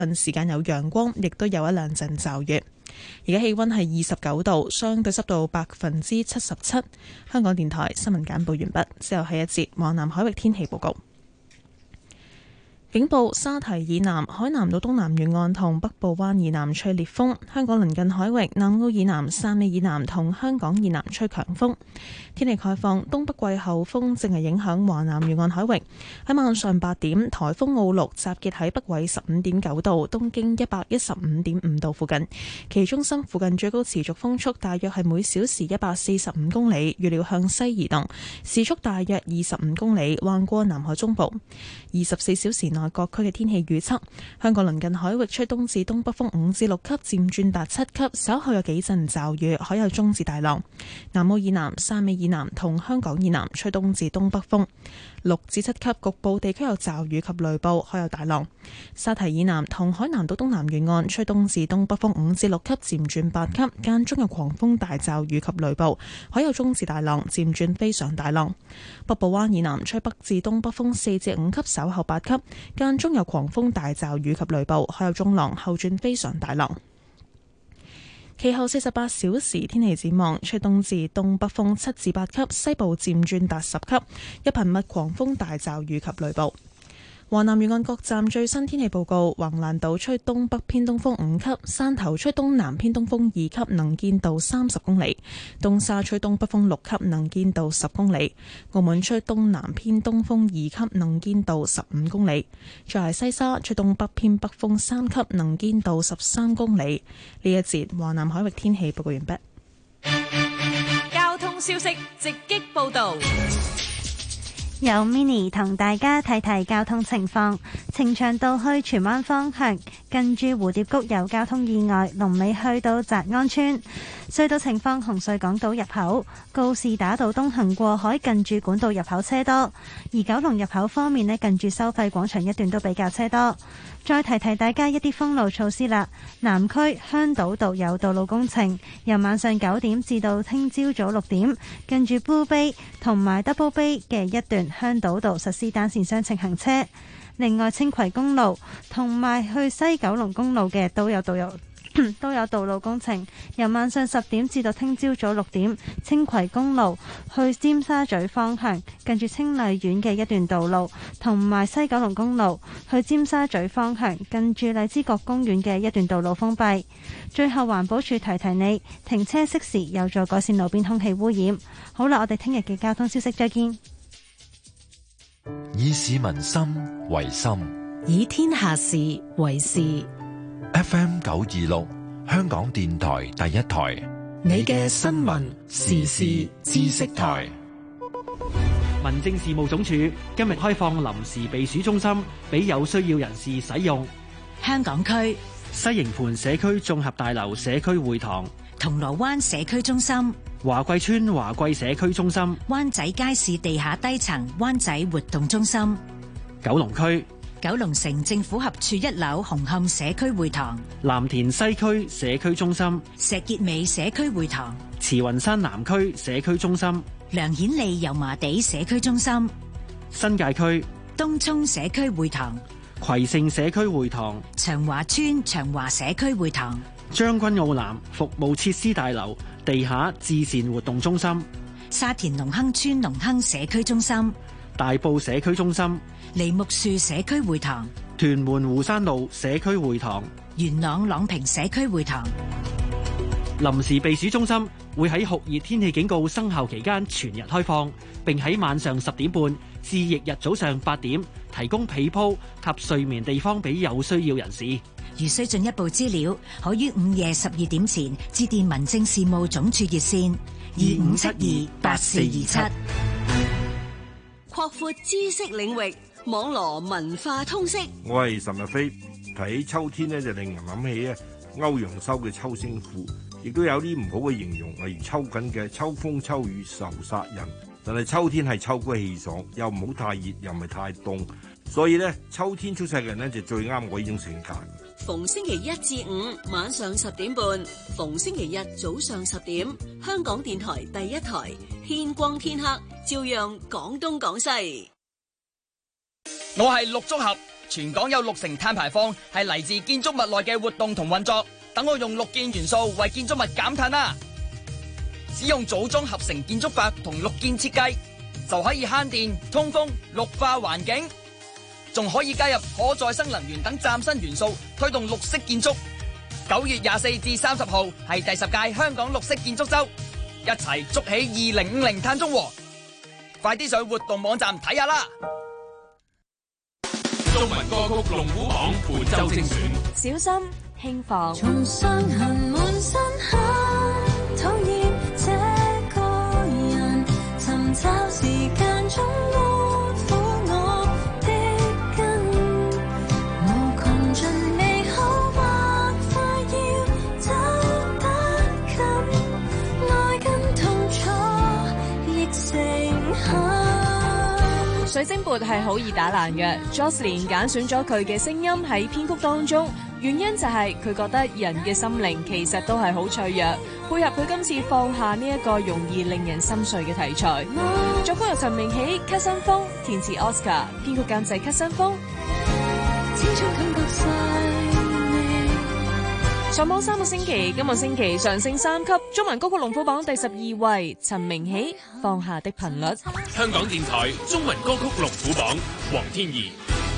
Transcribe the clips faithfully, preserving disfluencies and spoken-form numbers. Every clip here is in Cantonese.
分時間有陽光，亦都有一兩陣驟雨。而家氣溫係二十九度，相對濕度百分之七十七。香港電台新聞簡報完畢，之後係一節華南海域天氣報告。警報：沙堤以南、海南島東南沿岸同北部灣以南吹烈風；香港鄰近海域、南澳以南、汕尾以南同香港以南吹強風。天氣概況：東北季候風正係影響華南沿岸海域。喺晚上八點，颱風奧鹿集結喺北緯十五點九度、東經一百一十五點五度附近，其中心附近最高持續風速大約係每小時一百四十五公里，預料向西移動，時速大約二十五公里，橫過南海中部。二十四小時內各區嘅天氣預測：香港鄰近海域吹東至東北風五至六級，漸轉達七級，稍後有幾陣驟雨，海有中至大浪。南澳以南、汕尾以南同香港以南吹東至東北風六至七級，局部地區有驟雨及雷暴，海有大浪。沙堤以南同海南島東南沿岸吹東至東北風五至六級，漸轉八級，間中有狂風大驟雨及雷暴，海有中至大浪，漸轉非常大浪。北部灣以南吹北至東北風四至五級，稍後八級，間中有狂風大驟雨及雷暴，海有中浪，後轉非常大浪。其後四十八小時天氣展望：吹東至東北風七至八級，西部漸轉達十級，有頻密狂風大驟雨及雷暴。華南沿岸各站最新天氣報告：橫瀾島吹東北偏東風五級，汕頭吹東南偏東風二級，能見度三十公里；東沙吹東北風六級，能見度十公里；澳門吹東南偏東風二級，能見度十五公里；再係西沙吹東北偏北風三級，能見度十三公里。呢一節華南海域天氣報告完畢。 交通消息直擊報道。 有 mini 同大家睇睇交通情況。呈祥道去荃灣方向，近住蝴蝶谷有交通意外，龍尾去到澤安村。隧道情況：紅隧港島入口告士打道東行過海，近住管道入口車多；而九龍入口方面呢，近住收費廣場一段都比較車多。再提提大家一啲封路措施啦。南區香島道有道路工程，由晚上九點至到聽朝早六點，近住 Blue Bay 同埋 Double Bay 嘅一段香島道實施單線雙程行車。另外，青葵公路同埋去西九龍公路嘅都有道有都有道路工程，由晚上十點至到聽朝早六點，青葵公路去尖沙咀方向，近住清麗苑嘅一段道路，同埋西九龍公路去尖沙咀方向，近住荔枝角公園嘅一段道路封閉。最後，環保署提提你，停車熄匙有助改善路邊空氣污染。好啦，我哋聽日嘅交通消息再見。 以市民心為心， 以天下事為事。 F M 九二六，香港電台第一台， 你嘅新聞時事知識台。 民政事務總署今日開放臨時避暑中心俾有需要人士使用。 香港區西營盤社區綜合大樓社區會堂、 銅鑼灣社區中心、 華貴村華貴社區中心、 灣仔街市地下低層灣仔活動中心、 九龍區九龍城政府合署一樓紅磡社區會堂、 藍田西區社區中心、 石硤尾社區會堂、 慈雲山南區社區中心、 梁顯利油麻地社區中心、 新界區東涌社區會堂、 葵盛社區會堂、 長華村長華社區會堂、 將軍澳南服務設施大樓地下至善活動中心、 沙田隆亨村隆亨社區中心、 大埔社區中心、 梨木樹社區會堂、 屯門湖山路社區會堂、 元朗朗屏社區會堂。 臨時避暑中心會喺酷熱天氣警告生效期間全日開放，並喺晚上十點半至翌日早上八點提供被鋪及睡眠地方俾有需要人士。 如需進一步資料，可於午夜十二點前致電民政事務總署熱線二五七二八四二七。 擴闊知識領域，網羅文化通識。 我係岑日飛，提起秋天呢，就令人諗起啊歐陽修嘅《秋聲賦》，亦都有啲唔好嘅形容，例如秋緊嘅秋風秋雨愁殺人。但係秋天係秋高氣爽，又唔好太熱，又唔係太凍，所以呢，秋天出世嘅人呢，就最啱我呢種性格。 逢星期一至五晚上十點半，逢星期日早上十點，香港電台第一台，天光天黑照樣講東講西。 我係陸竹合， 全港有六成碳排放係嚟自建築物內嘅活動同運作。等我用六件元素為建築物減碳啦！使用組裝合成建築法同綠建設計，就可以慳電、通風、綠化環境，仲可以加入可再生能源等嶄新元素，推動綠色建築。九月廿四至三十號係第十屆香港綠色建築周，一齊築起二零五零碳中和。快啲上活動網站睇下啦！ 中文歌曲龍虎榜本周精選， 小心輕放。 從傷痕滿身刻，討厭這個人，尋找時間中安撫我的根，無窮盡美好或快要走得近，愛跟痛楚亦成恨。 水晶缽係好易打爛嘅 Jocelyn 揀選咗佢嘅聲音喺編曲當中，原因就係佢覺得人嘅心靈其實都係好脆弱，配合佢今次放下呢一個容易令人心碎嘅題材。作曲由陳明喜、咳新風，填詞 Oscar， 編曲監製咳新風。上榜三個星期，今個星期上升三級，中文歌曲龍虎榜第十二位，陳明喜《放下的頻率》。 香港電台中文歌曲龍虎榜，黃天怡。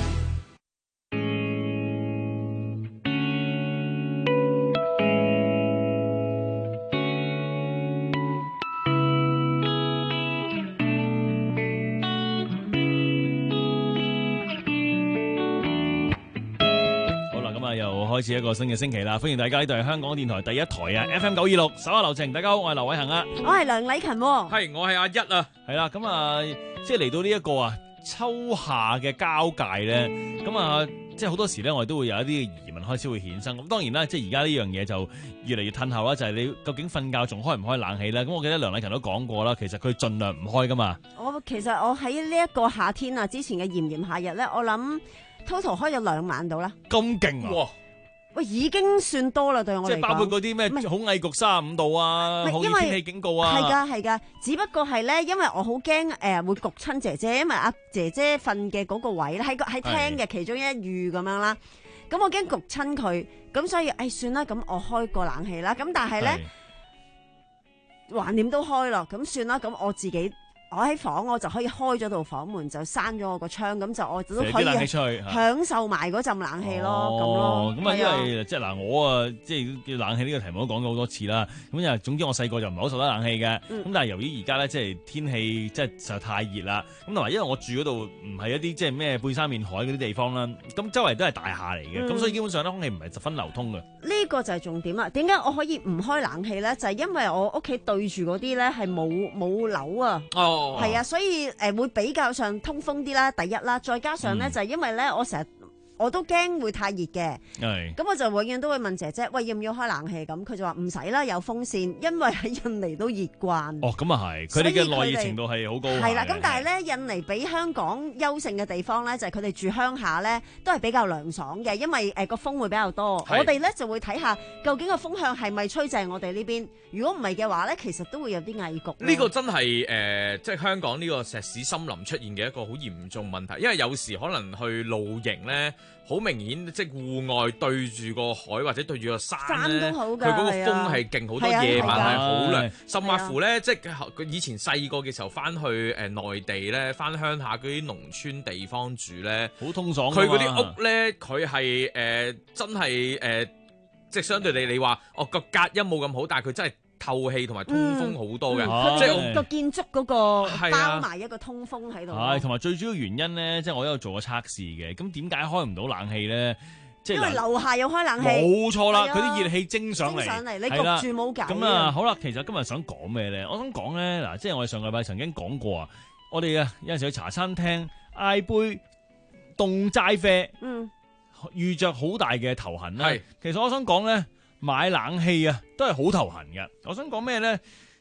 開始一個新嘅星期啦！歡迎大家，呢度係香港電台第一台啊 ，F M 九二六，手下留情。大家好，我係劉偉恒啊， 我係梁禮勤， 係我係阿一啊， 係啦，咁啊，即係嚟到呢一個啊秋夏嘅交界咧，咁啊，即係好多時咧，我哋都會有一啲疑問開始會衍生。咁當然啦，即係而家呢樣嘢就越嚟越褪後啦，就係、是、你究竟瞓覺仲開唔開冷氣咧？咁我記得梁禮勤都講過啦，其實佢盡量唔開噶嘛。 我其實我喺呢一個夏天啊，之前嘅炎炎夏日咧，我諗 total 開咗兩晚到啦。 咁勁啊！ 喂，已經算多啦，對我嚟講。 即係包括嗰啲咩好翳焗三十五度啊，好熱天氣警告啊。 係㗎係㗎，只不過係咧，因為我好驚誒會焗親姐姐，因為阿姐姐瞓嘅嗰個位咧喺個喺廳嘅其中一隅咁樣啦。咁我驚焗親佢，咁所以誒、哎、算啦，咁我開個冷氣啦。咁但係咧，橫掂都開咯，咁算啦，咁我自己。我喺房我就可以開咗道房門，就閂咗我個窗，咁就我都可以享受埋嗰陣冷氣咯，咁咯。咁啊， 因為即係嗱，我啊即係叫冷氣呢個題目都講咗好多次啦。咁因為總之我細個就唔係好受得冷氣嘅。咁、嗯、但係由於而家咧即係天氣即係實在太熱啦。咁同埋因為我住嗰度唔係一啲即係咩背山面海嗰啲地方啦，咁周圍都係大廈嚟嘅，咁、嗯、所以基本上咧空氣唔係十分流通嘅。呢個就係重點啦。點解我可以唔開冷氣咧？就係、是、因為我屋企對住嗰啲咧係冇冇樓啊。哦。係啊，所以誒、呃、會比較上通風啲啦，第一啦，再加上咧、嗯、就係因為咧我成日我都驚會太熱嘅，咁我就永遠都會問姐姐，喂，要唔要開冷氣？咁佢就話唔使啦，有風扇，因為喺印尼都熱慣。 哦，咁啊係，佢哋嘅耐熱程度係好高。係啦， 咁但係咧，印尼比香港優勝嘅地方咧，就係佢哋住鄉下咧，都係比較涼爽嘅，因為誒個、呃、風會比較多。我哋咧就會睇下究竟個風向係咪吹正我哋呢邊。如果唔係嘅話咧，其實都會有啲翳焗。 呢個真係誒、呃，即係香港呢個石屎森林出現嘅一個好嚴重問題，因為有時可能去露營咧。好明顯，即係戶外對住個海或者對住個山咧，佢嗰個風係勁好多，夜晚係好涼。甚至乎咧，即係佢以前細個嘅時候翻去誒內地咧，翻鄉下嗰啲農村地方住咧， 好通爽。 佢嗰啲屋咧，佢係誒真係誒、呃，即係相對地，你話哦個隔音冇咁好，但係佢真係透氣同埋通風好多嘅、嗯，即係個建築嗰個包埋一個通風喺度。 係，同埋最主要原因咧，即係我喺度做過測試嘅。咁點解開唔到冷氣咧？即係因為樓下有開冷氣。 冇錯啦，佢啲熱氣蒸上嚟。 蒸上嚟，你焗住冇計。 咁啊，好啦，其實今日想講咩咧？我想講咧，嗱，即係我哋上個禮拜曾經講過啊，我哋啊有陣時去茶餐廳嗌杯凍齋啡，嗯，遇着好大嘅頭痕啦。其實我想講咧。買冷氣啊，都係好頭痕嘅。我想講咩咧？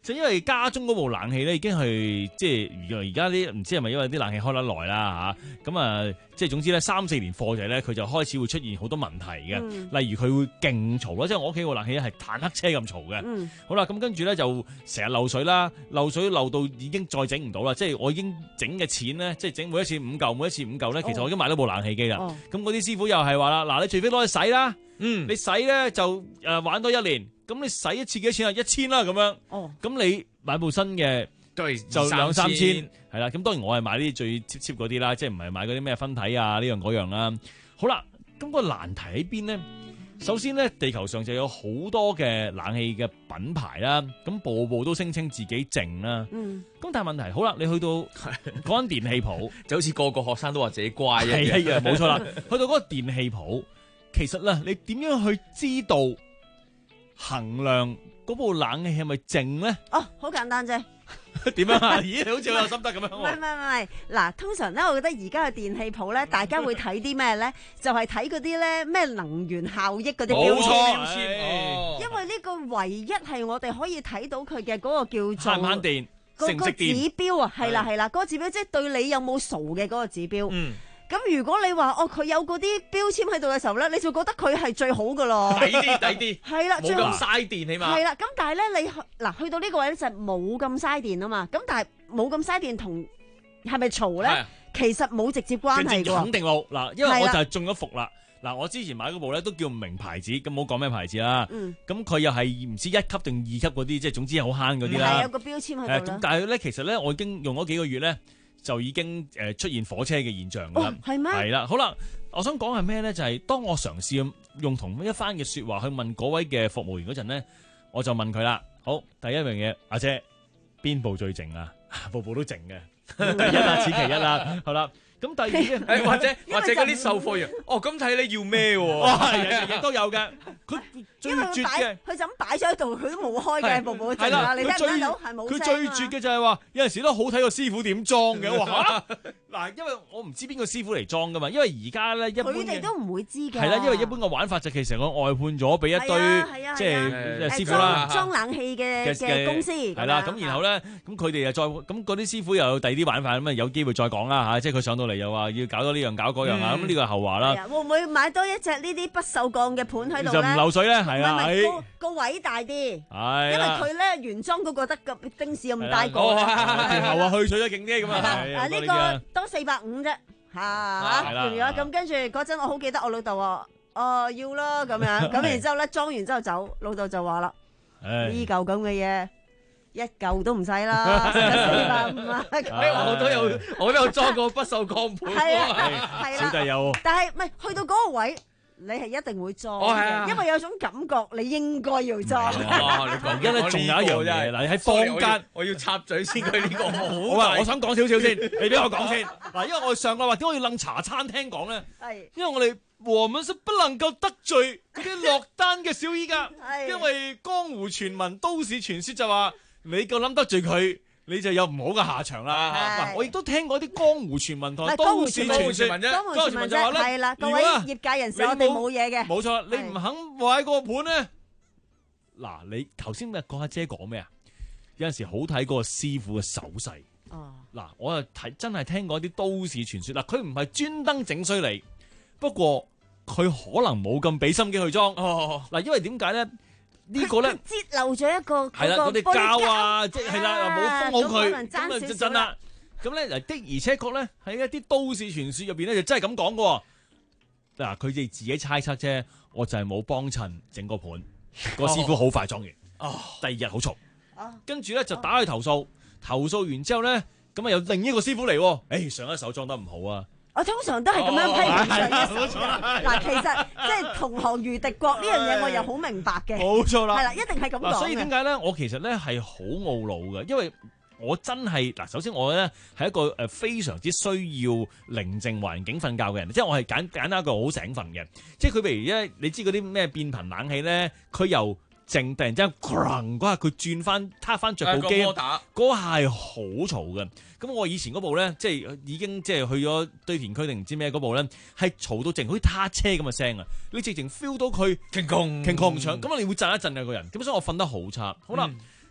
就因為家中嗰部冷氣咧已經係即係而家啲唔知係咪因為啲冷氣開得耐啦嚇，咁啊即係總之咧三四年貨就係咧佢就開始會出現好多問題嘅， 嗯例如佢會勁嘈啦，即係我屋企個冷氣咧係坦克車咁嘈嘅。 嗯好啦，咁跟住咧就成日漏水啦，漏水漏到已經再整唔到啦，即係我已經整嘅錢咧，即係整每一次五嚿，每一次五嚿咧，其實我已經買咗部冷氣機啦。 哦咁嗰啲師傅又係話啦，嗱你除非攞去洗啦， 嗯， 你洗咧就誒玩多一年，咁你洗一次幾多錢啊？一千啦咁樣。 哦， 咁你買部新嘅都係就兩三千千， 係啦。咁當然我係買啲最 cheap cheap 嗰啲啦，即係唔係買嗰啲咩分體啊呢樣嗰樣啦。好啦，咁個難題喺邊咧？首先咧，地球上就有好多嘅冷氣嘅品牌啦，咁部部都聲稱自己靜啦。 嗯， 咁但係問題，好啦，你去到嗰間電器鋪， 就好似個個學生都話自己乖一係一樣， 樣， 冇錯啦。去到嗰個電器鋪，其實咧，你點樣去知道衡量嗰部冷氣係咪靜咧？ 哦，好簡單啫。 點樣啊？咦，你好似好有心得咁樣唔係唔喎。 係唔係，嗱，通常咧，我覺得而家嘅電器鋪咧，大家會睇啲咩咧？就係睇嗰啲咧咩能源效益嗰啲標冇籤。 錯， 哦因為呢個唯一係我哋可以睇到佢嘅嗰個叫做慳唔慳電， 個個指食唔食電？ 標啊，係啦係係啦，嗰個指標即係對你有冇傻嘅嗰個指標。 嗯， 咁如果你話哦佢有嗰啲標籤喺度嘅時候咧，你就覺得佢係最好噶咯。 抵啲抵啲， 係啦， 冇最好咁嘥電起碼。 係啦。咁但係咧，你去嗱去到呢個位咧就係冇咁嘥電啊嘛。咁但係冇咁嘥電同係咪嘈咧？ 係其實冇直接關係嘅喎。 肯定冇嗱，因為係啦我就係中咗伏啦。嗱，我之前買嗰部咧都叫名牌子，咁冇講咩牌子啦。 嗯， 咁佢又係唔知一級定二級嗰啲，即係總之係好慳嗰啲係啦有。個標籤喺誒咁度啦。 但係咧，其實咧，我已經用咗幾個月咧，就已經誒出現火車嘅現象㗎啦哦。係咩係啦，好啦，我想講係咩咧？就係、當我嘗試用同一番嘅説話去問嗰位嘅服務員嗰陣咧，我就問佢啦。好，第一樣嘢，阿姐邊部最靜啊？部部都靜嘅。第一啦，此其一啦。好啦，咁第二咧， 誒或者或者嗰啲售貨員，哦咁睇你要咩喎？ 哇，係亦都有嘅。佢最因為佢絕嘅擺。佢就咁擺咗喺度，佢都冇開嘅， 係部部都係啦， 靜啦。你聽唔佢最聽到？係冇聲佢最啊嘛絕嘅就係話，有陣時都好睇個師傅點裝嘅。我話嚇嗱，因為我唔知邊個師傅嚟裝噶嘛，因為而家咧一般嘅佢哋都唔會知嘅。 係啦，因為一般嘅玩法就其實我外判咗俾一堆係啊係啊即係啊係誒師傅啦裝。裝冷氣嘅嘅嘅公司係啦，咁然後咧，咁佢哋又再咁嗰啲師傅又有第二啲玩法，咁啊有機會再講啦嚇，即係佢上到嚟又話要搞多呢樣搞嗰樣啊，咁呢個係後話啦， 係啊會唔會買多一隻呢啲不鏽鋼嘅盤喺度就唔咧？ 漏水咧，係啦， 唔係係個個位大啲， 係啦， 因為佢咧原裝嗰個得個丁士咁大個， 係啦條喉啊去水得勁啲咁啊，係啊呢個個都四百五啫嚇， 係啦完咗咁跟住嗰陣我好記得我老豆話哦要啦咁樣，咁然之後咧裝完之後走，老豆就話啦呢嚿咁嘅嘢。一嚿都唔使啦，四百五啊！ 我都有我都有裝過不鏽鋼盤係啊喎。 係小弟有。 但係唔係去到嗰個位，你係一定會裝哦係啊嘅，因為有種感覺你應該要裝。 哇！你講而家咧仲有一樣嘢，嗱喺坊間， 我要插嘴先，佢呢個好好啊，我想講少少先，你俾我講先。嗱，因為我哋上個話點解我要楞茶餐廳講咧？ 係因為我哋和們是不能夠得罪嗰啲落單嘅小姨㗎， 係因為江湖傳聞、都市傳說就話你夠諗得罪佢，你就有唔好嘅下場啦。 係嗱，我亦都聽過啲江湖傳聞同唔係都市傳說， 江湖傳聞啫江湖傳聞就話咧， 啫，係啦，各位如果啊業界人士， 你我哋冇嘢嘅。 冇錯，你唔肯買個盤咧，嗱，你頭先咪講阿姐講咩啊？有陣時好睇嗰個師傅嘅手勢。 哦， 嗱，我啊睇真係聽過啲都市傳說，嗱，佢唔係專登整衰你，不過佢可能冇咁俾心機去裝。 哦， 嗱，因為點解咧？呢個咧佢擠漏咗一個係啦，嗰啲膠啊，即係啦，冇封好佢，咁啊咁可能爭少少就真啦。咁咧嗱的而且確咧喺一啲都市傳說入邊咧就真係咁講嘅。嗱，佢哋自己猜測啫，我就係冇幫襯整個盤，個師傅好快裝完。 哦， 第二日好嘈， 哦跟住咧就打去投訴，投訴完之後咧，咁啊有另一個師傅嚟，誒上一手裝得唔好啊。 我通常都係咁樣批評上一手冇錯啦㗎。嗱，其實即係同行如敵國呢樣嘢，我又好明白嘅。 冇錯啦， 係啦，一定係咁嗱，所以講嘅。 點解咧？我其實咧係好懊惱嘅，因為我真係嗱，首先我咧係一個誒非常之需要寧靜環境瞓覺嘅人，即係我係揀揀一個好醒瞓嘅。即係佢譬如咧，你知嗰啲咩變頻冷氣咧，佢由靜突然之間嗰下佢轉翻撻翻着部機， 誒個摩打嗰下係好嘈嘅。咁我以前嗰部咧，即係已經即係去咗堆填區定唔知咩嗰部咧，係嘈到淨好似撻車咁嘅聲啊！你直情 feel 到佢傾空傾空唔長，咁你會震一震啊個人。咁所以我瞓得好差。好啦，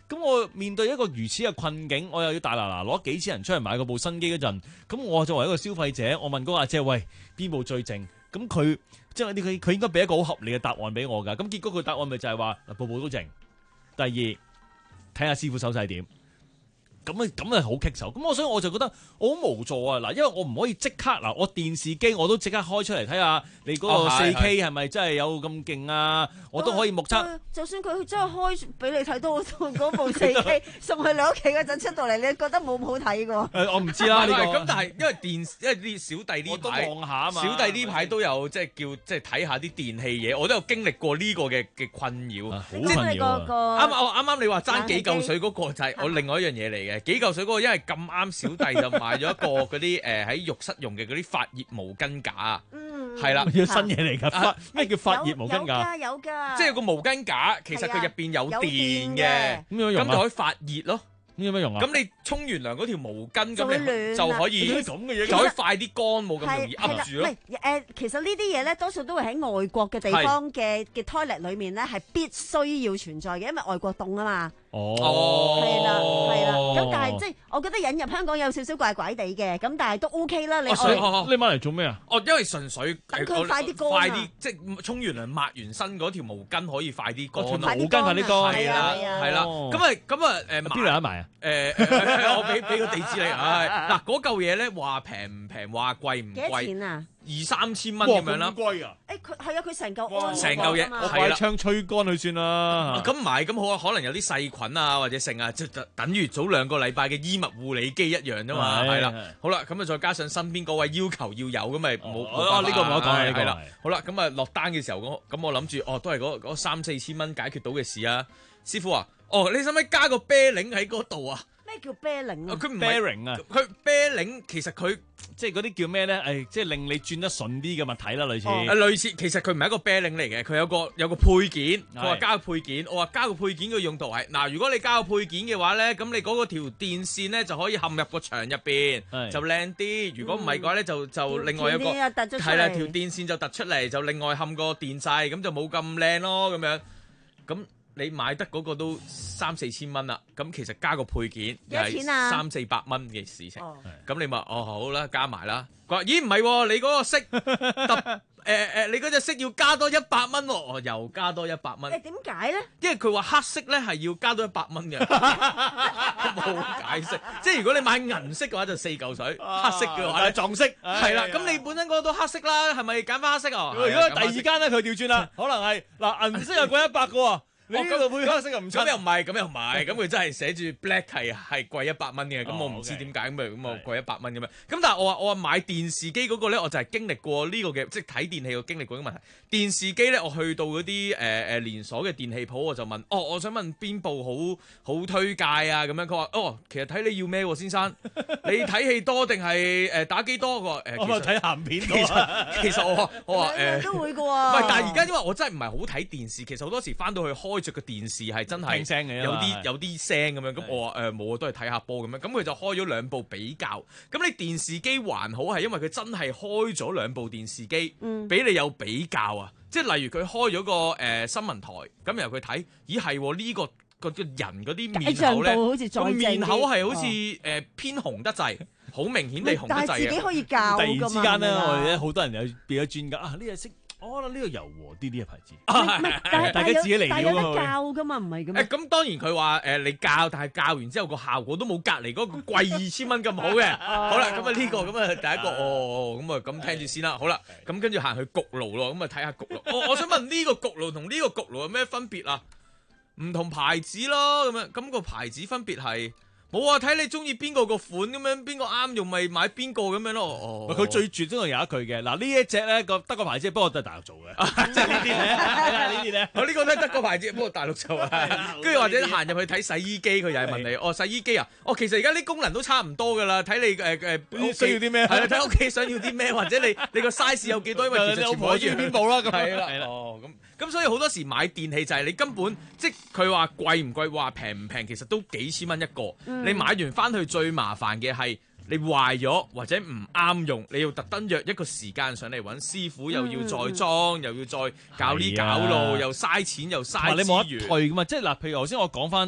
咁我面對一個如此嘅困境，我又要大嗱嗱攞幾千人出嚟買嗰部新機嗰陣，咁我作為一個消費者，我問嗰個阿姐，喂，邊部最正？咁佢即係佢佢應該俾一個好合理嘅答案俾我㗎。咁結果佢答案咪就係話嗱，部部都正。第二，睇下師傅手勢點。咁啊咁啊好棘手，咁我所以我就覺得我好無助啊！嗱，因為我唔可以即刻嗱，我電視機我都即刻開出嚟睇下你嗰個四 K 係咪真係有咁勁啊？我都可以目測。 就算佢真係開俾你睇到嗰部四 K 送去你屋企嗰陣出到嚟，你覺得冇咁好睇㗎？ 誒，我唔知啦呢個。 咁但係因為電，因為啲小弟呢排望下啊嘛， 小弟呢排都有即係叫即係睇下啲電器嘢，我都有經歷過呢個嘅嘅困擾。 好困擾啊！ 啱啱啱啱你話爭幾嚿水嗰個就係我另外一樣嘢嚟嘅，幾嚿水嗰個因為咁啱小弟就買咗一個嗰啲誒喺浴室用嘅嗰啲發熱毛巾架啊，係啦， 新嘢嚟㗎，咩叫發熱毛巾架？ 有㗎， 即係個毛巾架，其實佢入邊有電嘅， 咁樣用啊？ 咁就可以發熱咯。 咁有咩用啊？ 咁你沖完涼嗰條毛巾咁你暖就可以咁嘅嘢， 就可以快啲乾，冇咁容易噏住咯。 誒，其實呢啲嘢咧，多數都會喺外國嘅地方嘅嘅 toilet 裏面咧，係必須要存在嘅，因為外國凍啊嘛。 哦， 係啦，係啦。咁但係即係，我覺得引入香港有少少怪怪地嘅，咁但係都 OK 啦。你你買嚟做咩啊？ 哦，因為純粹等佢快啲乾， 快啲即係沖完涼抹完身嗰條毛巾可以快啲乾。 毛巾快啲乾， 係啦，係啦。咁啊，咁啊，誒， 邊度有得賣啊？ 誒，我俾俾個地址你。唉，嗱，嗰嚿嘢咧話平唔平，話貴唔貴？ 幾多錢啊？ 二三千蚊咁樣啦。 貴啊！ 誒，佢係啊，佢成嚿安成嚿嘢， 我擺槍吹乾佢算啦。 咁唔係，咁好可能有啲細菌啊，或者剩啊，即係等於早兩個禮拜嘅衣物護理機一樣啫嘛。係啦，好啦，咁啊再加上身邊嗰位要求要有，咁咪冇。 哦，呢個唔好講啊，呢個係啦。好啦，咁啊落單嘅時候，咁我諗住，哦，都係嗰嗰三四千蚊解決到嘅事啊。師傅話，哦，你使唔使加個啤領喺嗰度啊？ 咩叫啤領啊？ 佢唔係 bearing 啊， 佢啤領其實佢即係嗰啲叫咩咧？誒，即係令你轉得順啲嘅物體啦，類似。 誒，類似其實佢唔係一個啤領嚟嘅，佢有個有個配件。佢話加個配件，我話加個配件嘅用途係嗱，如果你加個配件嘅話咧，咁你嗰個條電線咧就可以嵌入個牆入邊，就靚啲。如果唔係嘅話咧，就就另外一個係啦，條電線就突出嚟，就另外嵌個電掣，咁就冇咁靚咯，咁樣咁。你買得嗰個都三四千蚊啦，咁其實加個配件又係三四百蚊嘅事情，咁、哦、你咪哦好啦，加埋啦。佢話咦唔係喎，你嗰個色特誒誒，你嗰隻色要加多一百蚊喎，哦又加多一百蚊。 誒點解咧？ 因為佢話黑色咧係要加多一百蚊嘅，冇解釋。即係如果你買銀色嘅話就四嚿水，黑色嘅話咧撞色係啦。咁你本身嗰個都黑色啦，係咪揀翻黑色啊？ 如果第二間咧佢調轉啦，可能係嗱銀色又貴一百個喎。你呢度配黑色又唔咁又唔係，咁又唔係，咁佢真係寫住 black 係係貴一百蚊嘅，咁我唔知點解咁咪咁啊貴一百蚊咁樣。咁但係我話我話買電視機嗰個咧，我就係經歷過呢個嘅，即係睇電器我經歷過嘅問題。電視機咧，我去到嗰啲誒誒連鎖嘅電器鋪，我就問，哦，我想問邊部好好推介啊？咁樣佢話，哦，其實睇你要咩喎，先生，你睇戲多定係誒打機多？我話誒， 我睇鹹片。 其實其實我我話誒都會嘅喎。 唔係，但係而家因為我真係唔係好睇電視，其實好多時翻到去開着個電視係真係聽聲嘅， 有啲有啲聲咁樣。咁我話誒冇啊，都係睇下波咁樣。咁佢就開咗兩部比較。咁你電視機還好係因為佢真係開咗兩部電視機， 嗯， 俾你有比較啊。即係例如佢開咗個誒、呃、新聞台，咁然後佢睇，咦係呢、這個個個人嗰啲面口咧，個面口係好似誒、呃、偏紅得滯，好明顯地紅得滯。 但係自己可以教突然之間咧， 嘛我哋咧好多人又變咗專家啊！呢隻色，我覺得呢個柔和啲啲嘅牌子。 唔係，但係大家自己嚟料有得教噶嘛，唔係咁。 誒咁當然佢話誒你教，但係教完之後個效果都冇隔離嗰個貴二千蚊咁好嘅。好啦，咁啊呢個咁啊第一個哦，咁啊咁聽住先啦。好啦，咁跟住行去焗爐咯，咁啊睇下焗爐。我我想問呢個焗爐同呢個焗爐有咩分別啊？唔同牌子咯，咁樣咁個牌子分別係冇啊，睇你中意邊個個款咁樣，邊個啱用咪買邊個咁樣咯。哦， 佢最絕都係有一句嘅。嗱呢一隻咧個德國牌子，不過都係大陸做嘅，即係呢啲咧，呢啲咧。 我呢個都係德國牌子，不過大陸做啊。跟住或者行入去睇洗衣機，佢又係問你，哦洗衣機啊，哦其實而家啲功能都差唔多噶啦，睇你誒誒需要啲咩？ 係啦，睇屋企想要啲咩，或者你你個 size 有幾多，因為其實全部可以邊部啦。咁係啦，哦咁。咁所以好多時買電器就係你根本即係佢話貴唔貴，話平唔平，其實都幾千蚊一個。嗯、你買完翻去最麻煩嘅係你壞咗或者唔啱用，你要特登約一個時間上嚟揾師傅，又要再裝，嗯、又要再搞呢搞路，啊、又嘥錢又嘥資源。 你冇得退噶嘛？即係嗱，譬如頭先我講翻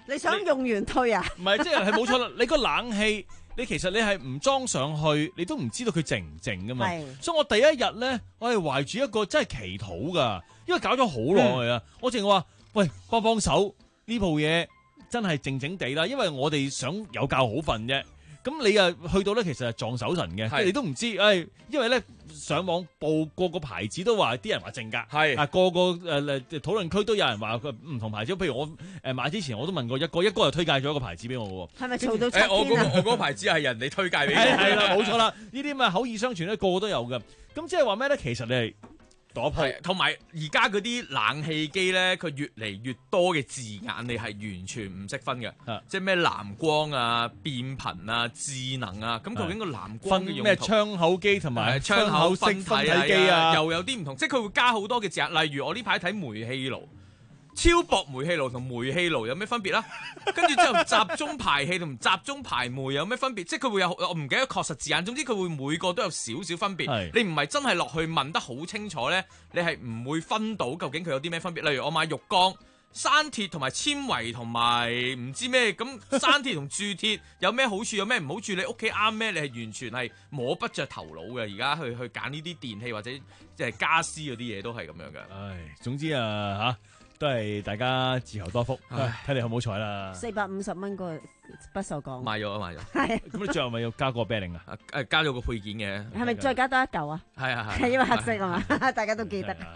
你想用完退啊？ 唔係，即係係冇錯啦。你個冷氣，你其實你係唔裝上去，你都唔知道佢靜唔靜噶嘛。所以我第一日咧，我係懷住一個真係祈禱噶，因為搞咗好耐啊。嗯、我淨係話，喂，幫幫手呢部嘢真係靜靜地啦，因為我哋想有覺好瞓啫。咁你啊去到咧，其實係撞手神嘅，即係你都唔知，誒、哎，因為咧上網報個個牌子都話啲人話靜㗎，係啊個個誒誒討論區都有人話佢唔同牌子，譬如我誒買之前我都問過一個，一個又推介咗一個牌子俾我嘅喎， 係咪嘈到七天啊？ 誒我嗰個我嗰個牌子係人哋推介俾我， 係啦冇錯啦，呢啲咪口耳相傳咧，個個都有嘅，咁即係話咩咧？其實你係。 係，同埋而家嗰啲冷氣機咧，佢越嚟越多嘅字眼，你係完全唔識分嘅，即係咩藍光啊、變頻啊、智能啊，咁究竟個藍光嘅用途咩窗口機同埋窗口分分體機啊， 又有啲唔同，即係佢會加好多嘅字眼，例如我呢排睇煤氣爐。超薄煤氣爐同煤氣爐有咩分別啦？跟住之後集中排氣同集中排煤有咩分別？即係佢會有我唔記得確實字眼，總之佢會每個都有少少分別。你唔係真係落去問得好清楚呢，你係唔會分到究竟佢有啲咩分別。例如我買浴缸，生鐵同埋纖維同埋唔知咩咁，生鐵同鑄鐵有咩好處有咩唔好處？你屋企啱咩？你係完全係摸不着頭腦嘅。而家去去揀呢啲電器或者即係家私嗰啲嘢都係咁樣嘅。 唉，總之啊嚇。都係大家自求多福，睇你好唔好彩啦。 四百五十蚊個不鏽鋼買咗買咗， 係咁你最後咪要加個 bedding 啊？ 誒加咗個配件嘅， 係咪再加多一嚿啊？ 係係係， 係因為黑色啊嘛，大家都記得。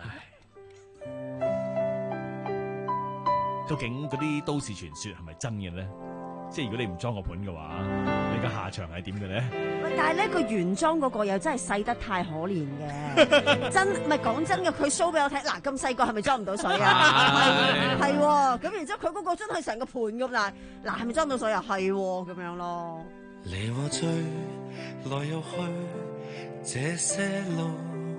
究竟嗰啲都市傳說係咪真嘅咧？即係如果你唔裝個盤嘅話，你嘅下場係點嘅咧？ 但係咧，佢原裝嗰個又真係細得太可憐嘅，真唔係講真嘅，佢 show 俾我睇，嗱咁細個係咪裝唔到水啊？係喎，咁然之後佢嗰個真係成個盤咁嗱，嗱係咪裝到水啊？係喎，咁樣咯。 離和醉，來又去，這些路，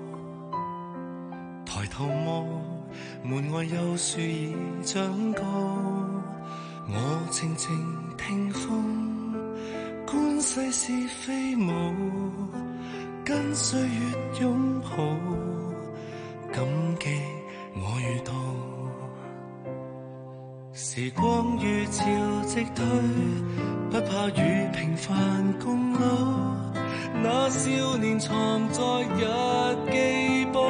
抬頭望，門外有樹已長高，我靜靜聽風，觀世事非無，跟歲月擁抱，感激我遇到。時光如潮汐退，不怕與平凡共老，那少年藏在日記簿，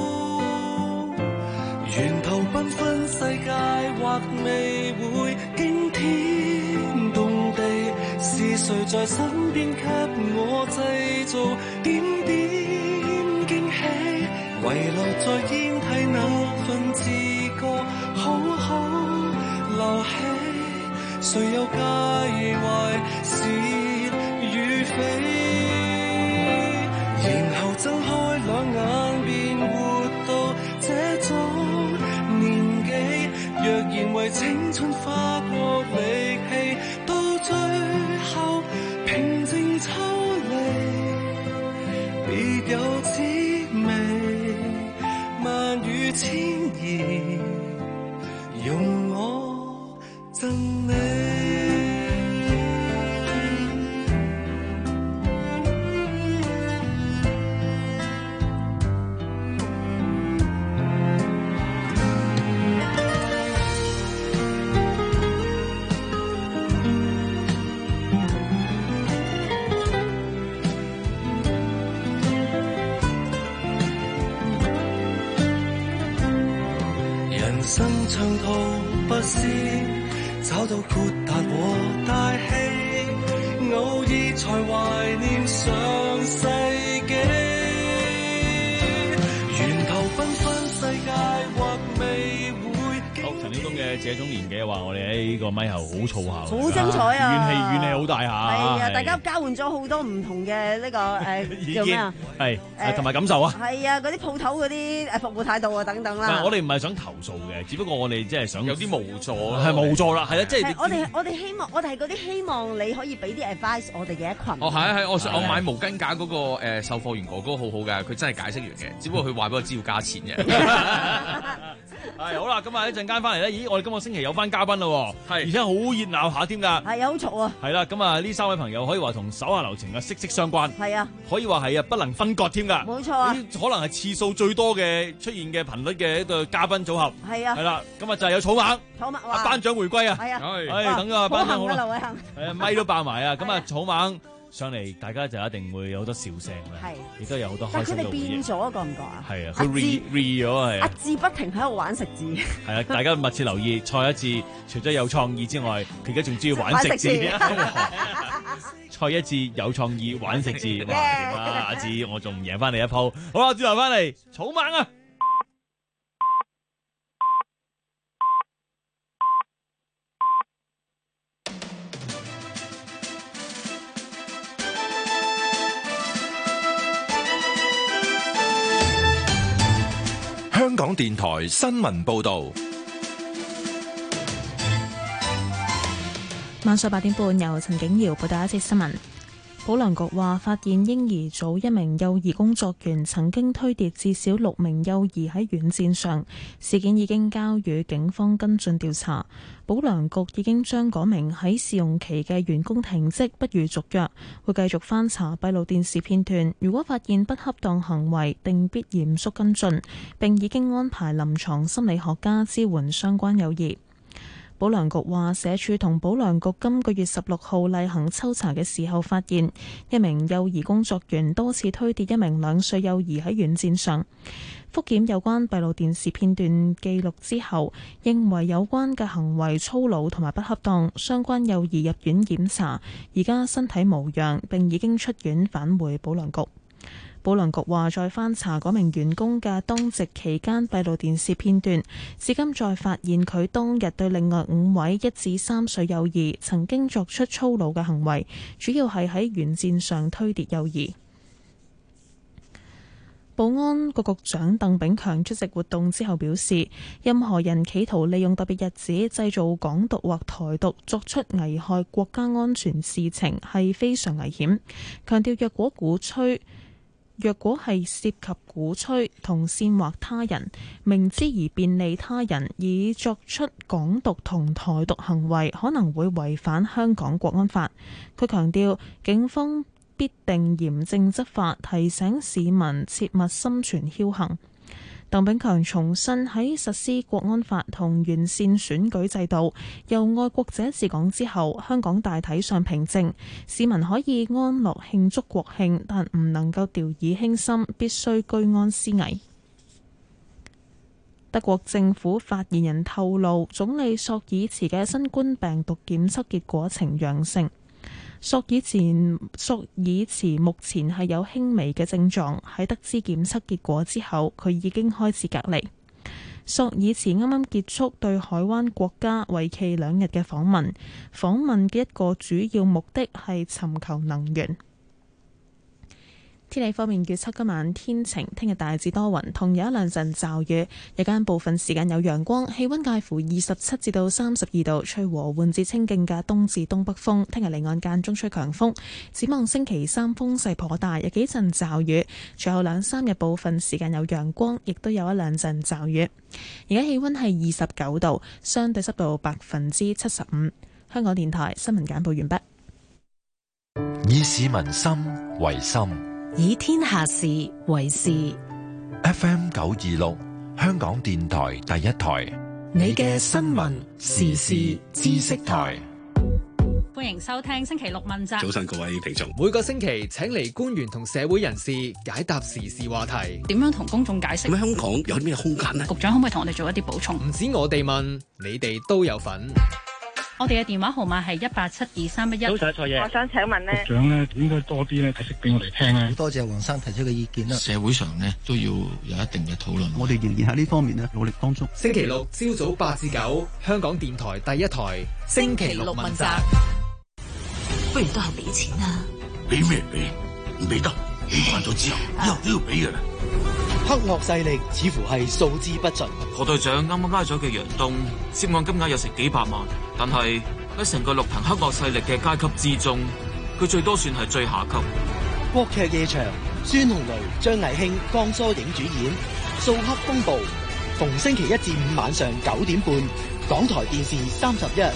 源頭繽紛世界或未會驚天動地，是誰在身邊給我製造點點驚喜，遺留在煙蒂那份自覺好好留起，誰又介懷是與非，然後睜開兩眼便活到這種年紀，若然為青春花過力氣，到最後平靜抽離，別有滋味，萬語千言，用我贈你。生長途不是找到豁達和大氣，偶爾才懷念上世紀，源頭繽紛世界或未會。 好，陳曉東嘅這種年紀話，我哋喺呢個咪後好嘈下， 好精彩啊！ 怨氣怨氣好大下， 係啊！大家交換咗好多唔同嘅呢個誒叫咩啊？ 係誒同埋感受啊！ 係啊！嗰啲鋪頭嗰啲誒服務態度啊等等啦。 我哋唔係想投訴嘅，只不過我哋即係想有啲無助， 係無助啦，係啊！即係我哋我哋希望，我哋係嗰啲希望你可以俾啲 advice 我哋嘅一群。 哦，係係，我我買毛巾架嗰個誒售貨員哥哥好好㗎，佢真係解釋完嘅，只不過佢話俾我知要加錢嘅。 係好啦，咁啊一陣間翻嚟咧，咦，我哋今個星期有翻嘉賓咯，係，而且好熱鬧下添㗎。 係啊，好嘈啊。 係啦，咁啊呢三位朋友可以話同手下留情啊息息相關。 係啊， 可以話係啊不能分割添㗎。 冇錯啊， 呢可能係次數最多嘅出現嘅頻率嘅一個嘉賓組合。 係啊， 係啦，咁啊就係有草蜢。 草蜢啊班長回歸啊。 係啊， 係等啊班長好啦。 劉偉恒。 誒咪都爆埋啊！咁啊草蜢上嚟，大家就一定會有好多笑聲啦，亦都有好多開心嘅回憶。 但佢哋變咗，覺唔覺啊？ 係啊，佢 re re 咗係。 阿志不停喺度玩食字。 係啊，大家密切留意蔡一智，除咗有創意之外，佢而家仲中意玩食字。蔡一智有創意玩食字，哇！點啊，阿志，我仲唔贏翻你一鋪？好啦，轉頭翻嚟，草蜢啊！ 香港電台新聞報道， 晚上八點半由陳景瑤報道一節新聞。保良局話，發現嬰兒組一名幼兒工作員曾經推跌至少六名幼兒喺軟墊上，事件已經交予警方跟進調查。保良局已經將嗰名喺試用期嘅員工停職，不予續約，會繼續翻查閉路電視片段，如果發現不恰當行為，定必嚴肅跟進，並已經安排臨床心理學家支援相關幼兒。保良局話，社署同保良局今個月十六號例行抽查嘅時候，發現一名幼兒工作員多次推跌一名兩歲幼兒喺軟墊上。復檢有關閉路電視片段記錄之後，認為有關嘅行為粗魯同埋不恰當，相關幼兒入院檢查，而家身體無恙，並已經出院返回保良局。保良局話，再翻查嗰名員工嘅當值期間閉路電視片段，至今再發現佢當日對另外五位一至三歲幼兒曾經作出粗魯嘅行為，主要係喺軟墊上推跌幼兒。保安局局長鄧炳強出席活動之後表示，任何人企圖利用特別日子製造港獨或台獨，作出危害國家安全事情係非常危險，強調若果鼓吹若果係涉及鼓吹同煽惑他人，明知而便利他人以作出港獨同台獨行為，可能會違反香港國安法。佢強調，警方必定嚴正執法，提醒市民切勿心存僥倖。鄧炳強重申，喺實施國安法同完善選舉制度，由愛國者治港之後，香港大體上平靜，市民可以安樂慶祝國慶，但唔能夠掉以輕心，必須居安思危。德國政府發言人透露，總理朔爾茨嘅新冠病毒檢測結果呈陽性。朔爾茨朔爾茨目前係有輕微嘅症狀，喺得知檢測結果之後，佢已經開始隔離。朔爾茨啱啱結束對海灣國家為期兩日嘅訪問，訪問嘅一個主要目的係尋求能源。天氣方面預測今晚天晴，聽日大致多雲，同有一兩陣驟雨，日間部分時間有陽光，氣溫介乎二十七至到三十二度，吹和緩至清勁嘅東至東北風。聽日離岸間中吹強風，展望星期三風勢頗大，有幾陣驟雨，隨後兩三日部分時間有陽光，亦都有一兩陣驟雨。而家氣溫係二十九度，相對濕度百分之七十五。香港電台新聞簡報完畢。 以市民心為心， 以天下事為事。 F M 九二六，香港電台第一台， 你嘅新聞時事知識台。 歡迎收聽星期六問責。 早晨各位聽眾， 每個星期請嚟官員同社會人士解答時事話題。 點樣同公眾解釋？ 咁香港有啲咩空間呢？ 局長可唔可以同我哋做一啲補充？ 唔止我哋問，你哋都有份。 我哋嘅電話號碼係一八七二三一一。 早晨，蔡爺， 我想請問呢， 局長咧應該多啲咧解釋俾我哋聽咧。 多謝黃生提出嘅意見啦。 社會上呢都要有一定嘅討論。 我哋仍然喺呢方面咧努力當中。 星期六朝早八至九，香港電台第一台，星期六問責。 不如都係俾錢啦。 俾咩俾？唔俾得，起慣咗之後，以後都要俾嘅啦。 黑惡勢力似乎係數之不盡。 何隊長啱啱拉咗嘅楊東，涉案金額有成幾百萬，但係喺成個綠藤黑惡勢力嘅階級之中，佢最多算係最下級。 國劇夜場，孫紅雷、張藝興、江疏影主演《掃黑風暴》， 逢星期一至五晚上九點半，港台電視三十一。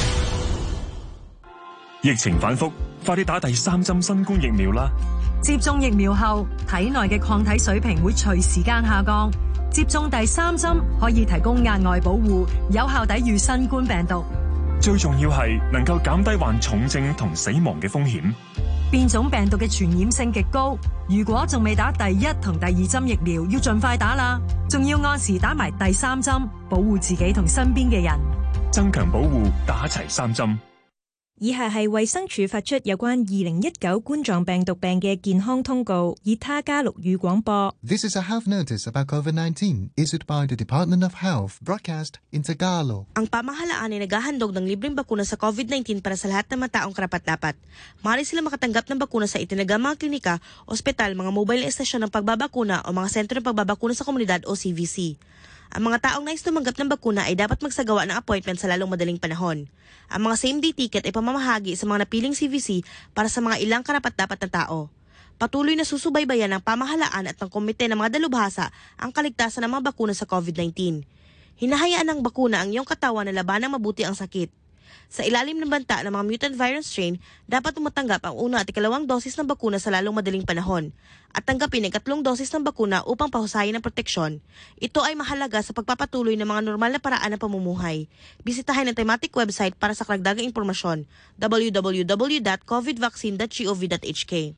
疫情反覆，快啲打第三針新冠疫苗啦！ 接種疫苗後，體內嘅抗體水平會隨時間下降。接種第三針可以提供額外保護，有效抵禦新冠病毒。 最重要係能夠減低患重症同死亡嘅風險。 變種病毒嘅傳染性極高，如果仲未打第一同第二針疫苗，要盡快打啦。仲要按時打埋第三針，保護自己同身邊嘅人。 增強保護，打齊三針。 以下係衛生署發出有關二零一九冠狀病毒病嘅健康通告，以他加祿語廣播。 This is a health notice about COVID nineteen issued by the Department of Health, broadcast in Tagalog. Ang pamahalaan ay naghahandog ng libreng bakuna sa COVID nineteen para sa lahat ng mga taong karapat-dapat. Maaari sila makatanggap ng bakuna sa itinagang mga klinika, ospital, mga mobile na estasyon ng pagbabakuna o mga sentro ng pagbabakuna sa komunidad o C V C. Ang mga taong nais tumanggap ng bakuna ay dapat magsagawa ng appointment sa lalong madaling panahon. Ang mga same-day ticket ay pamamahagi sa mga napiling C V C para sa mga ilang karapat-dapat na tao. Patuloy na susubaybayan ng pamahalaan at ng komite ng mga dalubhasa ang kaligtasan ng mga bakuna sa COVID nineteen. Hinahayaan ng bakuna ang iyong katawan na labanang mabuti ang sakit. Sa ilalim ng banta ng mga mutant virus strain, dapat tumatanggap ang una at ikalawang dosis ng bakuna sa lalong madaling panahon at tanggapin ang katlong dosis ng bakuna upang pahusayin ang proteksyon. Ito ay mahalaga sa pagpapatuloy ng mga normal na paraan ng pamumuhay. Bisitahin ang thematic website para sa karagdagang impormasyon, w w w dot covid vaccine dot gov dot h k.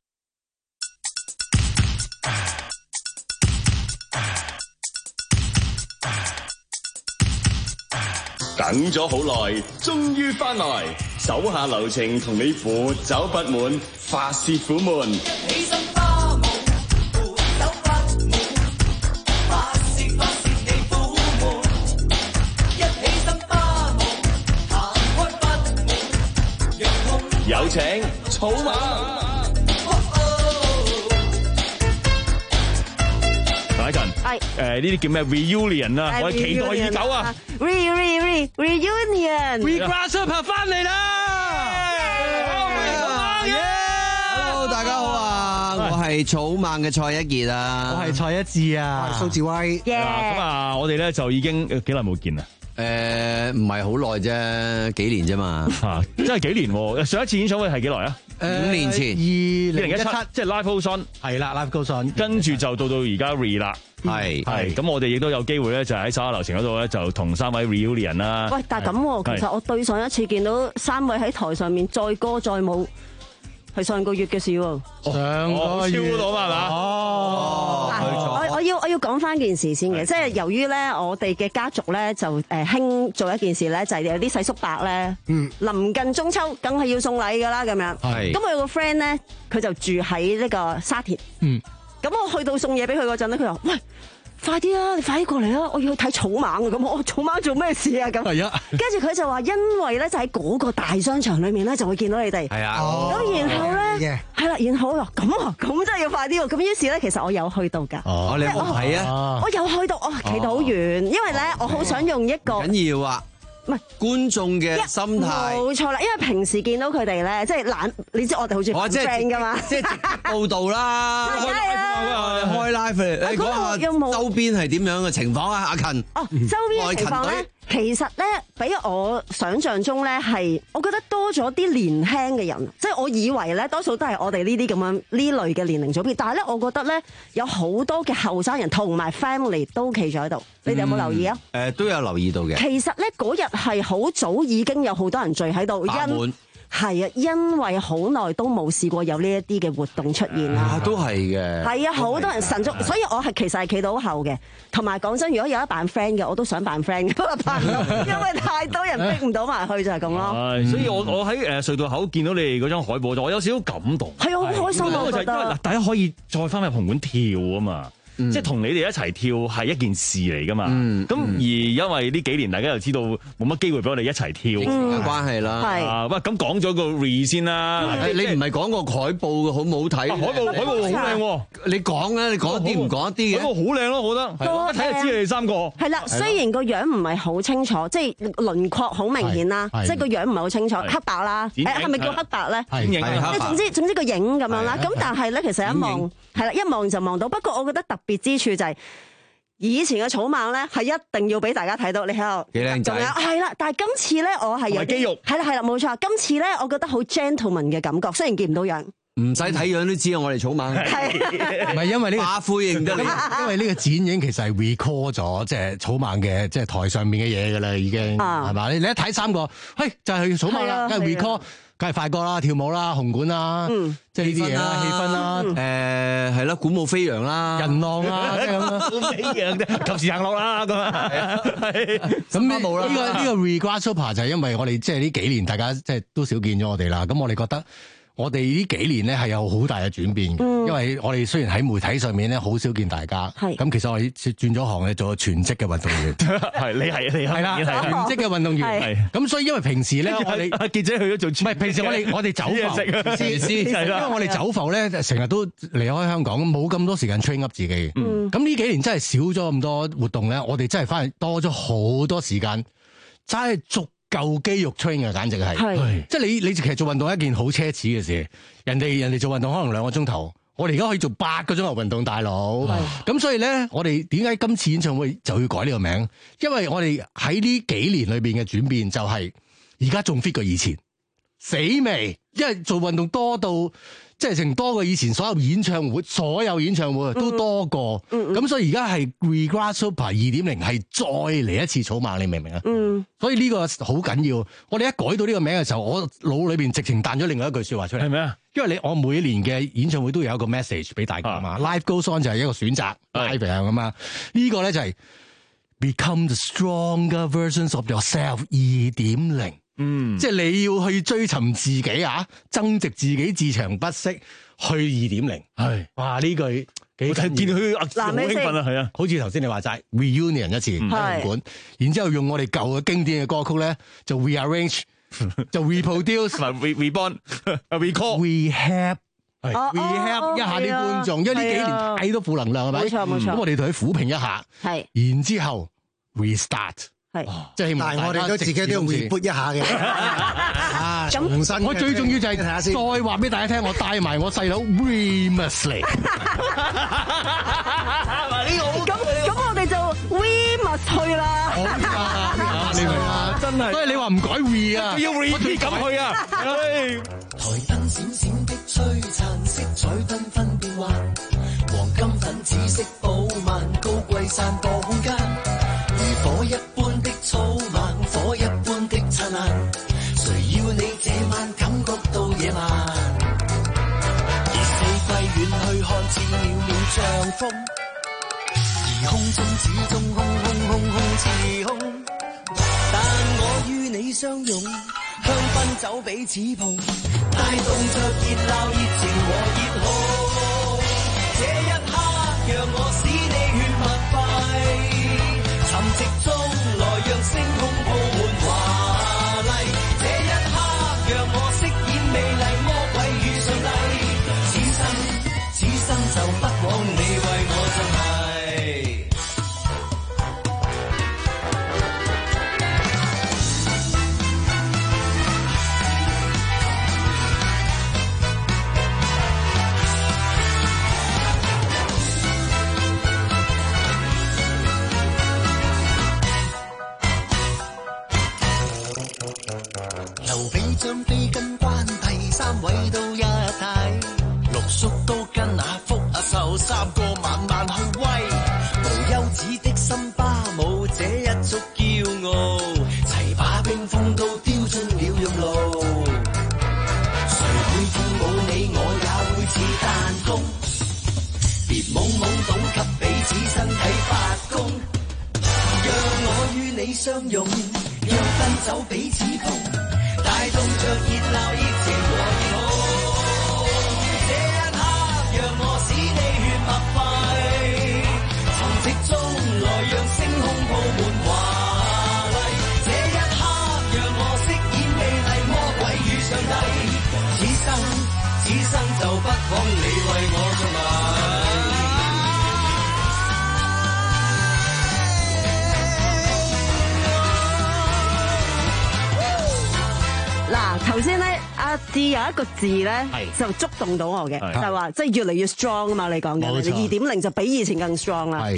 等咗好耐，終於翻來，手下留情同你扶走不滿，發泄苦悶。 起身花舞，扶手不滿，發泄發泄你苦悶。一起身花舞，行開不滿，讓痛。 有請草蜢。 大家陣， 係誒呢啲叫咩 reunion 啊？我係期待已久啊 ！re re re reunion，Regrasshopper 翻嚟啦 ！Hello， 大家好啊！我係草蜢嘅蔡一傑啊， 我係蔡一智啊， 蘇志威。 咁啊，我哋咧就已經幾耐冇見啦。 誒唔係好耐啫，幾年啫嘛。 嚇，真係幾年喎！上一次演唱會係幾耐啊？ 五年前， 二零一七，即係 Live Goes On， 係啦 ，Live Goes On， 跟住就到到而家 Re 啦， 係係， 咁我哋亦都有機會咧，就喺手下留情嗰度咧，就同三位 reunion 啦。 喂，但係咁，其實我對上一次見到三位喺台上面載歌載舞，係上個月嘅事喎。 上個月超到嘛係嘛？ 哦，我我要我要講翻件事先嘅，即係由於咧，我哋嘅家族咧就誒興做一件事咧，就係有啲細叔伯咧，嗯，臨近中秋，梗係要送禮㗎啦，咁樣。係。咁我有個 friend 咧，佢就住喺呢個沙田。嗯。咁我去到送嘢俾佢嗰陣咧，佢話：喂，快啲啊！你快啲過嚟啊！我要去睇草蜢啊！咁我草蜢做咩事啊？咁。係啊。跟住佢就話，因為咧就喺嗰個大商場裏面咧，就會見到你哋。係啊。咁然後咧，係啦，然後我話咁啊，咁真係要快啲喎！咁於是咧，其實我有去到㗎。 哦，你有冇睇啊？ 我有去到，我企到好遠，因為咧，我好想用一個緊要啊！唔係觀眾嘅心態， 冇錯啦。因為平時見到佢哋咧，即係懶，你知我哋好中意 friend 㗎嘛， 即係報道啦，開 live 你講下周邊係點樣嘅情況啊？阿勤， 哦，周邊嘅情況咧，其實咧比我想象中咧係，我覺得多咗啲年輕嘅人，即係我以為咧多數都係我哋呢啲咁樣呢類嘅年齡組別，但係咧我覺得咧有好多嘅後生人同埋 family 都企咗喺度，你哋有冇留意啊？ 誒都有留意到嘅。 其實咧嗰日係好早已經有好多人聚喺度，因係啊，因為好耐都冇試過有呢一啲嘅活動出現啦。 啊，都係嘅。 係啊，好多人神足，所以我係其實係企到後嘅。同埋講真，如果有一扮 friend 嘅，我都想扮 friend 嘅，不過扮唔到，因為太多人逼唔到埋去就係咁咯。 係，所以我我喺誒隧道口見到你哋嗰張海報，我有少少感動。 係啊，好開心啊！我覺得嗱，大家可以再翻去紅館跳啊嘛。嗯、即係同你哋一齊跳係一件事嚟噶嘛，咁、嗯嗯、而因為呢幾年大家又知道冇乜機會俾我哋一齊跳，嘅、 嗯、關係啦。 係，喂咁講咗個 re 先啦。 嗯、你唔係講個海報好唔好睇、啊？海報海報好靚喎，你講啊，你講一啲唔講一啲嘅。 海報好靚咯，我覺得。一睇就知你哋三個。係啦， 雖然個樣唔係好清楚，即係輪廓好明顯啦，即係個樣唔係好清楚，黑白啦，誒係咪叫黑白咧？ 係係總之總之個影咁樣啦。咁但係咧，其實一望係啦，一望就望到。不過我覺得特別之處就係、是。 以前嘅草蜢咧係一定要俾大家睇到，你喺度幾靚仔， 係啦。但係今次咧，我係有肌肉， 係啦係啦，冇錯。今次咧，我覺得好 gentleman 嘅感覺，雖然見唔到樣。 唔使睇樣都知啊！我哋草蜢唔係因為呢個花灰認得你， 因為呢個展影其實係 record 咗，即係草蜢嘅即係台上面嘅嘢㗎啦，已經係嘛？你你一睇三個，嘿就係草蜢啦，梗係 record。梗係快歌啦、跳舞啦、紅館啦，嗯、即係呢啲嘢啦、氣氛啦， 誒係啦、鼓舞飛揚啦、 人浪啊，咁啦，飛揚啫，及時行樂啦，咁啊，係咁呢個呢個 Regard Super 就係因為我哋即係呢幾年大家即係都少見咗我哋啦，咁我哋覺得。我哋呢幾年咧係有好大嘅轉變嘅，嗯、因為我哋雖然喺媒體上面咧好少見大家，咁其實我哋轉咗行咧做全職嘅運動員， 係你係你係啦， 全職嘅運動員，咁所以因為平時咧我哋阿傑仔去咗做，唔係平時我哋我哋走浮先先，因為我哋走浮咧成日都離開香港，冇咁多時間 train up 自己，咁呢、嗯、幾年真係少咗咁多活動咧，我哋真係反而多咗好多時間，真係足。夠肌肉 train 啊，簡直係，是即係你你其實做運動係一件好奢侈嘅事。人哋人哋做運動可能兩個鐘頭，我哋而家可以做八個鐘頭運動，大佬。咁是所以咧，我哋點解今次演唱會就要改呢個名？因為我哋喺呢幾年裏邊嘅轉變就係而家仲 fit 過以前，死未？因為做運動多到。即係成多過以前所有演唱會，所有演唱會都多過，咁、嗯嗯、所以而家係 Regard Super 二點零係再嚟一次草蜢，你明唔明啊？嗯，所以呢個好緊要。我哋一改到呢個名嘅時候，我腦裏邊直情彈咗另外一句説話出嚟。係咩啊？因為你我每一年嘅演唱會都有一個 message 俾大家嘛。啊、Life Goes On 就係一個選擇 live 咁嘛。呢個咧就係 Become the stronger versions of yourself 二點零。嗯，即係你要去追尋自己啊，增值自己，自強不息，去二點零。係，哇呢句幾睇見佢好興奮啊，係啊，好似頭先你話齋 reunion 一次喺紅館，然之後用我哋舊嘅經典嘅歌曲咧，就 rearrange， 就 reproduce， 同埋 re-reborn，recall，rehab，係 rehab 一下啲觀眾，因為呢幾年太多負能量係咪？冇錯冇錯。咁我哋同佢撫平一下，係，然之後 restart。係，即係希望，但係我哋都自己都要 reboot 一下嘅。啊，重新。我最重要就係睇下先，再話俾大家聽，我帶埋我細佬 Remus 嚟。呢個咁咁，我哋就 Remus 去啦。好啊，你明啊？真係。所以你話唔改 re 啊？要 re 咁去啊？台燈閃閃的璀璨，色彩繽紛變幻，黃金粉紫色寶曼，高貴散播空間。火一般的草蜢，火一般的燦爛，誰要你這晚感覺到野蠻？而四季遠去看似渺渺像風，而空中始終空空空空似空。但我與你相擁，香檳酒彼此碰，帶動着熱鬧熱情和熱紅。這一刻讓我使你血脈快。沉寂中來讓星空鋪滿華麗，這一刻讓我飾演美麗魔鬼與上帝，此生此生就不枉你為我盡係。將飛跟關第三位都一體，六叔都跟阿福阿壽三個晚晚去威，無休止的森巴舞這一族驕傲，齊把冰封都雕盡了用路，誰會跳舞你我也會似彈弓，別懵懵懂給彼此身體發功，讓我與你相擁，讓奔走彼此碰，帶動着熱鬧熱情和熱紅，這一刻讓我使你血脈快，沉寂中來讓星空鋪滿華麗，這一刻讓我飾演美麗魔鬼與上帝，此生此生就不枉你為我盡禮。 嗱，頭先咧，阿志有一個字咧，就觸動到我嘅，就係話即係越嚟越 strong 啊嘛！你講嘅，二點零就比以前更 strong 啦。係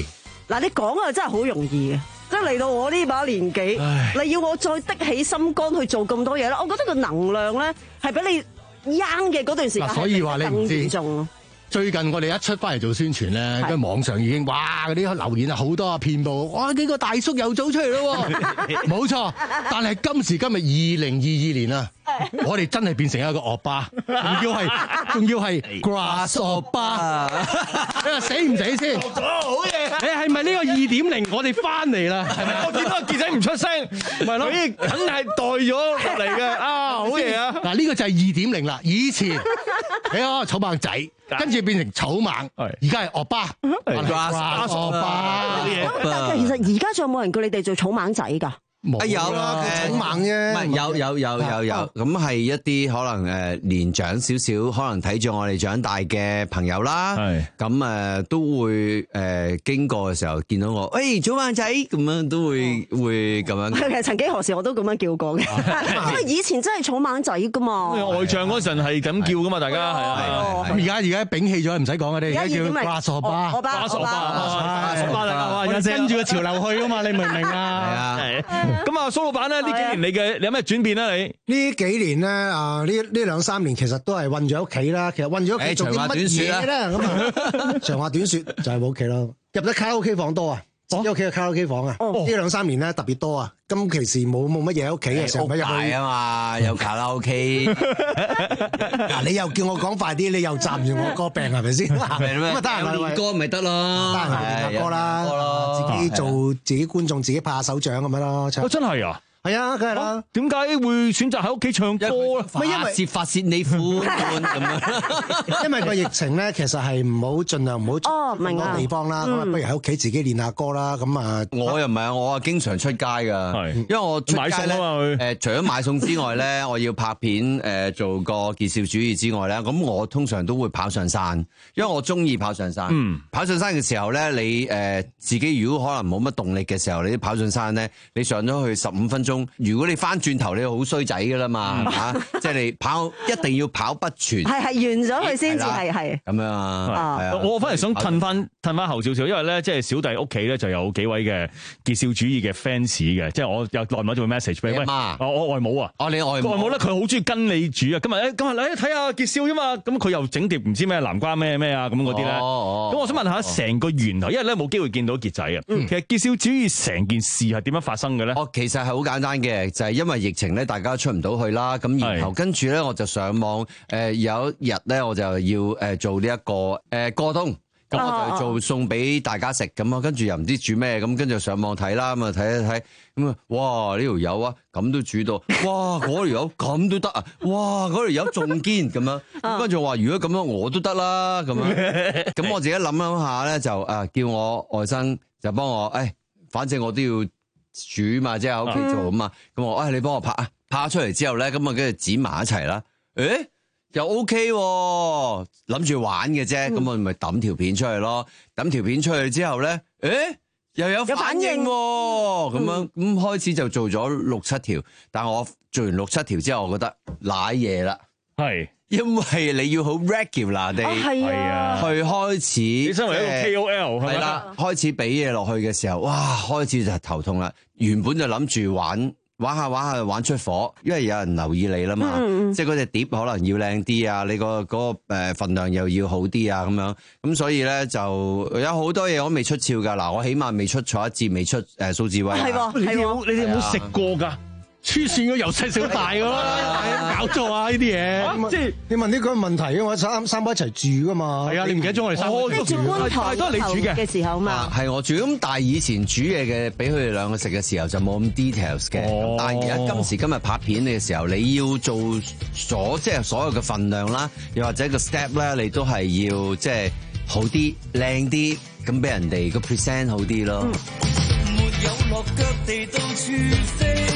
嗱，你講啊真係好容易嘅，即係嚟到我呢把年紀，你要我再的起心肝去做咁多嘢咧，我覺得個能量咧係比你 young 嘅嗰段時間所以話你唔知更嚴重。 最近我哋一出翻嚟做宣傳咧，跟網上已經哇嗰啲留言啊好多啊，遍佈哇幾個大叔又走出嚟咯喎，冇錯。但係今時今日二零二二年啊，我哋真係變成一個惡霸，仲要係仲要係 grass 惡霸，你話死唔死先？ 好嘢！ 你係咪呢個二點零？我哋翻嚟啦，係咪？ 我見到個傑仔唔出聲，咪咯，佢梗係代咗落嚟嘅啊！好嘢啊！ 嗱呢個就係二點零啦，以前你睇草蜢仔。跟住變成草蜢，而家係惡巴，惡巴。 但係其實而家仲有冇人叫你哋做草蜢仔㗎？ 啊有啊， 叫草蜢啫。 唔係有有有有有，咁係一啲可能誒年長少少，可能睇住我哋長大嘅朋友啦。係咁誒都會誒經過嘅時候見到我，誒草蜢仔咁樣都會會咁樣。 其實曾幾何時我都咁樣叫過嘅，因為以前真係草蜢仔㗎嘛。 外唱嗰陣係咁叫㗎嘛，大家係啊。 咁而家而家摒棄咗，唔使講嘅，你而家叫瓜傻巴， 瓜傻巴， 傻巴啦，我跟住個潮流去㗎嘛，你明唔明啊？ 係啊。 咁啊，蘇老闆咧呢幾年你嘅你有咩轉變咧？你呢幾年咧啊，呢呢兩三年其實都係韞咗屋企啦。其實韞咗屋企做啲乜嘢咧？咁啊，長話短說就係冇屋企咯。入得卡拉 OK 房多啊，屋企嘅卡拉 OK 房啊，呢兩三年咧特別多啊。今期時冇冇乜嘢喺屋企嘅，成日入去啊嘛，有卡拉 OK。 嗱，你又叫我講快啲，你又站住我個病係咪先？咁啊得閒練歌咪得咯， 得閒練下歌啦，自己做自己觀眾，自己拍下手掌咁樣咯。 哦，真係啊！ 係啊，梗係啦。 點解會選擇喺屋企唱歌咧？ 發泄發泄你苦悶咁樣。 因為個疫情咧，其實係唔好盡量唔好出咁多地方啦。咁啊，不如喺屋企自己練下歌啦。咁啊， 我又唔係啊，我啊經常出街㗎。因為我出街咧，誒除咗買餸之外咧，我要拍片誒做個傑少主義之外咧，咁我通常都會跑上山，因為我中意跑上山。嗯，跑上山嘅時候咧，你誒自己如果可能冇乜動力嘅時候，你跑上山咧，你上咗去十五分鐘。如果你翻轉頭，你好衰仔噶啦嘛，係嘛？即係你跑一定要跑不全， 係係完咗佢先至係係咁樣啊！係啊！ 我反而想褪翻褪翻後少少，因為咧即係小弟屋企咧就有幾位嘅傑少主義嘅 fans 嘅，即係我有耐唔耐做 message 俾你。喂，我外母啊， 哦你外母， 外母咧佢好中意跟你煮啊！今日誒今日嚟睇下傑少啫嘛，咁佢又整碟唔知咩南瓜咩咩啊咁嗰啲咧。咁我想問下成個源頭，因為咧冇機會見到傑仔啊。其實傑少主義成件事係點樣發生嘅咧？ 哦，其實係好簡單嘅。就係因為疫情咧，大家出唔到去啦，咁然後跟住咧，我就上網，誒、呃、有一日咧，我就要誒做呢、這、一個誒、呃、過冬，咁我就做送俾大家食，咁啊，跟住又唔知煮咩，咁跟住上網睇啦，咁啊睇一睇，咁啊，哇呢條友啊，咁都煮到，哇嗰條友咁都得啊，哇嗰條友仲堅咁樣，跟住我話如果咁樣我都得啦，咁樣，咁我自己諗諗下咧，就誒叫我外甥就幫我，誒反正我都要。煮嘛，即係喺屋企做啊嘛，咁、嗯、我，哎，你幫我拍啊，拍出嚟之後咧，咁啊，跟住剪埋一齊啦，誒，又 OK，諗住玩嘅啫，咁、嗯、我咪抌條片出去咯，抌條片出去之後咧，誒，又有反應，咁樣咁開始就做咗六七條，但係我做完六七條之後，我覺得瀨嘢啦，係。因為你要好 regular 地係啊，去開始，你身為一個 K O L 係啦，開始俾嘢落去嘅時候，哇，開始就頭痛啦。原本就諗住玩玩下玩下玩出火，因為有人留意你啦嘛，嗯、即係嗰隻碟可能要靚啲啊，你個嗰個誒份量又要好啲啊，咁樣咁所以咧就有好多嘢我未出鞘噶。嗱，我起碼未出彩一節，未出誒蘇志威，係喎， 你哋有你哋有冇食過噶？黐線嘅由細食到大㗎啦，搞錯啊呢啲嘢，即係你問呢個問題，因為我三三個一齊住噶嘛。係啊，你唔記得咗我哋三個一齊住， 係都係你煮嘅嘅時候嘛。 係我煮，咁但係以前煮嘢嘅，俾佢哋兩個食嘅時候就冇咁 details 嘅。哦、但係而家今時今日拍片嘅時候，你要做咗即係所有嘅份量啦，又或者個 step 咧，你都係要即係好啲、靚啲，咁俾人哋個 present 好啲咯。 沒有落腳地到處飛。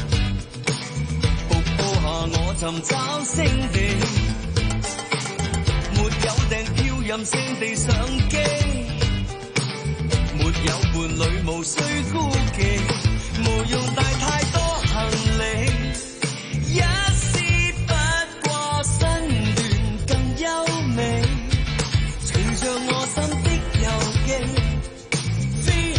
我尋找勝地，沒有訂票任性地上機，沒有伴侶無需孤寂，無用帶太多行李，一絲不過身段更優美，隨着我心的遊記，飛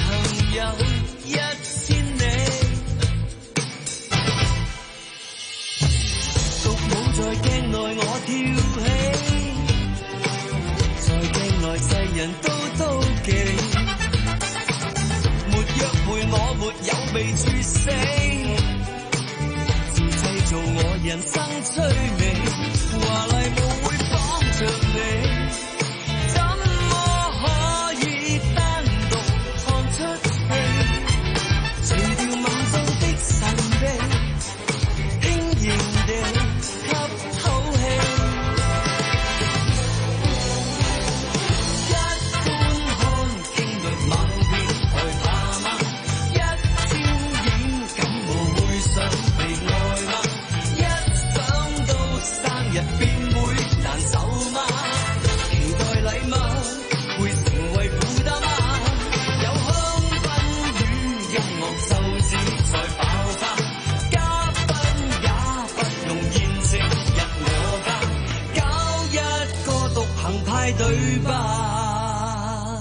死，自製造我人生趣味，華麗舞會綁着你，怎麼可以單獨看出戲？除掉夢中的神秘，輕盈地吸口氣。對吧？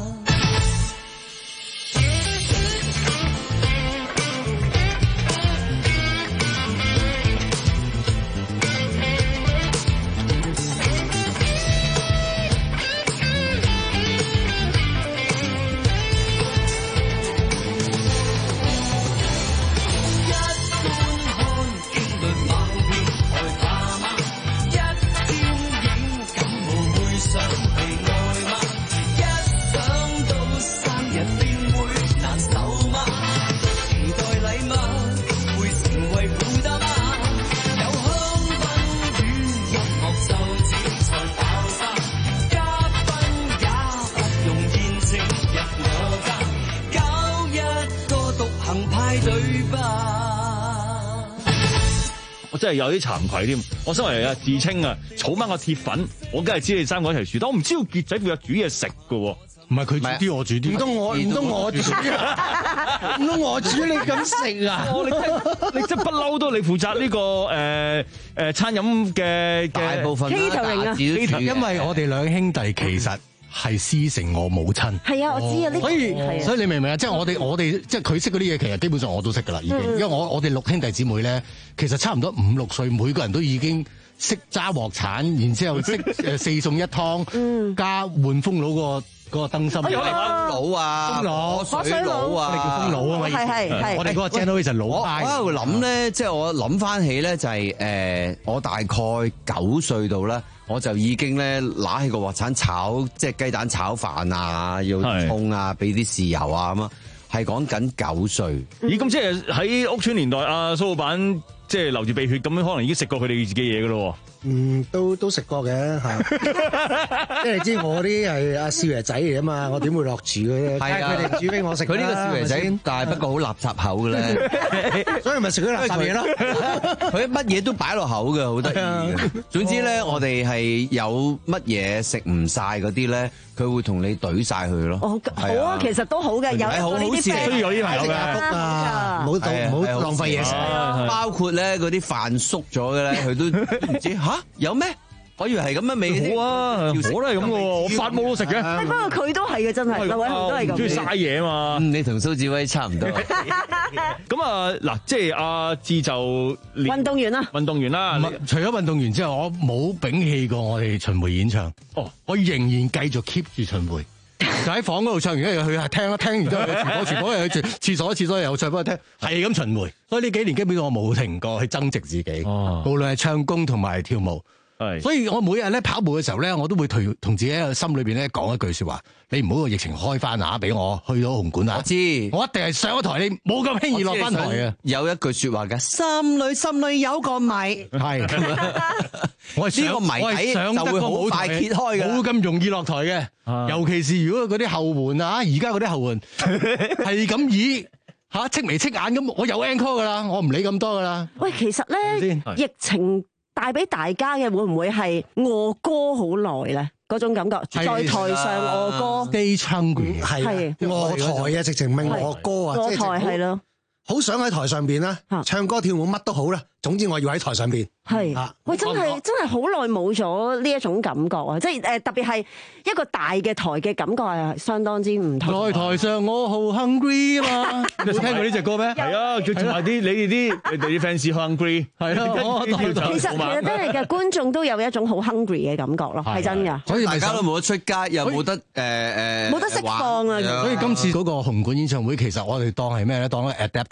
我真係有啲慚愧添，我身為啊自稱啊草蜢個鐵粉，我梗係知你三個一齊煮，但我唔知道傑仔負責煮嘢食㗎喎。 唔係佢煮啲，我煮啲。唔通我唔通我煮啊？唔通我煮你咁食啊？ 你真你真不嬲都你負責呢個誒誒餐飲嘅大部分啦，大致都煮嘅。 因為我哋兩兄弟其實係師承我母親。 係啊，我知啊，呢個所以所以你明唔明啊？即係我哋我哋即係佢識嗰啲嘢，其實基本上我都識㗎啦，已經。因為我我哋六兄弟姊妹咧，其實差唔多五六歲，每個人都已經識揸鑊鏟，然之後識誒四餸一湯，加換風爐個。嗰個燈芯， 有風爐啊， 風爐、 火水爐啊， 我哋叫風爐啊嘛， 係係係。 我哋嗰個 generation 老派。 我喺度諗咧，即係我諗翻起咧，就係誒，我大概九歲度咧，我就已經咧揦起個鑊鏟炒，即係雞蛋炒飯啊，要葱啊，俾啲豉油啊咁啊，係講緊九歲。 咦，咁即係喺屋邨年代，阿蘇老闆即係流住鼻血咁樣，可能已經食過佢哋自己嘢㗎咯。 嗯，都都食過嘅嚇，即係你知我啲係阿少爺仔嚟啊嘛，我點會落廚嘅啫？係啊，佢哋煮俾我食。 佢呢個少爺仔，但係不過好垃圾口嘅咧， 所以咪食啲垃圾嘢咯。 佢乜嘢都擺落口嘅，好得意嘅。總之咧，我哋係有乜嘢食唔晒嗰啲咧，佢會同你懟晒佢咯。 哦，好啊，其實都好嘅，有好好事，需要有啲朋友嘅， 唔好唔好浪費嘢食。 包括咧嗰啲飯縮咗嘅咧，佢都唔知嚇。有咩？我以為係咁嘅味。 好啊，我都係咁嘅喎，我發毛都食嘅。 不過佢都係嘅，真係，劉偉雄都係咁。 中意嘥嘢嘛？ 你同蘇志威差唔多。 咁啊，嗱，即係阿志就運動員啦， 運動員啦。 除咗運動員之外，我冇摒棄過我哋巡迴演唱。哦，我仍然繼續 keep 住巡迴。就喺房嗰度唱完，跟住去聽啦，聽完之後去廚房，廚房又去廁所，廁所又唱翻去聽，係咁巡迴。所以呢幾年基本上我冇停過去增值自己，哦、無論係唱功同埋跳舞。係，所以我每日咧跑步嘅時候咧，我都會同同自己喺心裏邊咧講一句說話：你唔好個疫情開翻下俾我去到紅館啊！ 我知， 我一定係上咗台，你冇咁輕易落翻台嘅。 有一句說話嘅，心裏心裏有個謎， 係我係呢個謎底就會好快揭開嘅， 冇咁容易落台嘅。啊、尤其是如果嗰啲後援啊，而家嗰啲後援係咁以吓戚眉戚眼咁，我有 encore 噶啦，我唔理咁多噶啦。 喂，其實咧疫情帶俾大家嘅會唔會係餓歌好耐咧？嗰種感覺，在台上餓歌 ，Stay hungry 係餓台啊，直情唔係餓歌啊， 餓台係咯。 好想喺台上邊啦，唱歌跳舞乜都好啦，總之我要喺台上邊。 係，喂，真係真係好耐冇咗呢一種感覺啊！即係誒，特別係一個大嘅台嘅感覺係相當之唔同。 在台上我好 hungry 啊嘛，你有聽過呢隻歌咩？ 係啊，叫同埋啲你哋啲你哋啲 fans hungry 係咯。其實其實真係嘅，觀眾都有一種好 hungry 嘅感覺咯，係真㗎。 所以大家都冇得出街，又冇得誒誒， 冇得釋放啊！ 所以今次嗰個紅館演唱會，其實我哋當係咩咧？當係 adapter 嚟嘅。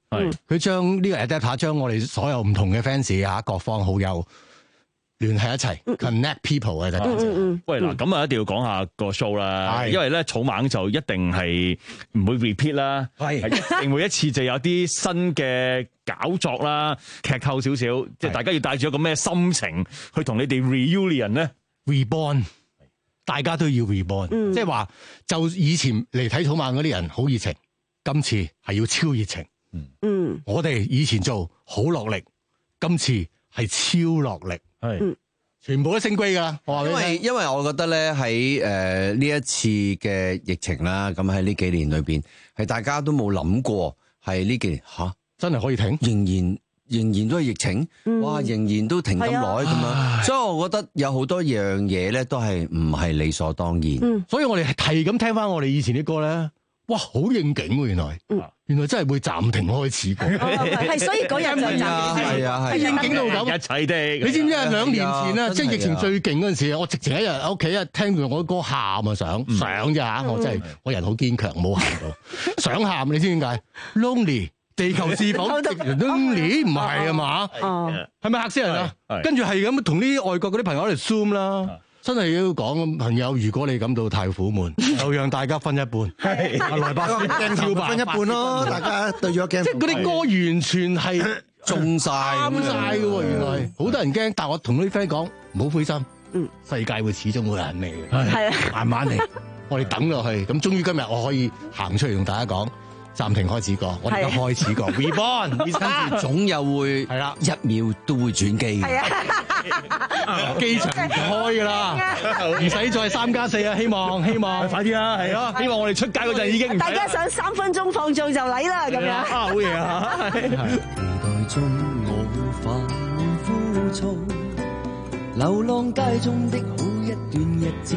係佢將呢個 adapter 將我哋所有唔同嘅 fans 啊，各方好友聯繫一齊、嗯、，connect people 嘅、嗯嗯嗯。喂，嗱咁啊，一定要講下個 show 啦，因為咧草蜢就一定係唔會 repeat 啦，係一定每一次就有啲新嘅搞作啦，劇透少少，即係大家要帶住一個咩心情去同你哋 reunion 咧 reborn， 大家都要 reborn，、嗯、即係話就以前嚟睇草蜢嗰啲人好熱情，今次係要超熱情。嗯，我哋以前做好落力，今次係超落力，係、嗯，全部都升規噶啦。我話因為因為我覺得咧喺誒呢一次嘅疫情啦，咁喺呢幾年裏邊，係大家都冇諗過係呢幾年吓、啊、 真係可以停， 仍然仍然都係疫情，嗯、哇，仍然都停咁耐咁樣，所以我覺得有好多樣嘢咧都係唔係理所當然。 嗯，所以我哋係咁聽翻我哋以前啲歌咧。哇，好應景喎！原來，嗯、原來真係會暫停開始過， 係、哦、所以嗰日就暫停， 係啊係應景到咁一齊的。你知唔知啊？兩年前啊，即係疫情最勁嗰陣時啊，我直情一日喺屋企啊，聽住我啲歌喊啊，想、嗯、想啫嚇，我真係我人好堅強，冇喊到，想喊你知點解 ？Lonely， 地球是否 lonely？ 唔係啊嘛？係咪嚇死人啊？跟住係咁同啲外國嗰啲朋友嚟 Zoom 啦。真係要講，朋友，如果你感到太苦悶，就讓大家分一半，係來吧，鏡跳吧，分一半咯，大家對住個鏡，即係嗰啲歌完全係中晒， 啱晒嘅喎，原來好多人驚，但係我同啲 friend 講，唔好灰心，嗯，世界會始終會有人嚟嘅，係啊，慢慢嚟，我哋等落去，咁終於今日我可以行出嚟同大家講。暫停開始過，我哋而家開始過 ，reborn， 跟住總有會係啦，一秒都會轉機嘅， 機場唔開噶啦，唔使再三加四啊！希望希望快啲啦，係咯，希望我哋出街嗰陣已經大家想三分鐘放縱就嚟啦，咁樣啊， 好嘢啊！ 期待中我反枯燥，流浪街中的好一段日子。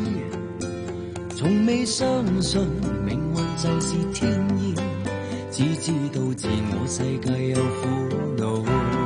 從未相信命運就是天意，只知道自我世界有苦惱。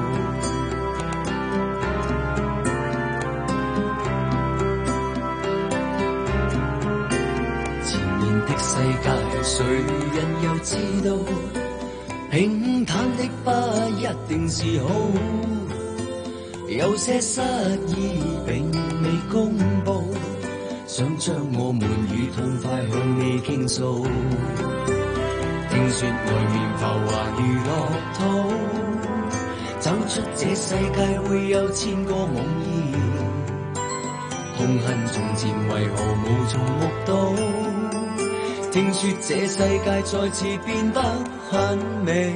前面的世界誰人又知道，平坦的不一定是好，有些失意並未公佈，想將我們與痛快向你傾訴，聽說外面浮華如樂土，走出這世界會有千個夢魘，痛恨從前為何無從目睹，聽說這世界再次變得很美，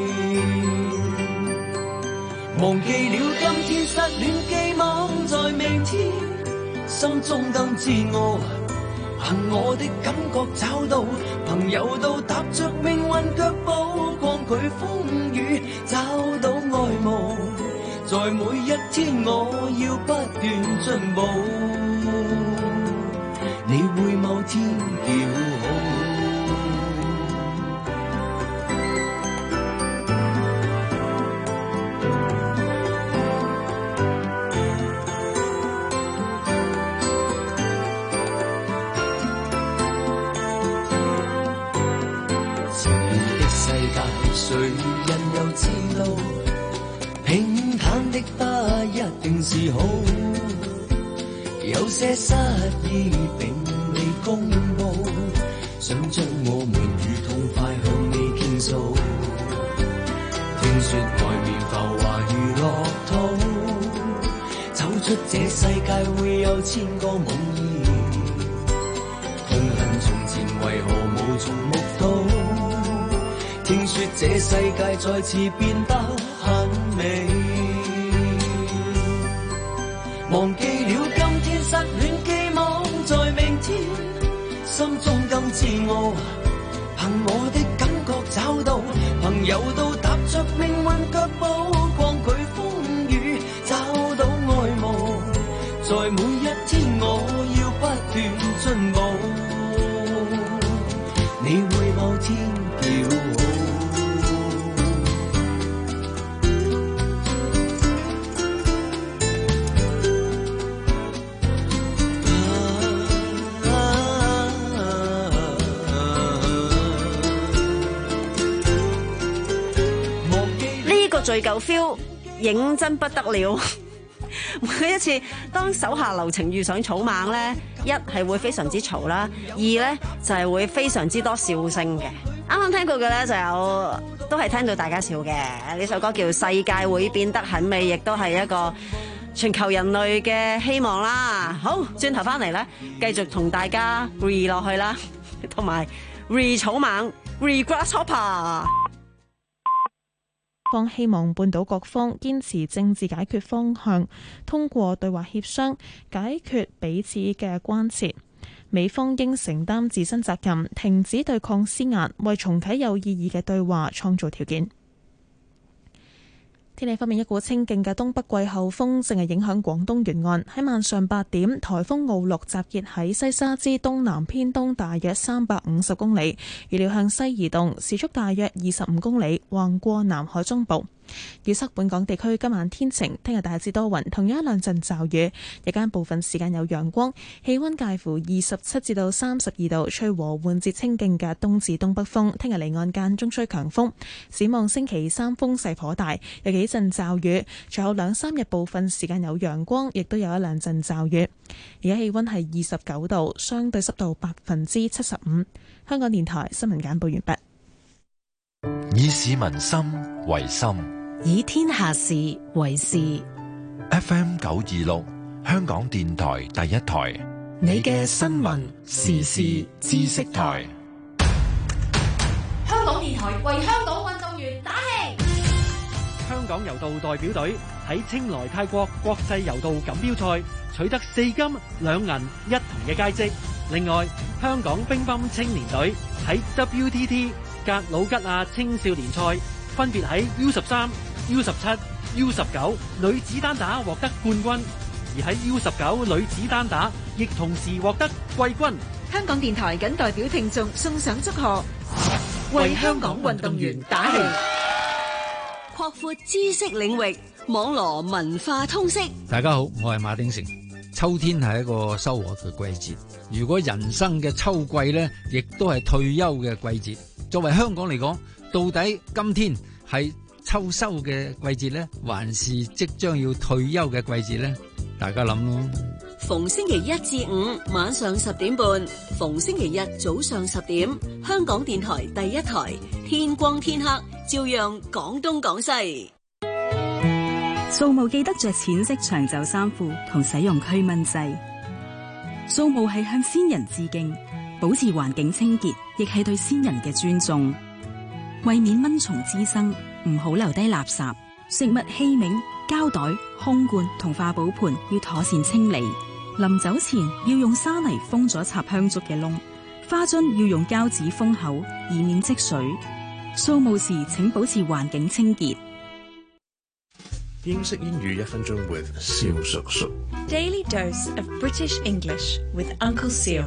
忘記了今天失戀寄望在明天，心中更自我，憑我的感覺找到朋友到踏着命運腳步，抗拒風雨，找到愛慕，在每一天我要不斷進步，你會某天叫好。誰人又知道，平坦的不一定是好，有些失意並未公佈，想將我們與痛快向你傾訴，聽說外面浮華如樂土，走出這世界會有千個夢魘，痛恨從前為何無從目睹，聽說這世界再次變得很美，忘記了今天失戀寄望在明天，心中更自我，憑我的感覺找到朋友到踏着命運腳步，抗拒風雨，找到愛慕，在每一天我要不斷進步，你會某天叫好。 敘舊 feel，認真不得了。每一次當手下留情遇上草蜢咧，一係會非常之嘈啦，二咧就係、是、會非常之多笑聲嘅。啱啱聽過嘅咧就有都係聽到大家笑嘅，呢首歌叫《世界會變得很美》，亦都係一個全球人類嘅希望啦。好，轉頭翻嚟咧，繼續同大家 re 落去啦，同埋 re 草蜢 re grasshopper。 方希望半島各方堅持政治解決方向，通過對話協商解決彼此嘅關切。美方應承擔自身責任，停止對抗施壓，為重啟有意義嘅對話創造條件。天氣方面，一股清勁嘅東北季候風正係影響廣東沿岸。喺晚上八點，颱風奧鹿集結喺西沙之東南偏東大約三百五十公里，預料向西移動，時速大約二十五公里，橫過南海中部。預測本港地區今晚天晴，聽日大致多雲，同樣一兩陣驟雨，日間部分時間有陽光，氣溫介乎二十七至到三十二度，吹和緩至清勁嘅東至東北風。聽日離岸間中吹強風，展望星期三風勢頗大，有幾陣驟雨，隨後兩三日部分時間有陽光，亦都有一兩陣驟雨。而家氣溫係二十九度，相對濕度百分之七十五。香港電台新聞簡報完畢。 以市民心為心， 以天下事為事。 F M 九二六，香港電台第一台， 你嘅新聞時事知識台。 香港電台為香港運動員打氣。 香港柔道代表隊喺清萊泰國國際柔道錦標賽取得四金兩銀一銅嘅佳績。另外，香港乒乓青年隊喺 W T T 格魯吉亞青少年賽分別喺 U 十三、U 十七、U 十九女子單打獲得冠軍，而喺 U 十九女子單打亦同時獲得季軍。 香港電台謹代表聽眾送上祝賀，為香港運動員打氣， 擴闊知識領域，網羅文化通識。 大家好，我係馬丁成。秋天係一個收穫嘅季節，如果人生嘅秋季呢，亦都係退休嘅季節。作為香港嚟講，到底今天係秋收嘅季節呢，還是即將要退休嘅季節呢？大家諗咯。 逢星期一至五晚上十點半，逢星期日早上十點，香港電台第一台，天光天黑照樣講東講西。 掃墓記得着淺色長袖衫褲同使用驅蚊劑。掃墓係向先人致敬，保持環境清潔，亦係對先人嘅尊重。為免蚊蟲滋生，唔好留低垃圾、食物器皿、膠袋、空罐同化寶盤要妥善清理。臨走前要用沙泥封咗插香燭嘅窿，花樽要用膠紙封口，以免積水。掃墓時請保持環境清潔。 英式英語一分鐘 with 蕭叔叔。 Daily dose of British English with Uncle Seal。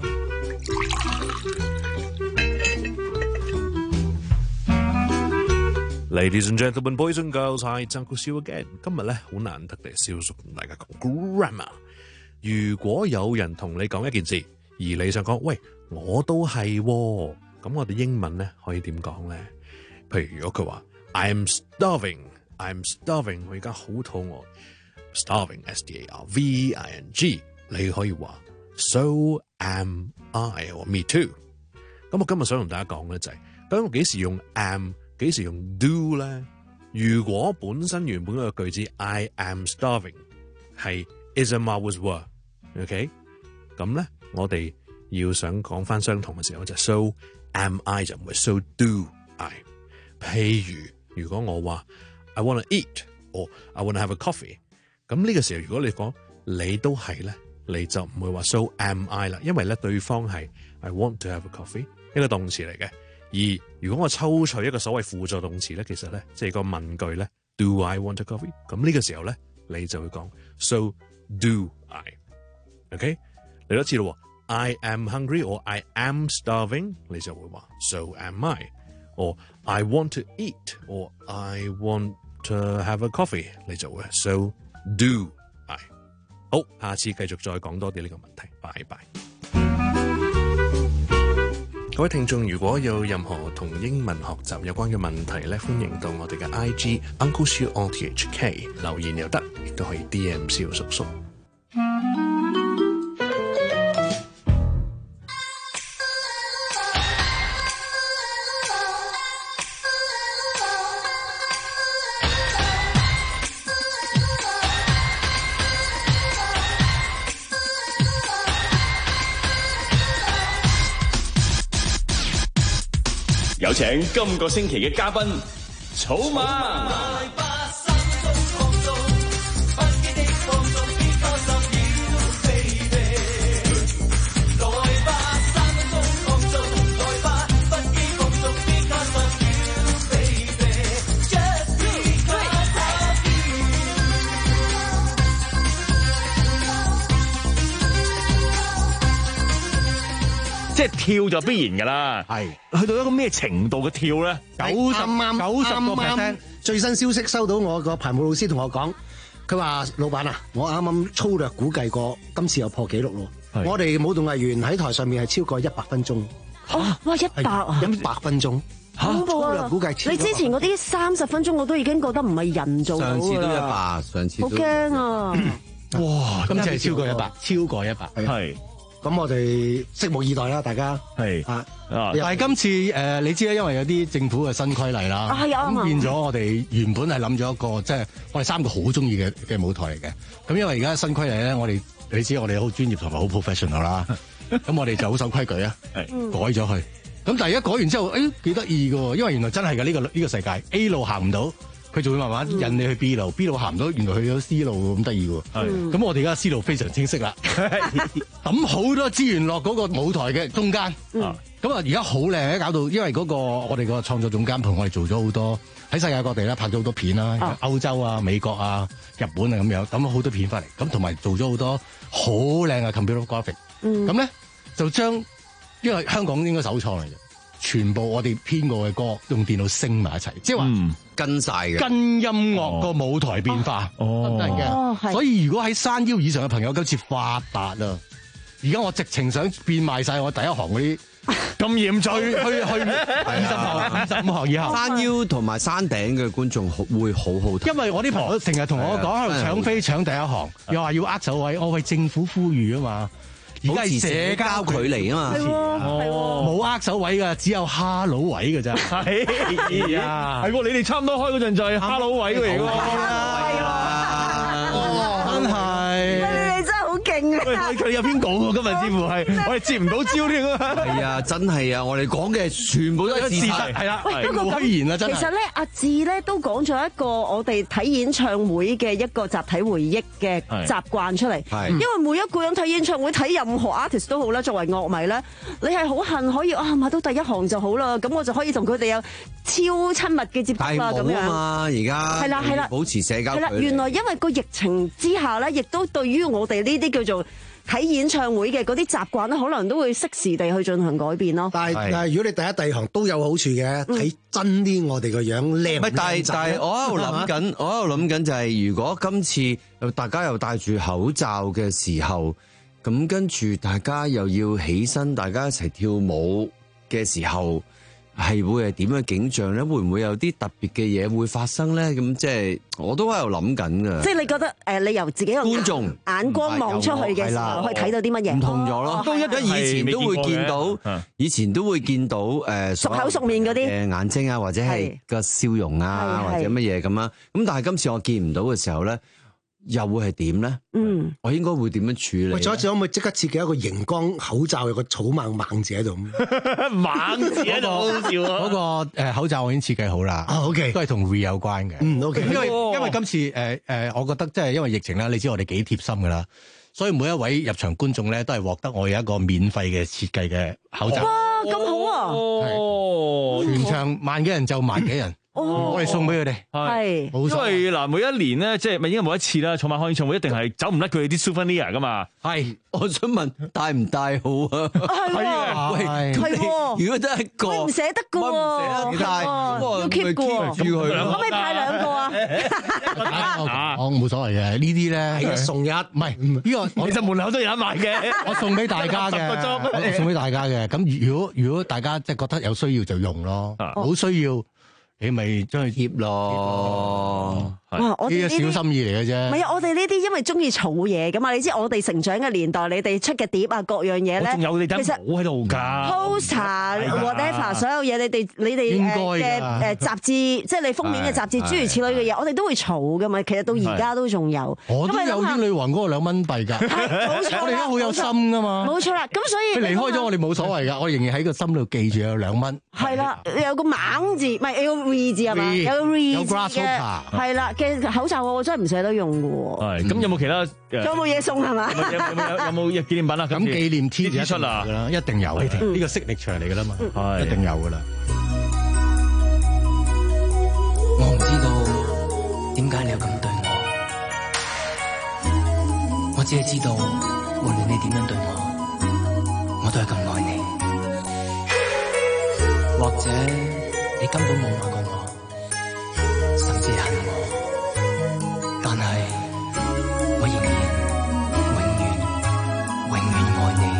Ladies and gentlemen, boys and girls, hi, it's Uncle Seal again。今日咧好難得地蕭叔同大家講 grammar。如果有人同你講一件事，而你想講，喂，我都係，咁我哋英文咧可以點講咧？譬如如果佢話 I'm starving。I'm starving， 我而家好肚餓。starving S T A R V I N G， 你可以話 So am I， 或 me too。咁我今日想同大家講咧就係、是，究竟我幾時用 am， 幾時用 do 咧？如果本身原本嗰個句子 I am starving 係 is am I was were，OK， 咁咧我哋要想講翻相同嘅時候就 So am I 就唔係 So do I。譬如如果我話I want to eat or I want to have a coffee。咁呢個時候，如果你講你都係咧，你就唔會話 so am I 啦，因為咧對方係 I want to have a coffee 一個動詞嚟嘅。而如果我抽取一個所謂輔助動詞咧，其實咧即係個問句咧 Do I want a coffee？ 咁呢個時候咧，你就會講 so do I。OK， 嚟多次咯 ，I am hungry or I am starving， 你就會話 so am I。or I want to eat or I want to have a coffee， 你就會 so do I。 好，下次繼續再講多啲呢個問題，拜拜。 各位聽眾，如果有任何同英文學習有關嘅問題咧，歡迎到我哋嘅 I G Uncle Siu O T H K 留言又得，亦都可以 D M 蕭叔叔。 有請今個星期嘅嘉賓草蜢。 即係跳就必然㗎啦，係去到一個咩程度嘅跳咧？ 九十啱九十個 percent。最新消息收到，我個排舞老師同我講，佢話老闆啊，我啱啱粗略估計過，今次又破紀錄咯。我哋舞動藝員喺台上面係超過一百分鐘。 哦，哇，一百啊！ 一百分鐘， 恐怖啊！ 估計你之前嗰啲三十分鐘，我都已經覺得唔係人做到㗎啦。 上次都一百，上次好驚啊！ 哇，今次係超過一百，超過一百， 係。 咁我哋拭目以待啦，大家係啊。 但係今次誒、呃，你知啦，因為有啲政府嘅新規例啦， 咁、啊、 變咗我哋原本係諗咗一個，即係我哋三個好中意嘅嘅舞台嚟嘅。咁因為而家新規例咧，我哋你知我哋好專業同埋好 professional 啦。咁我哋就好守規矩啊，改咗佢。咁但係一改完之後，誒幾得意㗎，因為原來真係嘅呢個呢、呢個世界 A 路行唔到。佢就會慢慢引你去 B 路、嗯、，B 路行唔到，原來去咗 C 路咁得意喎。咁、嗯、我哋而家 C 路非常清晰啦，抌好多資源落嗰個舞台嘅中間。咁啊，而家好靚，搞到因為嗰個我哋個創作總監同我哋做咗好多喺世界各地啦，拍咗好多片啦，啊、歐洲啊、美國啊、日本啊咁樣，抌咗好多片翻嚟。咁同埋做咗好多好靚嘅 computer graphic。咁咧、嗯、就將因為香港應該首創嚟嘅。全部我哋編過嘅歌用電腦升埋一齊，即係話跟晒嘅， 跟音樂個舞台變化，哦，得嘅。哦、所以如果喺山腰以上嘅朋友今次發達啦，而家我直情想變賣晒我第一行嗰啲咁嚴重，去去去二十行、二十五行以後。 山腰同埋山頂嘅觀眾會好好睇， 因為我啲朋友成日同我講喺度搶飛搶第一行，又話要握手位，我為政府呼籲啊嘛。而家係社交距離啊嘛，冇握手位噶，只有哈佬位噶咋。係啊，係喎，你哋差唔多開嗰陣就係哈佬位嚟喎。係啊，真係。 勁啊！佢有邊講喎？今日似乎係我哋接唔到招添啊！ 係啊，真係啊！我哋講嘅全部都係事實， 係啦， 喂，不過虛言啊，真係。 其實咧，阿志咧都講咗一個我哋睇演唱會嘅一個集體回憶嘅習慣出嚟。係，因為每一個人睇演唱會睇任何 artist 都好啦，作為樂迷咧，你係好恨可以啊買到第一行就好啦，咁我就可以同佢哋有超親密嘅接觸啦，咁樣。 嘛，而家係啦係啦， 保持社交距離。係啦， 原來因為個疫情之下咧，亦都對於我哋呢啲叫做睇演唱會嘅嗰啲習慣咧，可能都會適時地去進行改變咯。 但係但係，如果你第一、第二行都有好處嘅，睇、嗯、真啲我哋個樣靚唔靚？ 但係但係，我喺度諗緊，我喺度諗緊就係，如果今次大家又戴住口罩嘅時候，咁跟住大家又要起身，大家一齊跳舞嘅時候，係會係點樣景象咧？會唔會有啲特別嘅嘢會發生咧？咁即係我都喺度諗緊噶。 即係你覺得誒、呃，你由自己個觀眾眼光望出去嘅時候，可以睇到啲乜嘢？唔同咗咯，都一以前都會見到，以前都會見到誒熟口熟面嗰啲誒眼睛啊，或者係個笑容啊，或者乜嘢咁啊。咁但係今次我見唔到嘅時候咧，又會係點咧？嗯，我應該會點樣處理？ 喂，再一次可唔可以即刻設計一個熒光口罩，有個草蜢猛字喺度？ 猛字喺度，好笑啊！ 嗰個誒口罩我已經設計好啦。啊 ，OK，都係同 Re 有關嘅。 嗯，OK， 因為因為今次誒誒、呃，我覺得即係因為疫情啦，你知我哋幾貼心噶啦，所以每一位入場觀眾咧都係獲得我有一個免費嘅設計嘅口罩。 哇，咁好啊！ 哦，全場萬幾人就萬幾人。哦，我哋送俾佢哋， 係， 因為嗱，每一年咧，即係咪應該每一次啦，草蜢開演唱會一定係走唔甩佢哋啲 souvenir 噶嘛。 係，我想問帶唔帶好啊？ 係啊， 喂， 係， 如果真係一個， 唔捨得噶喎， 唔捨得帶， 要 keep 噶喎， 住佢， 可唔可以派兩個啊？ 我冇所謂嘅，呢啲咧送一，唔係呢個， 其實門口都有得賣嘅。 我送俾大家嘅，我送俾大家嘅。咁如果如果大家即係覺得有需要就用咯，冇需要你咪將佢貼咯。 哇！我哋呢啲小心意嚟嘅啫。 唔係啊，我哋呢啲因為中意儲嘢噶嘛，你知我哋成長嘅年代，你哋出嘅碟啊，各樣嘢咧， 仲有你其實冇喺度㗎。 poster whatever 所有嘢，你哋你哋嘅誒雜誌，即係你封面嘅雜誌，諸如此類嘅嘢，我哋都會儲噶嘛。其實到而家都仲有。 我都有英女王嗰個兩蚊幣㗎。 冇錯， 我哋而家好有心㗎嘛。 冇錯啦，咁所以佢離開咗我哋冇所謂㗎，我仍然喺個心度記住有兩蚊。 係啦，有個猛字，唔係有個 re 字係嘛？有個 re 字嘅係啦嘅口罩，我真係唔捨得用嘅喎。 係咁有冇其他？ 有冇嘢送係嘛？ 有冇有冇紀念品啊？ 咁紀念 T 就出啦， 一定有，呢個色力場嚟㗎啦嘛，一定有㗎啦。 我唔知道點解你要咁對我，我只係知道無論你點樣對我，我都係咁愛你。或者你根本冇愛過我，甚至恨我，但係我仍然永遠永遠愛你，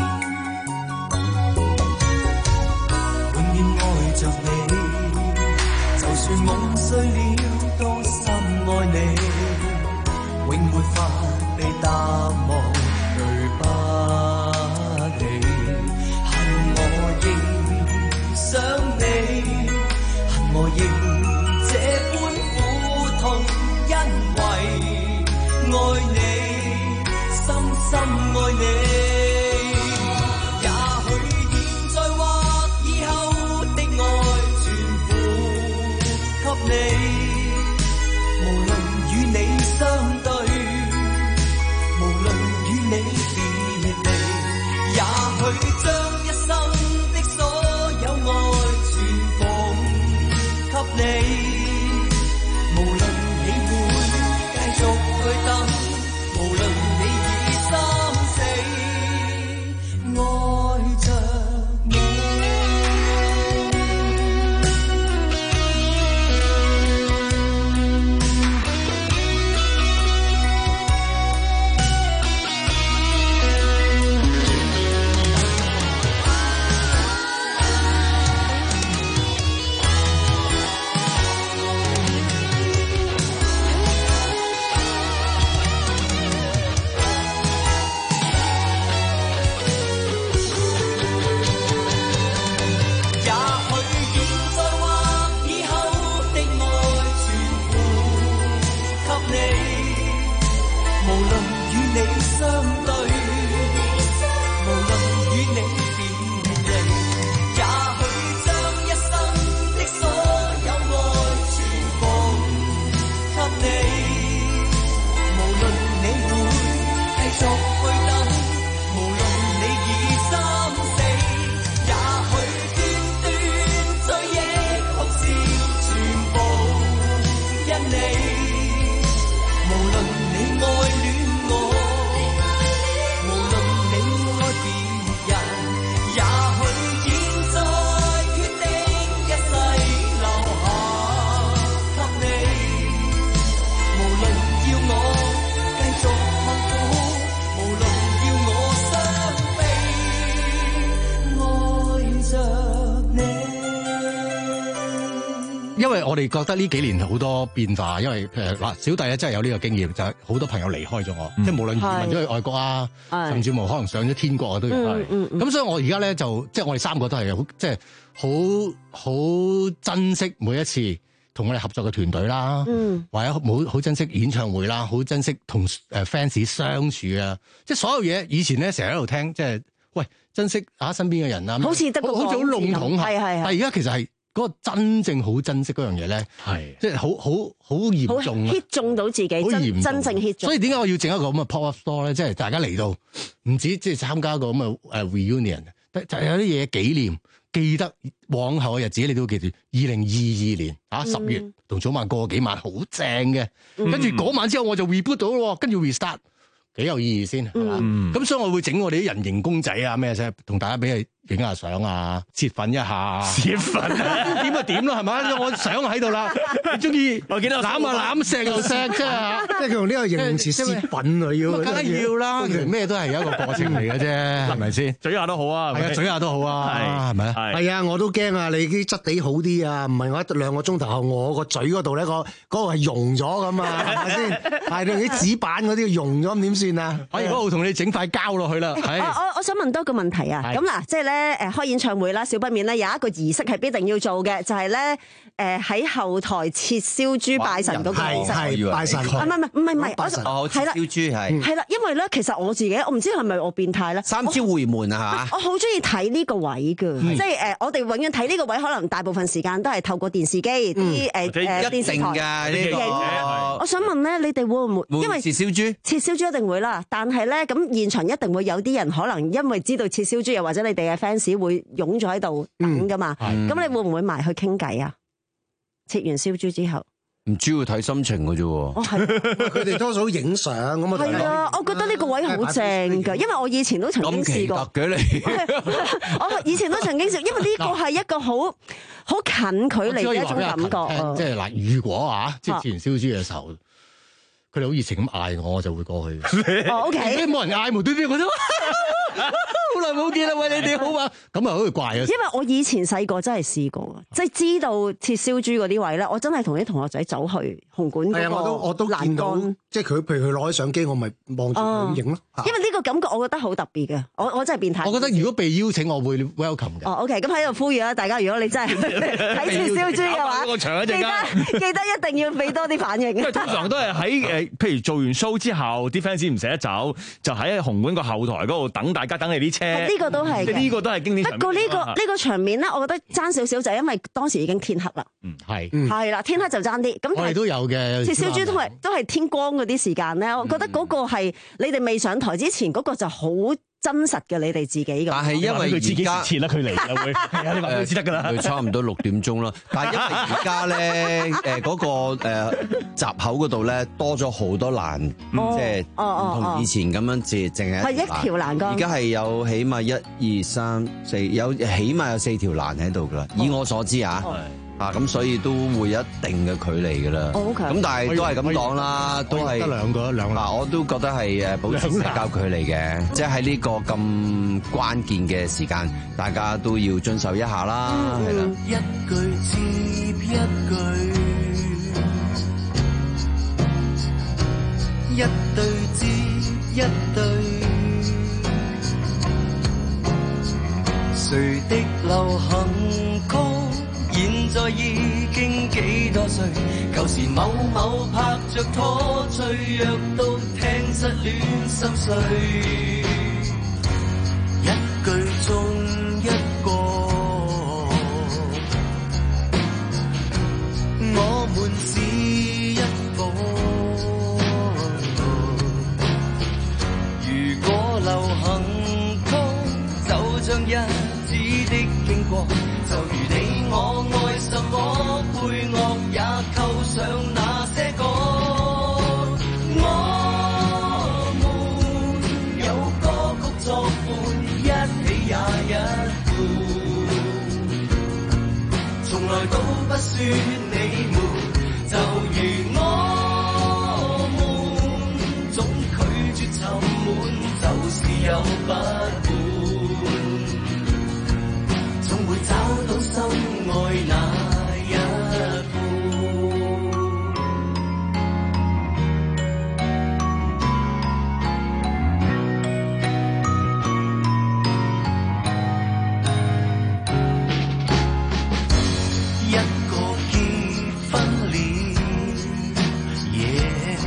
永遠愛着你，就算夢碎了都深愛你，永沒法被淡忘，對不起，恨我仍想你，恨我仍這般苦痛，因為愛你，深深愛你。也許現在或以後的愛全付給你，無論與你相對，無論與你別離，也許將一生的所有愛全奉給你，無論你會繼續去等，無論你已心死，愛着你。 因為我哋覺得呢幾年好多變化，因為誒嗱，小弟咧真係有呢個經驗，就係、是、好多朋友離開咗我，嗯、即係無論移民咗去外國啊，甚至乎可能上咗天國啊都有。咁、嗯嗯嗯、所以我而家咧就即係我哋三個都係好即係好好珍惜每一次同我哋合作嘅團隊啦，嗯、或者好好珍惜演唱會啦，好珍惜同誒 fans 相處啊，即係所有嘢以前咧成日喺度聽，即係喂珍惜下身邊嘅人啊， 好似得個好似好籠統嚇， 係係。 但係而家其實係。嗰個真正好珍惜嗰樣嘢咧，係即係好好好嚴重啊 hit 中到自己，好嚴真正 hit 中。 所以點解我要整一個咁嘅 pop up store 咧？即係大家嚟到唔止即係參加一個咁嘅誒 reunion，就係有啲嘢紀念，記得往後嘅日子你都記住。二零二二年啊十月同早晚過幾晚好正嘅，跟住嗰晚之後我就 reboot 到咯，跟住 restart。 幾有意義先，係嘛？咁所以我會整我哋啲人形公仔啊咩啫，同大家俾佢影下相啊，泄憤一下， 泄憤點就點咯，係嘛？我相喺度啦，你中意我見到攬啊攬，錫就錫啫嚇， 即係佢用呢個形容詞泄憤啊要， 梗係要啦，咩都係有一個過程嚟嘅啫，係咪先？ 嘴下都好啊， 係啊，嘴下都好啊，係咪啊？ 係啊，我都驚啊！你啲質地好啲啊，唔係我一兩個鐘頭後，我個嘴嗰度咧個嗰個係溶咗咁啊，係咪先？係你啲紙板嗰啲溶咗咁點算啊？ 我如果我同你整塊膠落去啦， 我我我想問多個問題啊！咁嗱，即係咧誒開演唱會啦，少不免咧有一個儀式係必定要做嘅，就係咧誒喺後台切燒豬拜神嗰個儀式， 係拜神， 唔係唔係唔係唔係， 哦，切燒豬係係啦，因為咧其實我自己我唔知係咪我變態咧， 三朝回門啊嚇！ 我好中意睇呢個位㗎，即係誒我哋永遠睇呢個位，可能大部分時間都係透過電視機啲誒誒電視台呢個。 我想問咧，你哋會唔會因為切燒豬？ 切燒豬一定會啦，但係咧咁現場一定會有啲人可能因為知道切燒豬，又或者你哋嘅 fans 會湧咗喺度等噶嘛，咁、嗯、你會唔會埋去傾偈啊？切完燒豬之後， 唔主要睇心情嘅啫喎。 哦，係， 佢哋多數影相咁啊。 係啊，我覺得呢個位好正㗎，因為我以前都曾經試過。 咁奇特嘅你， 我以前都曾經試，因為呢個係一個好好近距離嘅一種感覺啊。 即係嗱，如果啊，即係切完燒豬嘅時候。佢哋好熱情咁嗌我，我就會過去。 哦 ，OK。 即係冇人嗌，無端端我都好耐冇見啦，喂，你哋好嘛？咁啊，好怪啊！因為我以前細個真係試過，即係知道切燒豬嗰啲位咧，我真係同啲同學仔走去紅館嗰個欄杆。 係啊，我都我都見到，即係佢譬如佢攞起相機，我咪望住佢影咯。 因為呢個感覺，我覺得好特別嘅。我我真係變態。 我覺得如果被邀請，我會 welcome 嘅。 哦 ，OK。咁喺度呼籲啦，大家如果你真係睇切燒豬嘅話，記得記得一定要俾多啲反應。 因為通常都係喺誒。譬如做完 show 之後，啲 fans 唔捨得走，就喺紅館個後台嗰度等大家等你啲車。 呢個都係， 呢個都係經典場面。 不過呢個呢個場面咧，我覺得爭少少就係因為當時已經天黑啦。 嗯，係。 係啦，天黑就爭啲。咁我哋都有嘅。 切燒豬都係都係天光嗰啲時間咧，我覺得嗰個係你哋未上台之前嗰個就好真實嘅你哋自己咁。 但係因為而家切啦，佢嚟就會係啊，你話佢先得㗎啦。 差唔多六點鐘啦，但係因為而家咧誒嗰個誒閘口嗰度咧多咗好多欄，即係唔同以前咁樣，即係淨係係一條欄杆。 而家係有起碼一二三四，有起碼有四條欄喺度㗎啦。以我所知啊。啊，咁所以都會有一定嘅距離㗎啦。 O K。 咁但係都係咁講啦，都係得兩個兩個。 嗱，我都覺得係誒保持社交距離嘅，即係喺呢個咁關鍵嘅時間，大家都要遵守一下啦，係啦。 一句接一句，一對接一對，誰的流行曲？現在已經幾多歲？舊時某某拍着拖，脆弱到聽失戀心碎。一句中一個，我們是一個。如果流行曲就像日子的經過，就如你我愛什麼配樂也扣上那些歌。我們有歌曲作伴，一起也一半，從來都不算你們，就如我們總拒絕沉悶，就是有不滿，會找到心愛那一半。一個結婚了，耶、yeah ！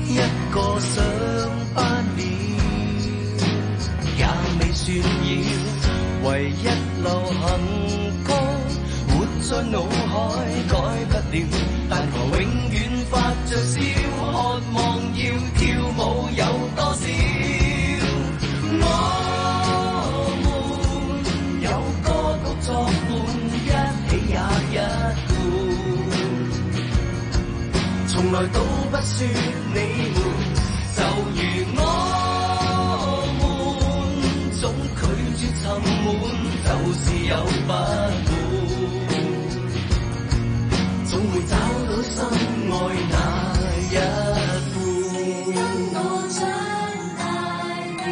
一個上班了，也未算要。唯一流行歌活在腦海改不了，但求永遠發着燒，渴望要跳舞有多少？我們有歌曲作伴，一起也一半，從來都不算你們， 就如我們總拒絕沉悶，就是有不滿，總會找到心愛那一半。跟我長大了，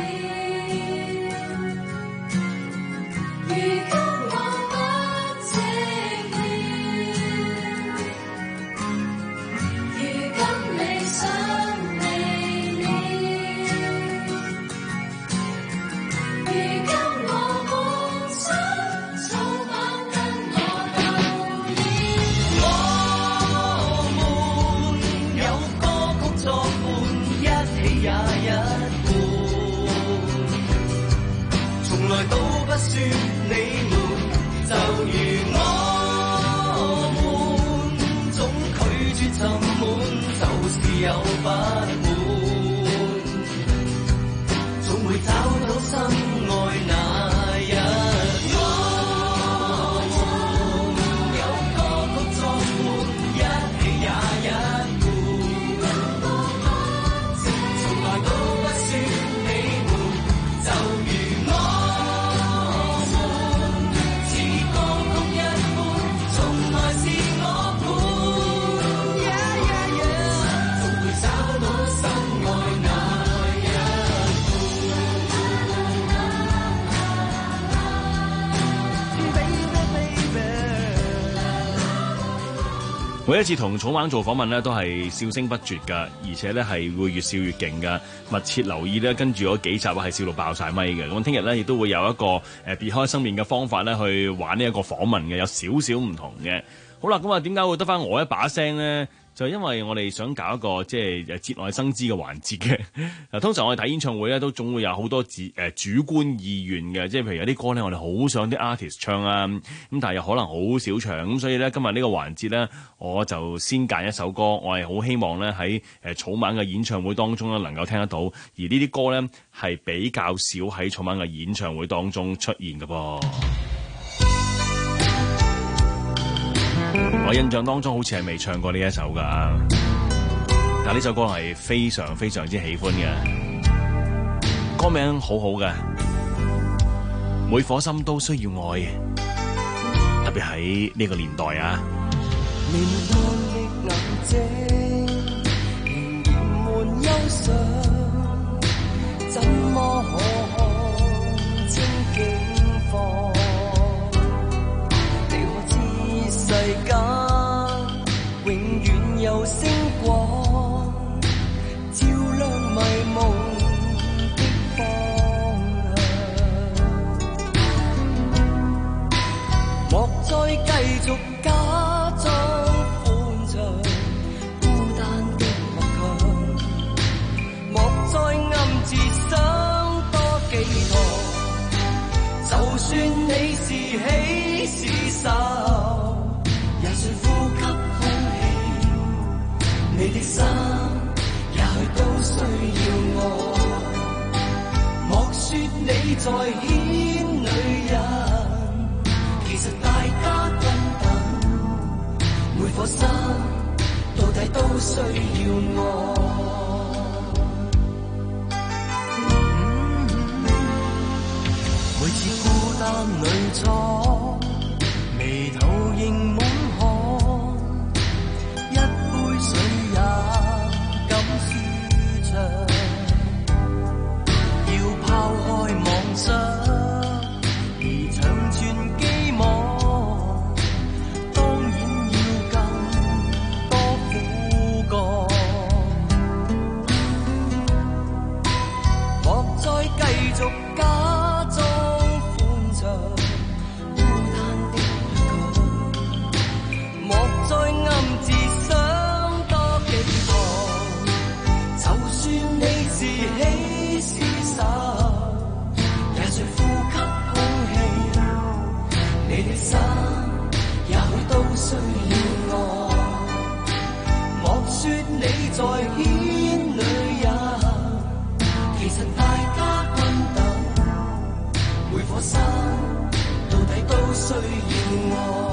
如今我不寂寥，如今理想未了，如今我夢想早晚跟我鬥了。我們有歌曲作伴，一起也一半，從來都不說你們，就如我們總拒絕沉悶，就是有不滿，總會找到心愛那一個。我們有歌曲作伴，一起也一半，從來都不說你們，就如我們似歌曲一般，從來是我伴。Yeah, yeah, yeah， 總會找到心愛那一每一次同草蜢做訪問咧，都係笑聲不絕㗎，而且咧係會越笑越勁㗎。密切留意咧，跟住嗰幾集係笑到爆晒咪嘅。咁聽日咧亦都會有一個誒別開生面嘅方法咧去玩呢一個訪問嘅，有少少唔同嘅。好啦，咁啊點解會得翻我一把聲咧？就因為我哋想搞一個即係誒節外生枝嘅環節嘅。嗱，通常我哋睇演唱會咧，都總會有好多自誒主觀意願嘅，即係譬如有啲歌咧，我哋好想啲 artist 唱啊，咁但係又可能好少唱，咁所以咧今日呢個環節咧，我就先揀一首歌，我係好希望咧喺誒草蜢嘅演唱會當中咧能夠聽得到，而呢啲歌咧係比較少喺草蜢嘅演唱會當中出現嘅噃。我印象當中好似係未唱過呢一首噶，但呢首歌係非常非常之喜歡嘅，歌名好好嘅，每顆心都需要愛，特別喺呢個年代啊。 面看的眼睛，仍然滿憂傷，怎麼可看清境況？你可知世間永遠有星光，照亮迷夢的方向，莫再繼續假裝歡暢，孤單的倔強，莫再暗自想多寄託，就算你是喜是愁，也需呼吸空氣，你的心也許都需要我，莫說你在牽女人，其實大家均等，每顆心到底都需要我。每次孤單裏坐，眉頭仍滿汗，一杯水也敢舒暢，要拋開妄想，而長存寄望，當然要更多苦幹，莫再繼續假裝歡暢，孤單的倔強，莫再暗自想多寄託，就算你是喜是愁，也需呼吸空氣，你的心也許都需要我，莫說你在牽女人，其實大家均等，每顆心到底都需要我。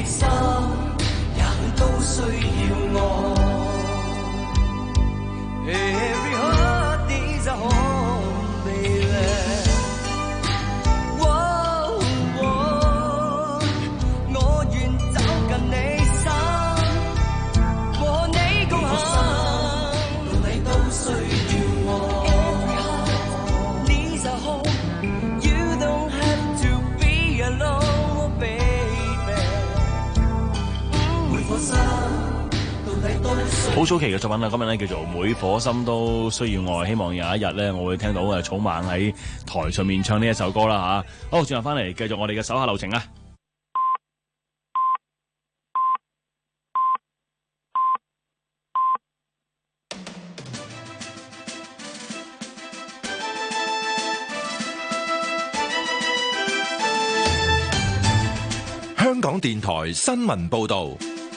心，也許都需要愛。Every heart needs a home, baby. Whoa, whoa, 我願走近你心，和你共行，到底都需要愛。Every heart needs a home, you don't have to be alone, baby. 每顆心。 好早期嘅作品啦，今日咧叫做《每顆心都需要愛》，希望有一日咧，我會聽到誒草蜢喺台上面唱呢一首歌啦嚇。好，轉頭翻嚟繼續我哋嘅手下留情啊！ 香港電台新聞報導。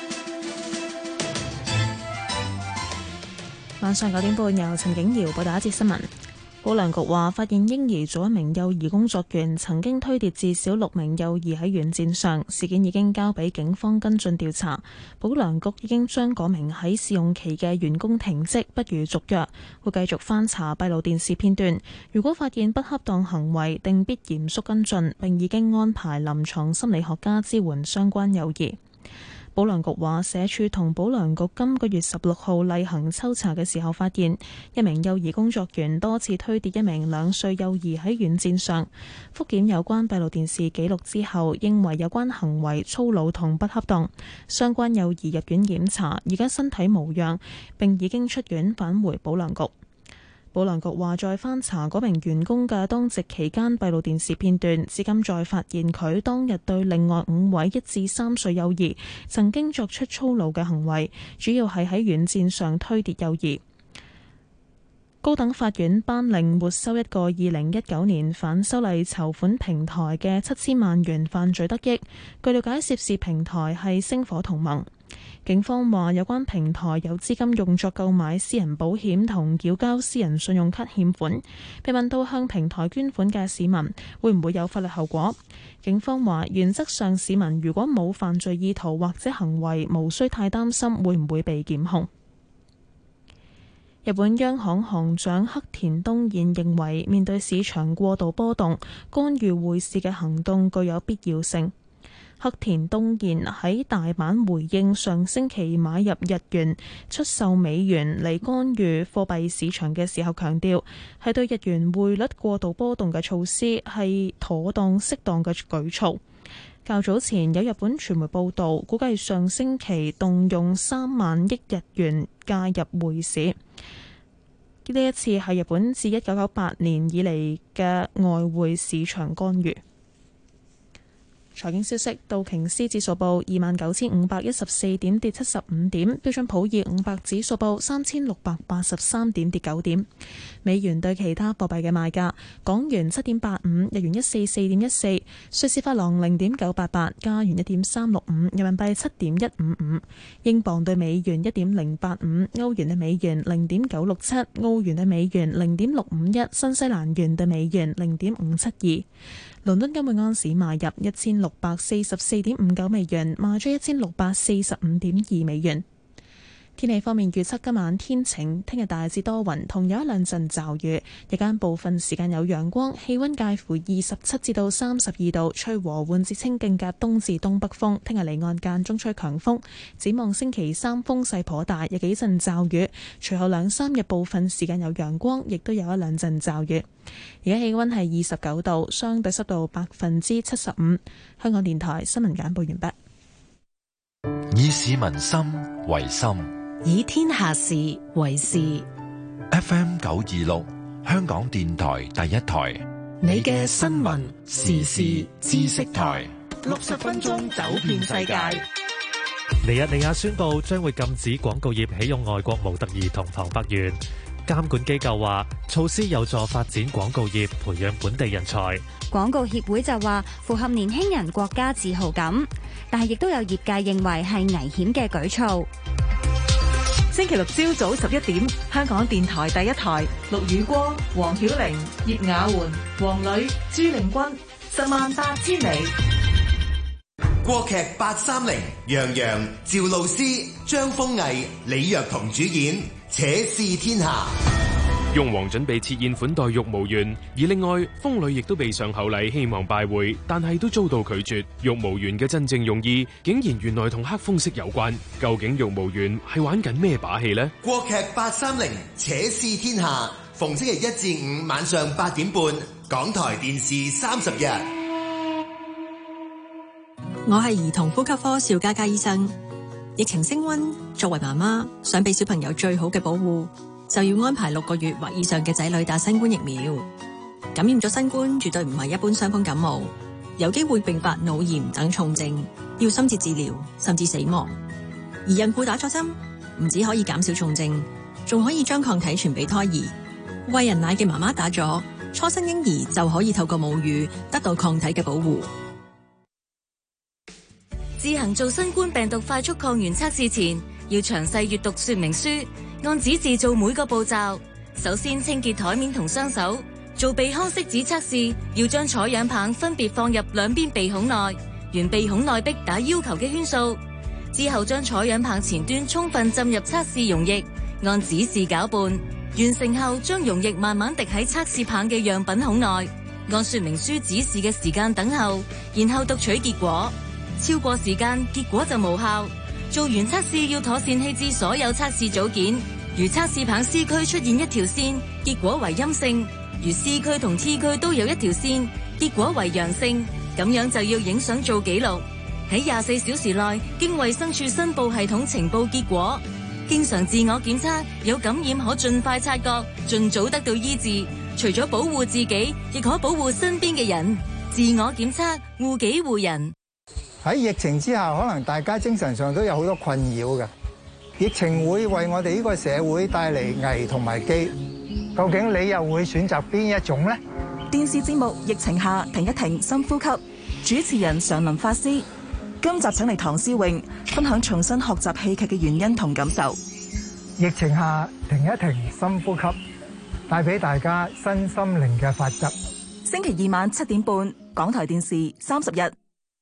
晚上九點半，由陳景瑤報道一節新聞。保良局話，發現嬰兒組一名幼兒工作員曾經推跌至少六名幼兒喺軟墊上，事件已經交俾警方跟進調查。保良局已經將嗰名喺試用期嘅員工停職，不予續約，會繼續翻查閉路電視片段。如果發現不恰當行為，定必嚴肅跟進，並已經安排臨床心理學家支援相關幼兒。保良局話，社署同保良局今個月十六號例行抽查嘅時候，發現一名幼兒工作員多次推跌一名兩歲幼兒喺軟墊上。復檢有關閉路電視記錄之後，認為有關行為粗魯同不恰當。相關幼兒入院檢查，而家身體無恙，並已經出院返回保良局。保良局話，再翻查嗰名員工嘅當值期間閉路電視片段，至今再發現佢當日對另外五位一至三歲幼兒曾經作出粗魯嘅行為，主要係喺軟墊上推跌幼兒。高等法院頒令沒收一個二零一九年反修例籌款平台嘅七千萬元犯罪得益。據了解，涉事平台係星火同盟。警方話，有關平台有資金用作購買私人保險同繳交私人信用卡欠款。被問到向平台捐款嘅市民會唔會有法律後果，警方話，原則上市民如果冇犯罪意圖或者行為，無需太擔心會唔會被檢控。日本央行行長黑田東彥認為，面對市場過度波動，干預匯市嘅行動具有必要性。黑田東彥喺大阪回應上星期買入日元、出售美元嚟干預貨幣市場嘅時候，強調係對日元匯率過度波動嘅措施係妥當適當嘅舉措。較早前有日本傳媒報道，估計上星期動用三萬億日元介入匯市。呢一次係日本自一九九八年以嚟嘅外匯市場干預。財經消息，道瓊斯指數報二萬九千五百一十四點，跌七十五點；標準普爾五百指數報三千六百八十三點，跌九點。美元對其他貨幣嘅賣價：港元七點八五，日元一四四點一四，瑞士法郎零點九八八，加元一點三六五，人民幣七點一五五，英鎊對美元一點零八五，歐元對美元零點九六七，澳元對美元零點六五一，新西蘭元對美元零點五七二。倫敦金每盎司買入一千六百四十四點五九美元，賣出一千六百四十五點二美元。天氣方面預測今晚天晴，聽日大致多雲，同有一兩陣驟雨，日間部分時間有陽光，氣溫介乎二十七至到三十二度，吹和緩至清勁嘅東至東北風。聽日離岸間中吹強風，展望星期三風勢頗大，有幾陣驟雨，隨後兩三日部分時間有陽光，亦都有一兩陣驟雨。而家氣溫係二十九度，相對濕度百分之七十五。香港電台新聞簡報完畢。 以市民心為心， 以天下事為事。 F M 九二六，香港電台第一台， 你嘅新聞時事知識台， 六十分鐘走遍世界。 尼日利亞宣布將會禁止廣告業起用外國模特兒同旁白員。監管機構話，措施有助發展廣告業，培養本地人才。 廣告協會就話，符合年輕人國家自豪感，但係亦都有業界認為係危險嘅舉措。 星期六朝早十一點，香港電台第一台，陸宇光、黃曉玲、葉雅媛、黃磊、朱玲君，十萬八千里。 國劇八三零，楊洋、趙露思、張豐毅、李若彤主演《且試天下》。 雍王準備設宴款待玉無緣，而另外風呂亦都備上厚禮，希望拜會，但係都遭到拒絕。玉無緣嘅真正用意，竟然原來同黑風息有關。究竟玉無緣係玩緊咩把戲呢？ 國劇八三零，且試天下，逢星期一至五晚上八點半，港台電視三十日。 我係兒童呼吸科邵嘉嘉醫生。疫情升溫，作為媽媽，想俾小朋友最好嘅保護，就要安排六個月或以上嘅仔女打新冠疫苗。感染咗新冠絕對唔係一般傷風感冒，有機會併發腦炎等重症，要深切治療甚至死亡。而孕婦打咗針，唔止可以減少重症，仲可以將抗體傳俾胎兒。餵人奶嘅媽媽打咗，初生嬰兒就可以透過母乳得到抗體嘅保護。 自行做新冠病毒快速抗原測試前，要詳細閱讀說明書，按指示做每個步驟。首先清潔台面同雙手。做鼻腔拭子測試，要將採樣棒分別放入兩邊鼻孔內，沿鼻孔內壁打要求嘅圈數。之後將採樣棒前端充分浸入測試溶液，按指示攪拌。完成後，將溶液慢慢滴喺測試棒嘅樣品孔內，按說明書指示嘅時間等候，然後讀取結果。超過時間，結果就無效。做完測試要妥善棄置所有測試組件。如測試棒 C 區出現一條線，結果為陰性；如 C 區同 T 區都有一條線，結果為陽性。咁樣就要影相做記錄，喺廿四小時內經衛生署申報系統呈報結果。經常自我檢測，有感染可盡快察覺，盡早得到醫治。除咗保護自己，亦可保護身邊嘅人。自我檢測，護己護人。 喺疫情之下，可能大家精神上都有好多困擾嘅。疫情會為我哋呢個社會帶嚟危同埋機，究竟你又會選擇邊一種呢？ 電視節目《疫情下停一停，深呼吸》，主持人常林法師。今集請嚟唐詩詠分享重新學習戲劇嘅原因同感受。 疫情下停一停，深呼吸，帶俾大家身心靈嘅法則。 星期二晚七點半，港台電視三十日。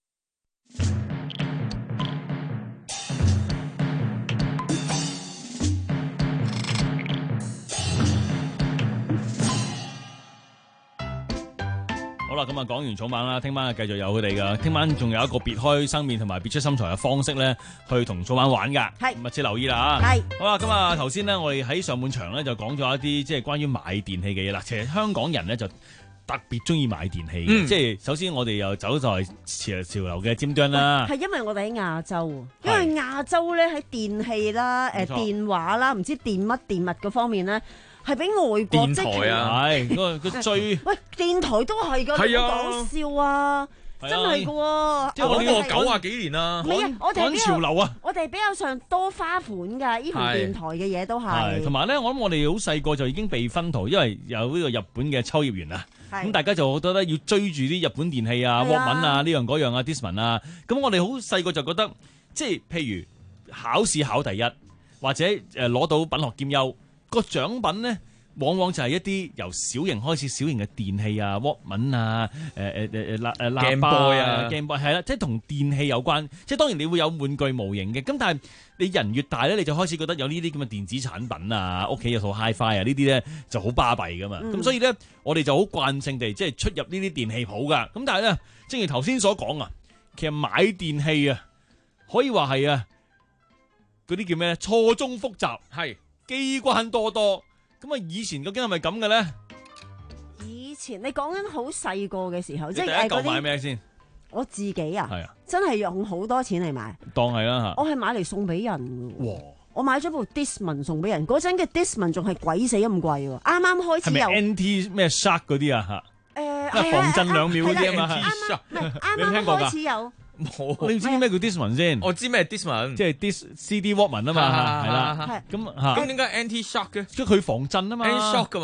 好啦，咁啊講完草蜢啦，聽晚繼續有佢哋噶。聽晚仲有一個別開生面同埋別出心裁嘅方式咧，去同草蜢玩噶。係，密切留意啦嚇。係。好啦，咁啊頭先咧，我哋喺上半場咧就講咗一啲即係關於買電器嘅嘢啦。其實香港人咧就特別中意買電器嘅，嗯、即係首先我哋又走在潮潮流嘅尖端啦。 係因為我哋喺亞洲，因為亞洲咧喺電器啦、誒電話啦、唔知電乜電物嗰方面咧。係俾外國電台啊，係嗰個最喂電台都係㗎，你唔好講笑啊！真係㗎喎， 即係我呢個九啊幾年啦， 唔係啊，我哋趕潮流啊， 我哋比較上多花款㗎，呢台電台嘅嘢都係。 同埋咧，我諗我哋好細個就已經被薰陶，因為有呢個日本嘅秋葉原啊，咁大家就覺得要追住啲日本電器啊、Walkman啊呢樣嗰樣啊、Discman 啊，咁我哋好細個就覺得，即係譬如考試考第一，或者誒攞到品學兼優。個獎品咧，往往就係一啲由小型開始小型嘅電器啊、Walkman啊、誒誒誒誒喇誒喇叭啊、Game Boy 係啦，即係同電器有關。即係當然你會有玩具模型嘅，咁但係你人越大咧，你就開始覺得有呢啲咁嘅電子產品啊，屋企有套 Hi-Fi 啊，呢啲咧就好巴閉噶嘛。咁、嗯、所以咧，我哋就好慣性地即係出入呢啲電器鋪噶。咁但係咧，正如頭先所講啊，其實買電器啊，可以話係啊嗰啲叫咩咧？錯綜複雜係。機關多多，咁啊以前究竟係咪咁嘅咧？ 以前你講緊好細個嘅時候，即係第一嚿買咩先？ 我自己啊， 係啊， 真係用好多錢嚟買， 當係啦吓。 我係買嚟送俾人嘅。 哇！ 我買咗部 Discman 送俾人，嗰陣嘅 Discman 仲係鬼死咁貴喎，啱啱開始有。 係咪 N T 咩 Shark 嗰啲啊吓？誒，防震兩秒嗰啲啊嘛。 啱啱開始有。 冇，你知咩叫 Discman 先？ 我知咩 Discman， 即係 Dis C D Walkman 啊嘛，係啦。咁吓， 咁點解 Anti-Shock 嘅？ 即係佢防震啊嘛。 Anti-Shock 噶嘛？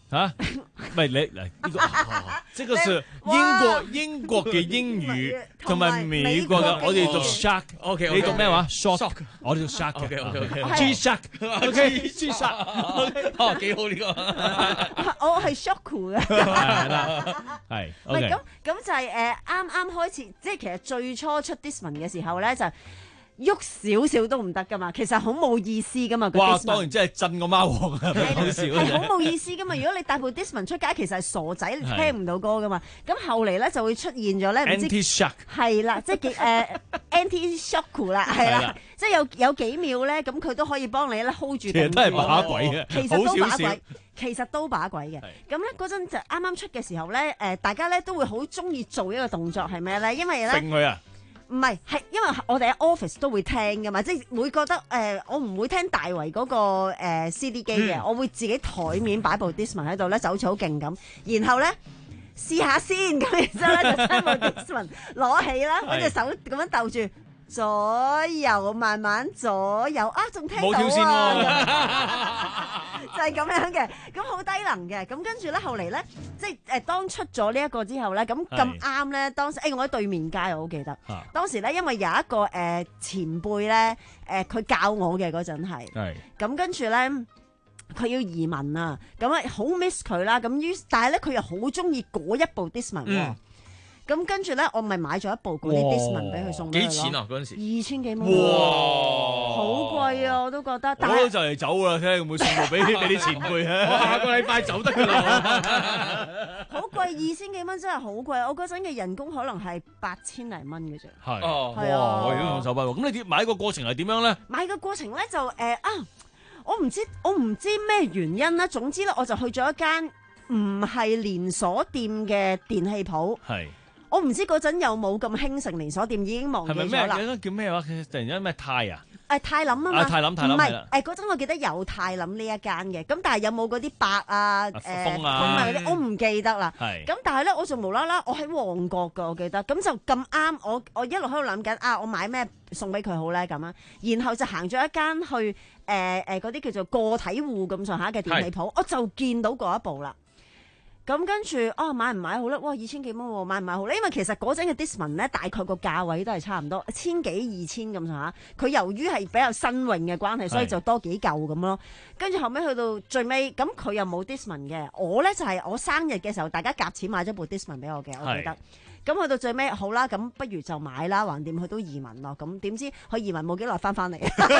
嚇，唔係你嗱呢個，即係是英國英國嘅英語同埋美國嘅，我哋讀 shark， 你讀咩話 ？shock， 我哋讀 shark，G shark，OK，G shark， 哦幾好呢個， 我係 shock 嘅， 係啦，係。 唔係咁咁就係誒啱啱開始，即係其實最初出 Discman 嘅時候咧就。喐少少都唔得噶嘛，其實好冇意思噶嘛。 哇！當然真係震個貓王啊，好笑。 係好冇意思噶嘛。如果你帶部 Discman 出街，其實係傻仔，你聽唔到歌噶嘛。咁後嚟咧就會出現咗咧 ，anti shock 係啦，即係幾誒 anti shock 啦，係啦，即係有有幾秒咧，咁佢都可以幫你咧 hold 住。 其實都係把鬼嘅， 其實都把鬼，其實都把鬼嘅。咁咧嗰陣就啱啱出嘅時候咧，誒大家咧都會好中意做一個動作係咩咧？因為咧， 揈佢啊！ 唔係，係因為我哋喺 office 都會聽噶嘛，即係會覺得誒、呃，我唔會聽大圍嗰、那個、呃、C D 機嘅，嗯、我會自己台面擺部 Discman 喺度咧，就好似好勁咁。然後咧試下先，咁然之後咧就將部 Discman 攞起啦，跟住手咁樣鬥住左右，慢慢左右啊，仲聽到啊！就係咁樣嘅，咁好低能嘅，咁跟住咧後嚟咧，即係誒當出咗呢一個之後咧，咁咁啱咧，當時誒我喺對面街，我好記得，啊、當時咧因為有一個誒、呃、前輩咧，誒佢教我嘅嗰陣係，咁跟住咧佢要移民啊，咁啊好 miss 佢啦，咁於但係咧佢又好中意嗰一部 Discman 喎。嗯咁跟住咧，我咪買咗一部嗰啲 Discman 俾佢送俾佢咯。 幾錢啊？嗰陣時二千幾蚊。哇！好貴啊，我都覺得。但我都就嚟走啦，睇下會唔會送部俾俾啲前輩啊？ 我下個禮拜走得㗎啦。 好貴，二千幾蚊真係好貴。我嗰陣嘅人工可能係八千零蚊嘅啫。 係。 哦。 係啊。 我已經用手筆喎。咁你點買個過程係點樣咧？ 買個過程咧就誒、呃、啊！我唔知我唔知咩原因啦。總之咧，我就去咗一間唔係連鎖店嘅電器鋪。係。我唔知嗰陣有冇咁興盛連鎖店，已經忘記咗啦。 係咪咩？叫咩話？突然間咩泰啊？ 誒泰林啊嘛。 泰林泰林唔係誒嗰陣我記得有泰林呢一間嘅，咁但係有冇嗰啲白啊誒風啊嗰啲，我唔記得啦。係。咁但係咧，我就無啦啦，我喺旺角㗎，我記得。咁就咁啱，我我一路喺度諗緊啊，我買咩送俾佢好咧咁啊。然後就行咗一間去誒誒嗰啲叫做個體戶咁上下嘅電器鋪，我就見到嗰一部啦。咁跟住啊，買唔買好咧？哇，二千幾蚊喎，買唔買好咧？因為其實嗰陣嘅 Discman 咧，大概個價位都係差唔多，千幾二千咁上下。佢由於係比較新穎嘅關係，所以就多幾嚿咁咯。跟住後尾去到最尾，咁佢又冇 Discman 嘅。我咧就係、是、我生日嘅時候，大家夾錢買咗部 Discman 俾我嘅，我記得。咁去到最尾好啦，咁不如就買啦，橫掂佢都移民咯。咁點知佢移民冇幾耐翻翻嚟，就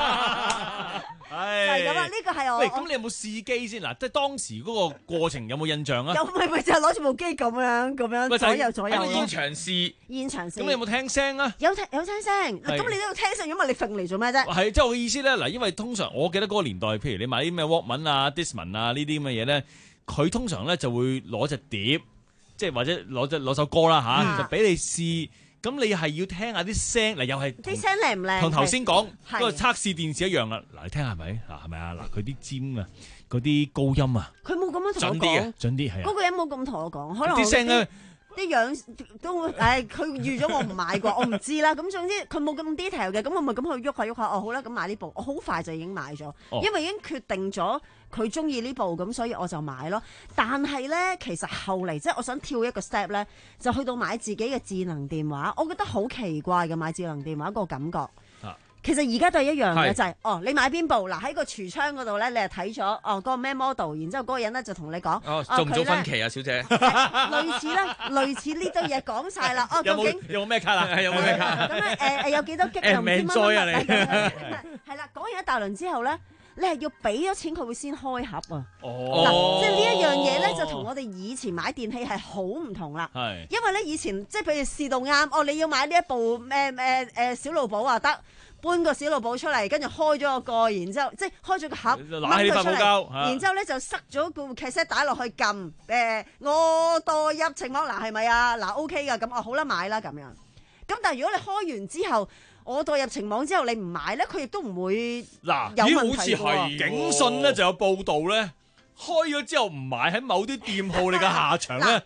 係咁啦。呢個係我。喂， 咁你有冇試機先嗱？即係當時嗰個過程有冇印象啊？ 有咪咪就係攞住部機咁樣咁樣左右左右。 喺現場試， 現場試。 咁你有冇聽聲啊？ 有聽有聽聲。咁你都要聽聲，因為你揈嚟做咩啫？ 係，即係我嘅意思咧。嗱，因為通常我記得嗰個年代，譬如你買啲咩 Walkman 啊、Discman 啊呢啲咁嘅嘢咧，佢通常咧就會攞隻碟。即係或者攞隻攞首歌啦嚇，啊、就俾你試。咁你係要聽下啲聲，嗱又係啲聲靚唔靚？ 同頭先講嗰個測試電視一樣啦。嗱，你聽下係咪？嗱係咪啊？嗱佢啲尖啊，嗰啲高音啊， 佢冇咁樣同我講。準啲嘅， 準啲係啊。 嗰個人冇咁同我講，可能啲聲咧。 啲樣都誒，佢預咗我唔買過，我唔知啦。咁總之佢冇咁 detail 嘅，咁我咪咁去喐下喐下。哦，好啦，咁買呢部，我好快就已經買咗，哦、因為已經決定咗佢中意呢部，咁所以我就買咯。但係咧，其實後嚟即係我想跳一個 step 咧，就去到買自己嘅智能電話，我覺得好奇怪嘅買智能電話個感覺。啊其實而家都係一樣嘅，是就係、是、哦，你買邊部嗱喺個櫥窗嗰度咧，你係睇咗哦嗰個咩 model，然之後嗰個人咧就同你講哦，做唔做分期啊，小姐？ 類似啦，類似呢堆嘢講晒啦。哦，究竟有冇咩卡啊？有冇咩卡？ 咁咧誒誒有幾多激又唔知乜乜係啦，講完一大輪之後咧，你係要俾咗錢佢會先開盒啊。哦，嗱，即係呢一樣嘢咧，就同我哋以前買電器係好唔同啦。係，因為咧以前即係譬如試到啱，哦你要買呢一部咩咩誒小露寶啊得。搬個小露寶出嚟，跟住開咗個蓋，然之後即係開咗個盒，掹佢出嚟，然之後咧就塞咗個卡式帶落去撳，誒、呃、我墮入情網，嗱係咪啊？嗱 OK 噶，咁哦好啦買啦咁樣。咁但係如果你開完之後，我墮入情網之後你唔買咧，佢亦都唔會嗱有問題喎。 好似係警訊咧就有報道咧，開咗之後唔買喺某啲店鋪你嘅下場咧。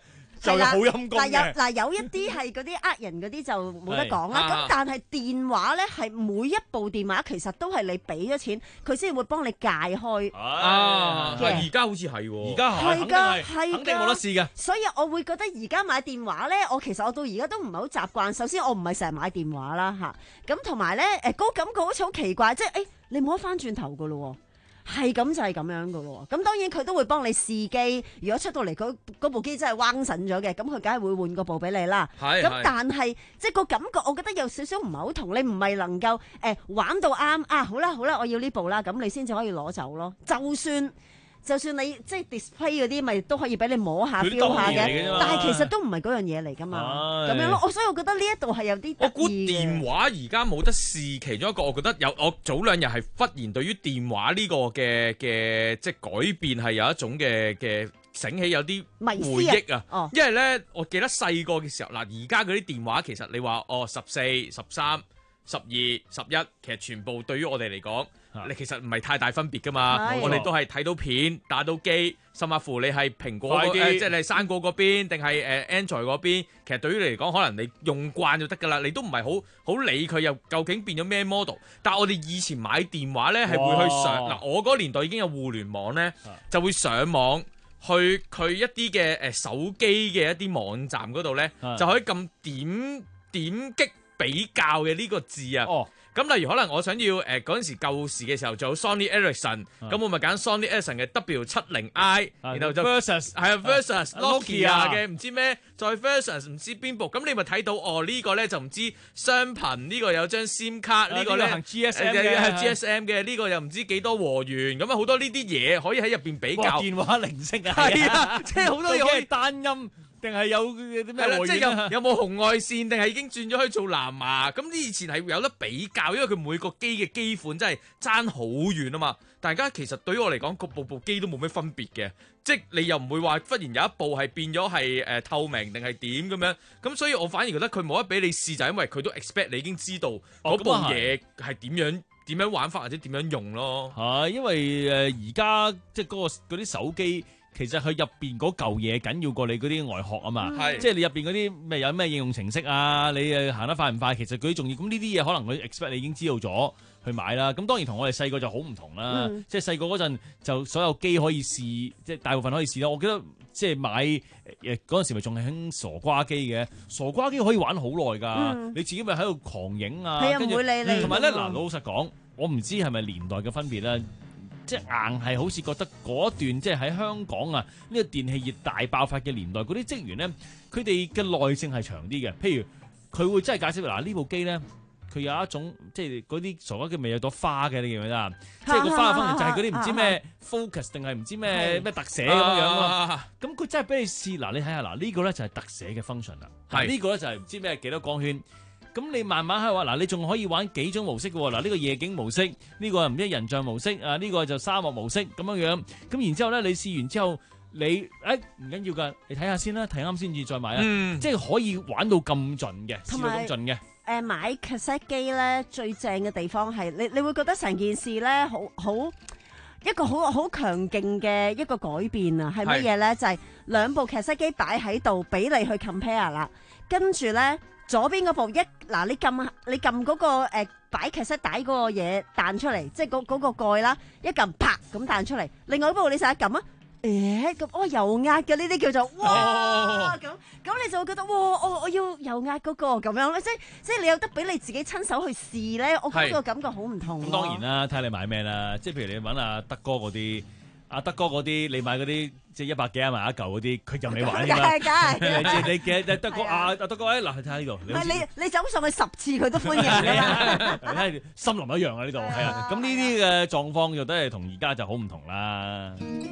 就好陰功嗱有嘅。 嗱有一啲係嗰啲呃人嗰啲就冇得講啦。 係啊咁但係電話咧係每一部電話其實都係你俾咗錢，佢先會幫你解開。 啊， 嘅係而家好似係喎， 而家係㗎，係㗎， 肯定冇得試嘅。 所以我會覺得而家買電話咧，我其實我到而家都唔係好習慣。首先我唔係成日買電話啦嚇，咁同埋咧誒嗰個感覺好似好奇怪，即係誒你冇得翻轉頭㗎咯喎。係咁就係咁樣噶咯喎，咁當然佢都會幫你試機。如果出到嚟嗰嗰部機真係彎神咗嘅，咁佢梗係會換個部俾你啦。 係係咁但係即係個感覺，我覺得有少少唔係好同。你唔係能夠誒、呃、玩到啱啊！好啦好啦，我要呢部啦，咁你先至可以攞走咯。就算就算你即係 display 嗰啲，咪都可以俾你摸下 feel 下嘅，但係其實都唔係嗰樣嘢嚟噶嘛。咁樣咯，我所以我覺得呢一度係有啲我估電話而家冇得試，其中一個我覺得有，我早兩日係忽然對於電話呢個嘅嘅即係改變係有一種嘅嘅醒起有啲回憶啊。 哦、 因為咧，我記得細個嘅時候嗱，而家嗰啲電話其實你話哦十四、十三、十二、十一，其實全部對於我哋嚟講，你其實唔係太大分別噶嘛。我哋都係睇到片、打到機，甚至乎你係蘋果誒、呃，即係你係生果嗰邊定係誒 Android 嗰邊，其實對於你嚟講，可能你用慣就得噶啦，你都唔係好好理佢又究竟變咗咩 model。但係我哋以前買電話咧係會去上嗱，我嗰個年代已經有互聯網咧，就會上網去佢一啲嘅誒手機嘅一啲網站嗰度咧，就可以撳點點擊比較嘅呢個字啊。哦咁例如可能我想要誒嗰陣時舊時嘅時候，就有 Sony Ericsson，咁我咪揀 Sony Ericsson 嘅 W 七十 I，然後就 versus 係啊 versus Nokia 嘅唔知咩，再 versus 唔知邊部，咁你咪睇到哦呢個咧就唔知雙頻，呢個有張 SIM 卡，呢個咧係 G S M 嘅，係 G S M 嘅，呢個又唔知幾多和元，咁啊好多呢啲嘢可以喺入邊比較。 電話鈴聲啊， 係啊，即係好多嘢可以單音。定係有啲咩和即係弦啊？ 有有冇紅外線？定係已經轉咗去做藍牙？咁呢以前係有得比較，因為佢每個機嘅機款真係爭好遠啊嘛。大家其實對於我嚟講，個部部機都冇咩分別嘅，即係你又唔會話忽然有一部係變咗係誒透明定係點咁樣。咁所以我反而覺得佢冇得俾你試，就係因為佢都 expect 你已經知道嗰部嘢係點樣點樣玩法或者點樣用咯。 係因為誒而家即係嗰個嗰啲手機。其實佢入邊嗰嚿嘢緊要過你嗰啲外殼啊嘛， 嗯、 即係你入邊嗰啲咩有咩應用程式啊，你誒行得快唔快，其實佢重要。咁呢啲嘢可能佢 expect 你已經知道咗去買啦。咁當然同我哋細個就好唔同啦，嗯、即係細個嗰陣就所有機可以試，即係大部分可以試啦。我記得即係買誒嗰陣時咪仲係興傻瓜機嘅，傻瓜機可以玩好耐㗎，嗯、你自己咪喺度狂影啊， 跟住同埋咧嗱，老實講，我唔知係咪年代嘅分別啦。即係硬係好似覺得嗰段即係喺香港啊呢、呢個電器業大爆發嘅年代，嗰啲職員咧，佢哋嘅耐性係長啲嘅。譬如佢會真係解釋嗱呢部機咧，佢有一種即係嗰啲傻瓜機咪有朵花嘅，你記唔記得啊？即係個花嘅方面就係嗰啲唔知咩 focus 定係唔知咩咩特寫咁樣樣咯。咁佢真係俾你試嗱，你睇下嗱呢個咧就係特寫嘅 function 啦，呢、呢個咧就係唔知咩幾多光圈。咁你慢慢喺度話嗱，你仲可以玩幾種模式嘅喎？嗱，呢個夜景模式，呢個唔知人像模式，啊呢個就沙漠模式咁樣樣。咁然之後咧，你試完之後，你誒唔緊要㗎，你睇下先啦，睇啱先至再買啦。嗯、即係可以玩到咁盡嘅，試到咁盡嘅。 誒買 cassette 機咧，最正嘅地方係你，你會覺得成件事咧，好好一個好好強勁嘅一個改變啊！係乜嘢咧？就係、是、兩部 cassette 機擺喺度，俾你去 compare 啦，跟住咧。左邊嗰部一嗱，你撳你撳嗰、嗰個誒擺劇室帶嗰個嘢彈出嚟，即係嗰嗰個蓋啦，一撳啪咁彈出嚟。另外嗰部你成日撳啊，誒咁哦油壓嘅呢啲叫做哇咁咁、哦、你就會覺得哇我我要油壓嗰、嗰個咁樣咧，即係即係你有得俾你自己親手去試咧，我覺得個感覺好唔同。 咁當然啦，睇下你買咩啦，即係譬如你揾阿德哥嗰啲。阿德哥嗰啲，你買嗰啲即係一百幾啊萬一嚿嗰啲，佢任你玩㗎嘛。梗係梗係。你嘅德哥啊，阿德哥誒嗱，睇下呢度。 唔係你你走上去十次佢都歡迎㗎啦。 睇下森林一樣啊呢度，係啊。咁呢啲嘅狀況就都係同而家就好唔同啦。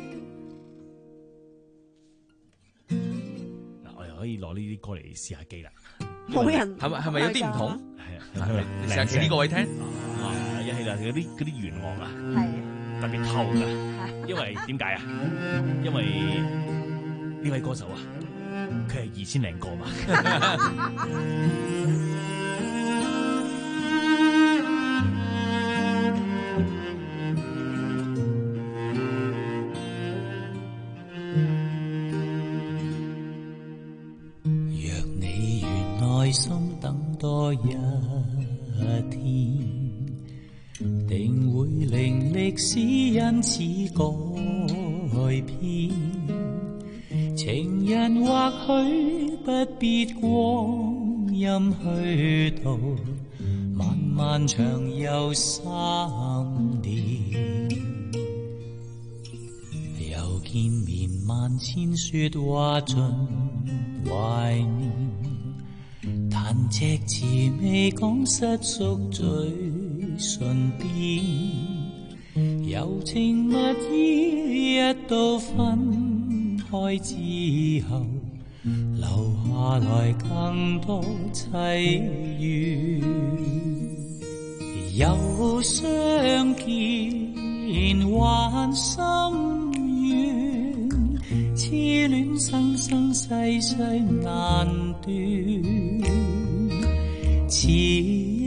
嗱，我又可以攞呢啲歌嚟試下機啦。 冇人係咪係咪有啲唔同？係啊，你試下企呢個位聽。 啊，一係就嗰啲嗰啲弦樂啊。係。特別透㗎，因為點解啊？因為呢位歌手啊，佢係二千零個嘛。 一天，定會令歷史因此改變。情人或許不必光陰虛度，漫漫長遊三年。又見面萬千說話盡懷念，但隻字未講失足嘴唇邊。柔情蜜意一到分開之後，留下來更多凄怨。又相見還心願，痴戀生生世世難斷。遲一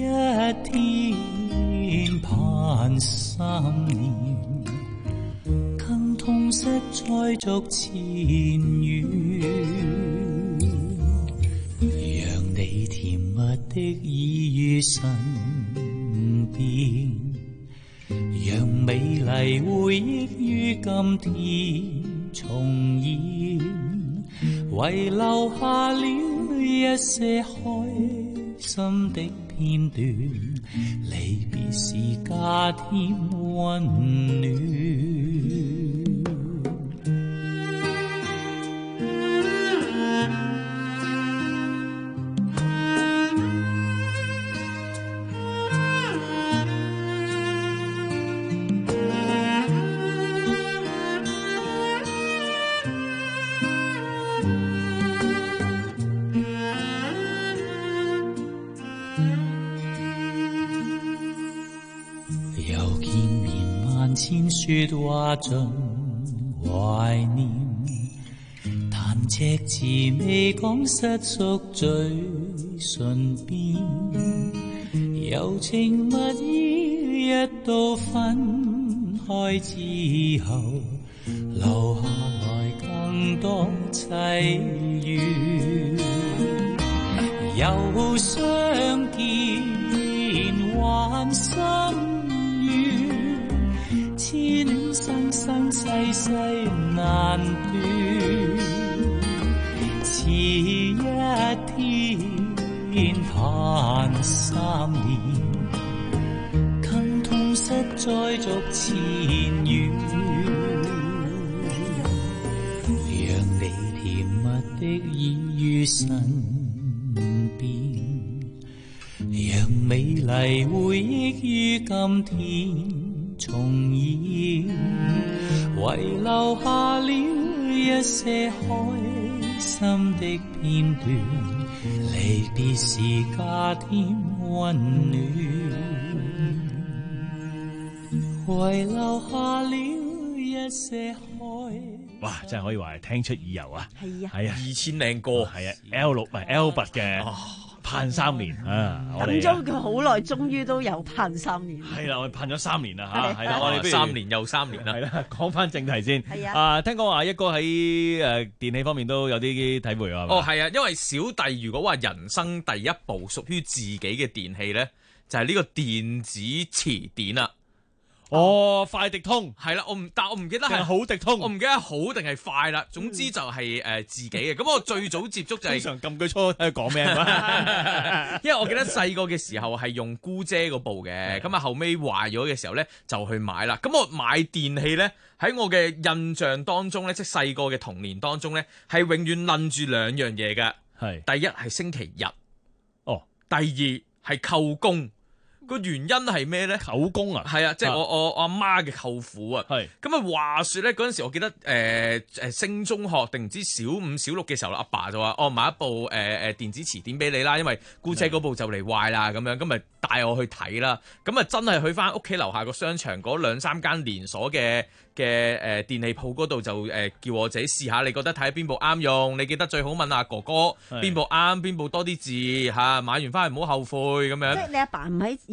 天盼三年，更痛惜再續前緣。讓你甜蜜的已於身邊，讓美麗回憶於今天重現，遺留下了一些開心的片段，離別時加添溫暖。千說話盡懷念，但隻字未講失足嘴唇邊。柔情蜜意一到分開之後，留下來更多凄怨。又相見還心願，痴戀生生世世難斷。遲一天盼三年，更痛惜再續前緣。讓你甜蜜的已於身邊，讓美麗回憶於今天重現，遺留下了一些開心的片段，離別時加添溫暖，遺留下了一些開。 哇！真係可以話係聽出耳油啊！ 係啊， 係啊， 二千零個係啊 ，L 六唔係 L 八嘅。盼三年啊！ 等咗佢好耐，終於都有盼三年。 係啦，我哋盼咗三年啦嚇，係啦，我哋不如三年又三年啦。 係啦，講翻正題先。 係啊，啊，聽講話一哥喺誒電器方面都有啲體會啊。 哦，係啊，因為小弟如果話人生第一部屬於自己嘅電器咧，就係呢個電子詞典啊。 哦，快迪通係啦，我唔，但我唔記得係好迪通， 我唔記得好定係快啦。總之就係誒自己嘅。咁我最早接觸就係通常撳句粗睇佢講咩， 因為我記得細個嘅時候係用姑姐嗰部嘅，咁啊後尾壞咗嘅時候咧就去買啦。咁我買電器咧喺我嘅印象當中咧，即係細個嘅童年當中咧，係永遠諗住兩樣嘢嘅。 係第一係星期日， 哦， 第二係扣工。個原因係咩咧？ 舅公啊， 係啊，即係我我我阿媽嘅舅父啊。 係咁啊，話說咧嗰陣時，我記得誒誒、呃、升中學定唔知小五小六嘅時候，阿爸，爸就話：哦，買一部誒誒、呃、電子詞典俾你啦，因為姑姐嗰部就嚟壞啦，咁樣咁咪帶我去睇啦。咁啊真係去翻屋企樓下個商場嗰兩三間連鎖嘅嘅誒電器鋪嗰度就誒、呃、叫我自己試下，你覺得睇下邊部啱用？你記得最好問阿哥哥邊部啱，邊部多啲字嚇，買完翻去唔好後悔咁樣。 即係你阿爸唔喺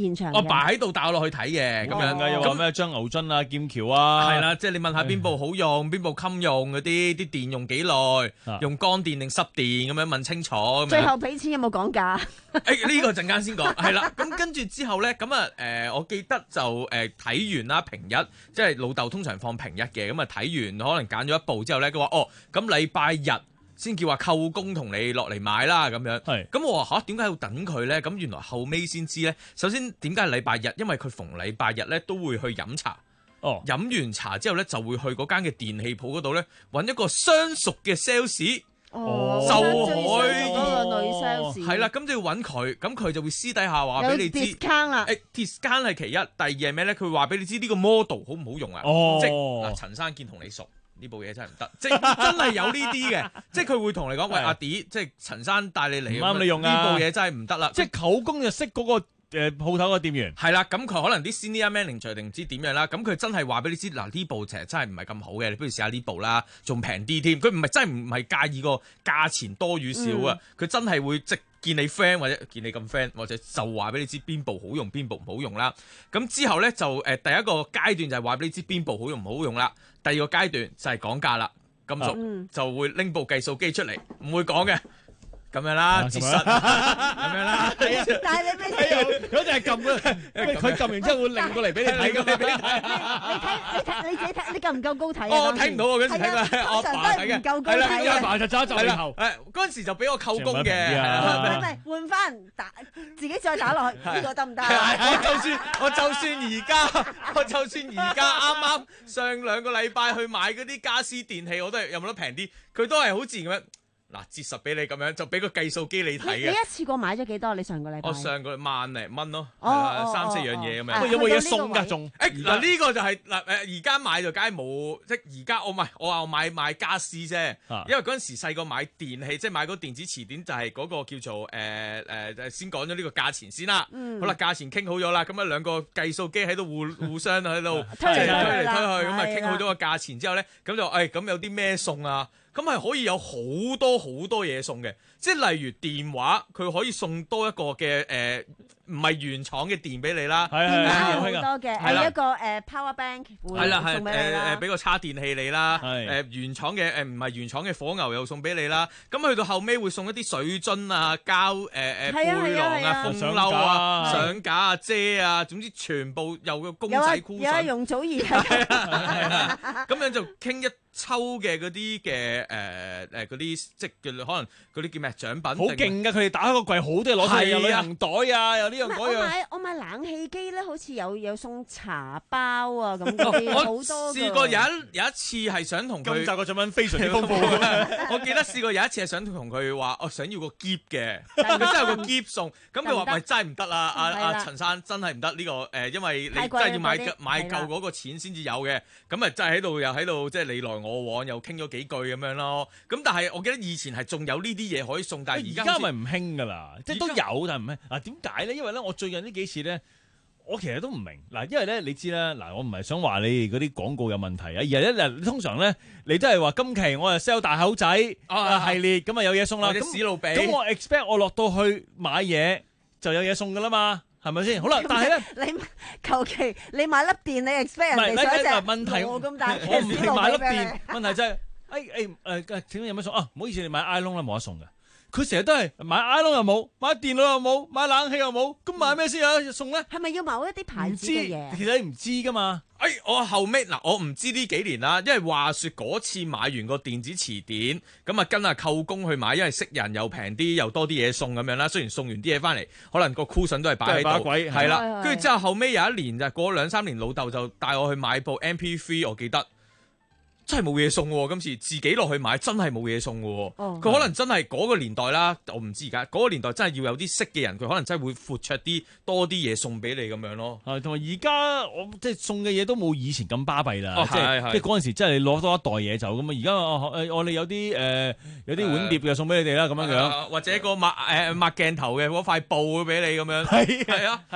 現場嘅。 我擺喺度帶我落去睇嘅，咁樣嘅又話咩將牛津啊、劍橋啊， 係啦，即係你問下邊部好用，邊部襟用嗰啲，啲電用幾耐，用乾電定濕電咁樣問清楚。 最後俾錢有冇講價？ 誒呢個陣間先講，係啦。咁跟住之後咧，咁啊誒，我記得就誒睇完啦，平日即係老豆通常放平日嘅，咁啊睇完可能揀咗一部之後咧，佢話哦，咁禮拜日先叫話舅公同你落嚟買啦咁樣。係。咁我話吓，點解要等佢咧？咁原來後尾先知咧。首先點解係禮拜日？因為佢逢禮拜日咧都會去飲茶。哦。飲完茶之後咧，就會去嗰間嘅電器鋪嗰度咧揾一個相熟嘅 sales。 哦， 就可以嗰個女 sales 係啦，咁就要揾佢，咁佢就會私底下話俾你知。 discount 啦， 誒 discount 係其一，第二係咩咧？佢會話俾你知呢個 model 好唔好用啊？ 哦， 即係嗱，陳生見同你熟，呢部嘢真係唔得，即係真係有呢啲嘅，即係佢會同你講，喂阿 D，即係陳生帶你嚟， 唔啱你用啊， 呢部嘢真係唔得啦， 即係舅公就識嗰個。誒鋪頭個店員係啦，咁佢可能啲 senior manager 定唔知點樣啦，咁佢真係話俾你知，嗱呢部其實真係唔係咁好嘅，你不如試下呢部啦，仲平啲添。佢唔係真係唔係介意個價錢多與少啊，佢、嗯、真係會即見你 friend 或者見你咁 friend，或者就話俾你知邊部好用邊部唔好用啦。咁之後咧就誒、呃、第一個階段就係話俾你知邊部好用唔好用啦，第二個階段就係講價啦，金屬、嗯、就會拎部計數機出嚟，唔會講嘅。咁樣啦，節實咁樣啦。係啊，但係你未睇， 嗰隻係撳嘅，佢撳完之後會擰過嚟俾你睇嘅，俾你睇。 你睇，你睇，你自己睇，你夠唔夠高睇啊？ 我睇唔到，我嗰陣睇嘅，我阿爸睇嘅。 唔夠高睇。 係啦， 阿爸就揸就後。 誒，嗰陣時就俾我舅公嘅。 唔係換翻打，自己再打落去，呢個得唔得？ 我就算我就算而家，我就算而家啱啱上兩個禮拜去買嗰啲家私電器，我都係有冇得平啲？佢都係好自然咁樣。嗱，折實俾你咁樣，就俾個計數機你睇嘅。 你一次過買咗幾多？你上個禮拜？ 我上個萬零蚊咯， 哦哦、 三四樣嘢咁樣。 哦、有冇嘢送㗎？仲誒嗱呢個就係嗱誒而家買就梗係冇，即係而家我唔係我話我買買家私啫，啊、因為嗰陣時細個買電器，即係買嗰電子詞典就係嗰個叫做誒誒、呃、先講咗呢個價錢先啦。嗯、好啦，價錢傾好咗啦，咁啊兩個計數機喺度互互相喺度推嚟推去，咁啊傾好咗個價錢之後咧，咁就誒咁有啲咩送啊？咁係可以有好多好多嘢送嘅，即係例如電話，佢可以送多一個嘅誒，唔係原廠嘅電俾你啦， 係係好多嘅，係一個誒 power bank 會送俾你啦， 誒誒俾個叉電器你啦， 係誒原廠嘅誒唔係原廠嘅火牛又送俾你啦，咁去到後尾會送一啲水樽啊、膠誒誒背囊啊、風褸啊、相架啊、遮啊，總之全部有個公仔箍有有容祖兒係啊，咁樣就傾一抽嘅嗰啲嘅誒誒嗰啲即係可能嗰啲叫咩獎品， 好勁㗎！佢哋打開個櫃好多嘢攞出嚟，有旅行袋啊，有呢樣嗰樣。 我買我買冷氣機咧，好似有有送茶包啊咁嗰啲，好多。 我試過有一有一次係想同佢， 今集個獎品非常之豐富。 我記得試過有一次係想同佢話，我想要個篋嘅，佢真係有個篋送。咁佢話喂真係唔得啦，阿阿陳生真係唔得呢個誒，因為你真係要買買夠嗰個錢先至有嘅。咁啊真係喺度又喺度即係你來我往又傾咗幾句咁樣咯，咁但係我記得以前係仲有呢啲嘢可以送，但係而家咪唔興㗎啦，即係都有但係唔興。嗱點解咧？因為咧我最近呢幾次咧，我其實都唔明嗱，因為咧你知啦，嗱我唔係想話你嗰啲廣告有問題啊，而係咧通常咧你都係話今期我係 sell 大口仔啊系列，咁啊有嘢送啦， 咁史努比， 咁我 expect 我落到去買嘢就有嘢送㗎啦嘛。係咪先？好啦，但係咧， 你求其你買粒電，你 expect 人哋想隻問題我咁大， 我唔係買粒電，問題就係誒誒誒，請問有乜送啊？唔好意思，你買 iPhone 啦，冇得送嘅。佢成日都係買 iPhone 又冇，買電腦又冇，買冷氣又冇，咁買咩先有送咧？ 係咪要某一啲牌子嘅嘢？ 其實你唔知噶嘛。 誒、哎，我後尾嗱，我唔知呢幾年啦，因為話說嗰次買完個電子詞典，咁啊跟阿舅公去買，因為識人又平啲，又多啲嘢送咁樣啦。雖然送完啲嘢翻嚟，可能個 cushion 都係擺喺度，係啦。跟住之後後尾有一年就過咗兩三年，老豆就帶我去買部 M P 三，我記得。真係冇嘢送喎！今次自己落去買真係冇嘢送嘅喎。佢、哦、可能真係嗰個年代啦，我唔知而家嗰個年代真係要有啲識嘅人，佢可能真係會闊綽啲，多啲嘢送俾你咁樣咯。 係同埋而家我即係送嘅嘢都冇以前咁巴閉啦。 哦、 即係即係嗰陣時真係攞多一袋嘢走咁啊！而家我哋有啲誒、呃、有啲碗碟嘅送俾你哋啦，咁樣樣、 呃、或者個抹誒抹鏡頭嘅嗰塊布俾你咁樣。 係係啊係。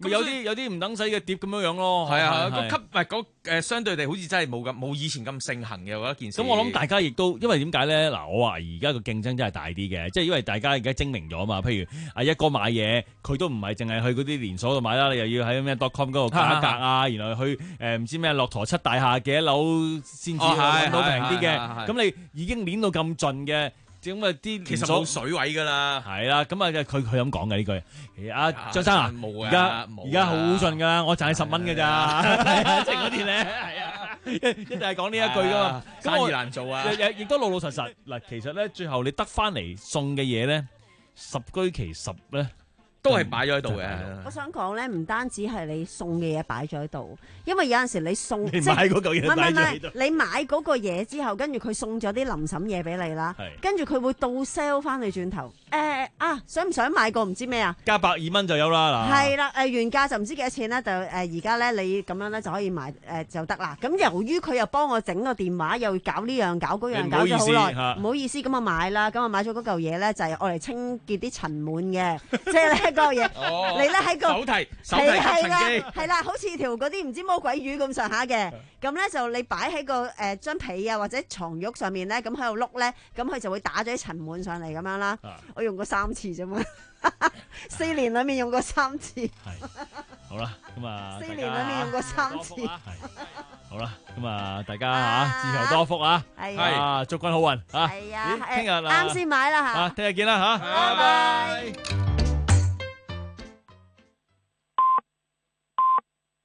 咪有啲有啲唔等使嘅碟咁樣樣咯。 係啊， 係個級唔係嗰誒相對地好似真係冇咁冇以前咁盛行嘅嗰一件事。 咁我諗大家亦都因為點解咧？嗱，我話而家個競爭真係大啲嘅，即係因為大家而家精明咗嘛。譬如阿一哥買嘢，佢都唔係淨係去嗰啲連鎖度買啦，你又要喺咩 dotcom 嗰度格一格啊，然後去誒唔知咩駱駝七大廈幾多樓先至揾到平啲嘅。咁你已經攣到咁盡嘅。咁啊啲其實冇水位㗎啦， 係啦，咁啊佢佢咁講嘅呢句，阿張生啊，而家而家好盡㗎啦，我賺你十蚊㗎咋，即係嗰啲咧，係啊，一一定係講呢一句㗎嘛， 生意難做啊， 亦都老老實實嗱，其實咧最後你得翻嚟送嘅嘢咧，十居其十咧。 都係擺咗喺度嘅。 我想講咧，唔單止係你送嘅嘢擺咗喺度，因為有陣時你送你買嗰嚿嘢擺咗喺度， 你買嗰個嘢之後，跟住佢送咗啲臨審嘢俾你啦，跟住佢會倒 sell 翻你轉頭。誒啊，想唔想買個唔知咩啊？ 加百二蚊就有啦嗱。 係啦，誒原價就唔知幾多錢啦，就誒而家咧你咁樣咧就可以買誒就得啦。咁由於佢又幫我整個電話，又搞呢樣搞嗰樣，搞咗好耐，唔好意思，咁我買啦，咁我買咗嗰嚿嘢咧就係愛嚟清潔啲塵蟎嘅，即係咧。個嘢，你咧喺個手提手提吸塵機， 係啦，好似條嗰啲唔知魔鬼魚咁上下嘅，咁咧就你擺喺個誒張被啊或者床褥上面咧，咁喺度碌咧，咁佢就會打咗啲塵蟎上嚟咁樣啦。我用過三次啫嘛，四年裏面用過三次。 好啦，咁啊， 四年裏面用過三次。 好啦，咁啊，大家吓自求多福啊，係啊，祝君好運啊。 係啊， 聽日啱先買啦吓， 啊，聽日見啦吓，拜拜。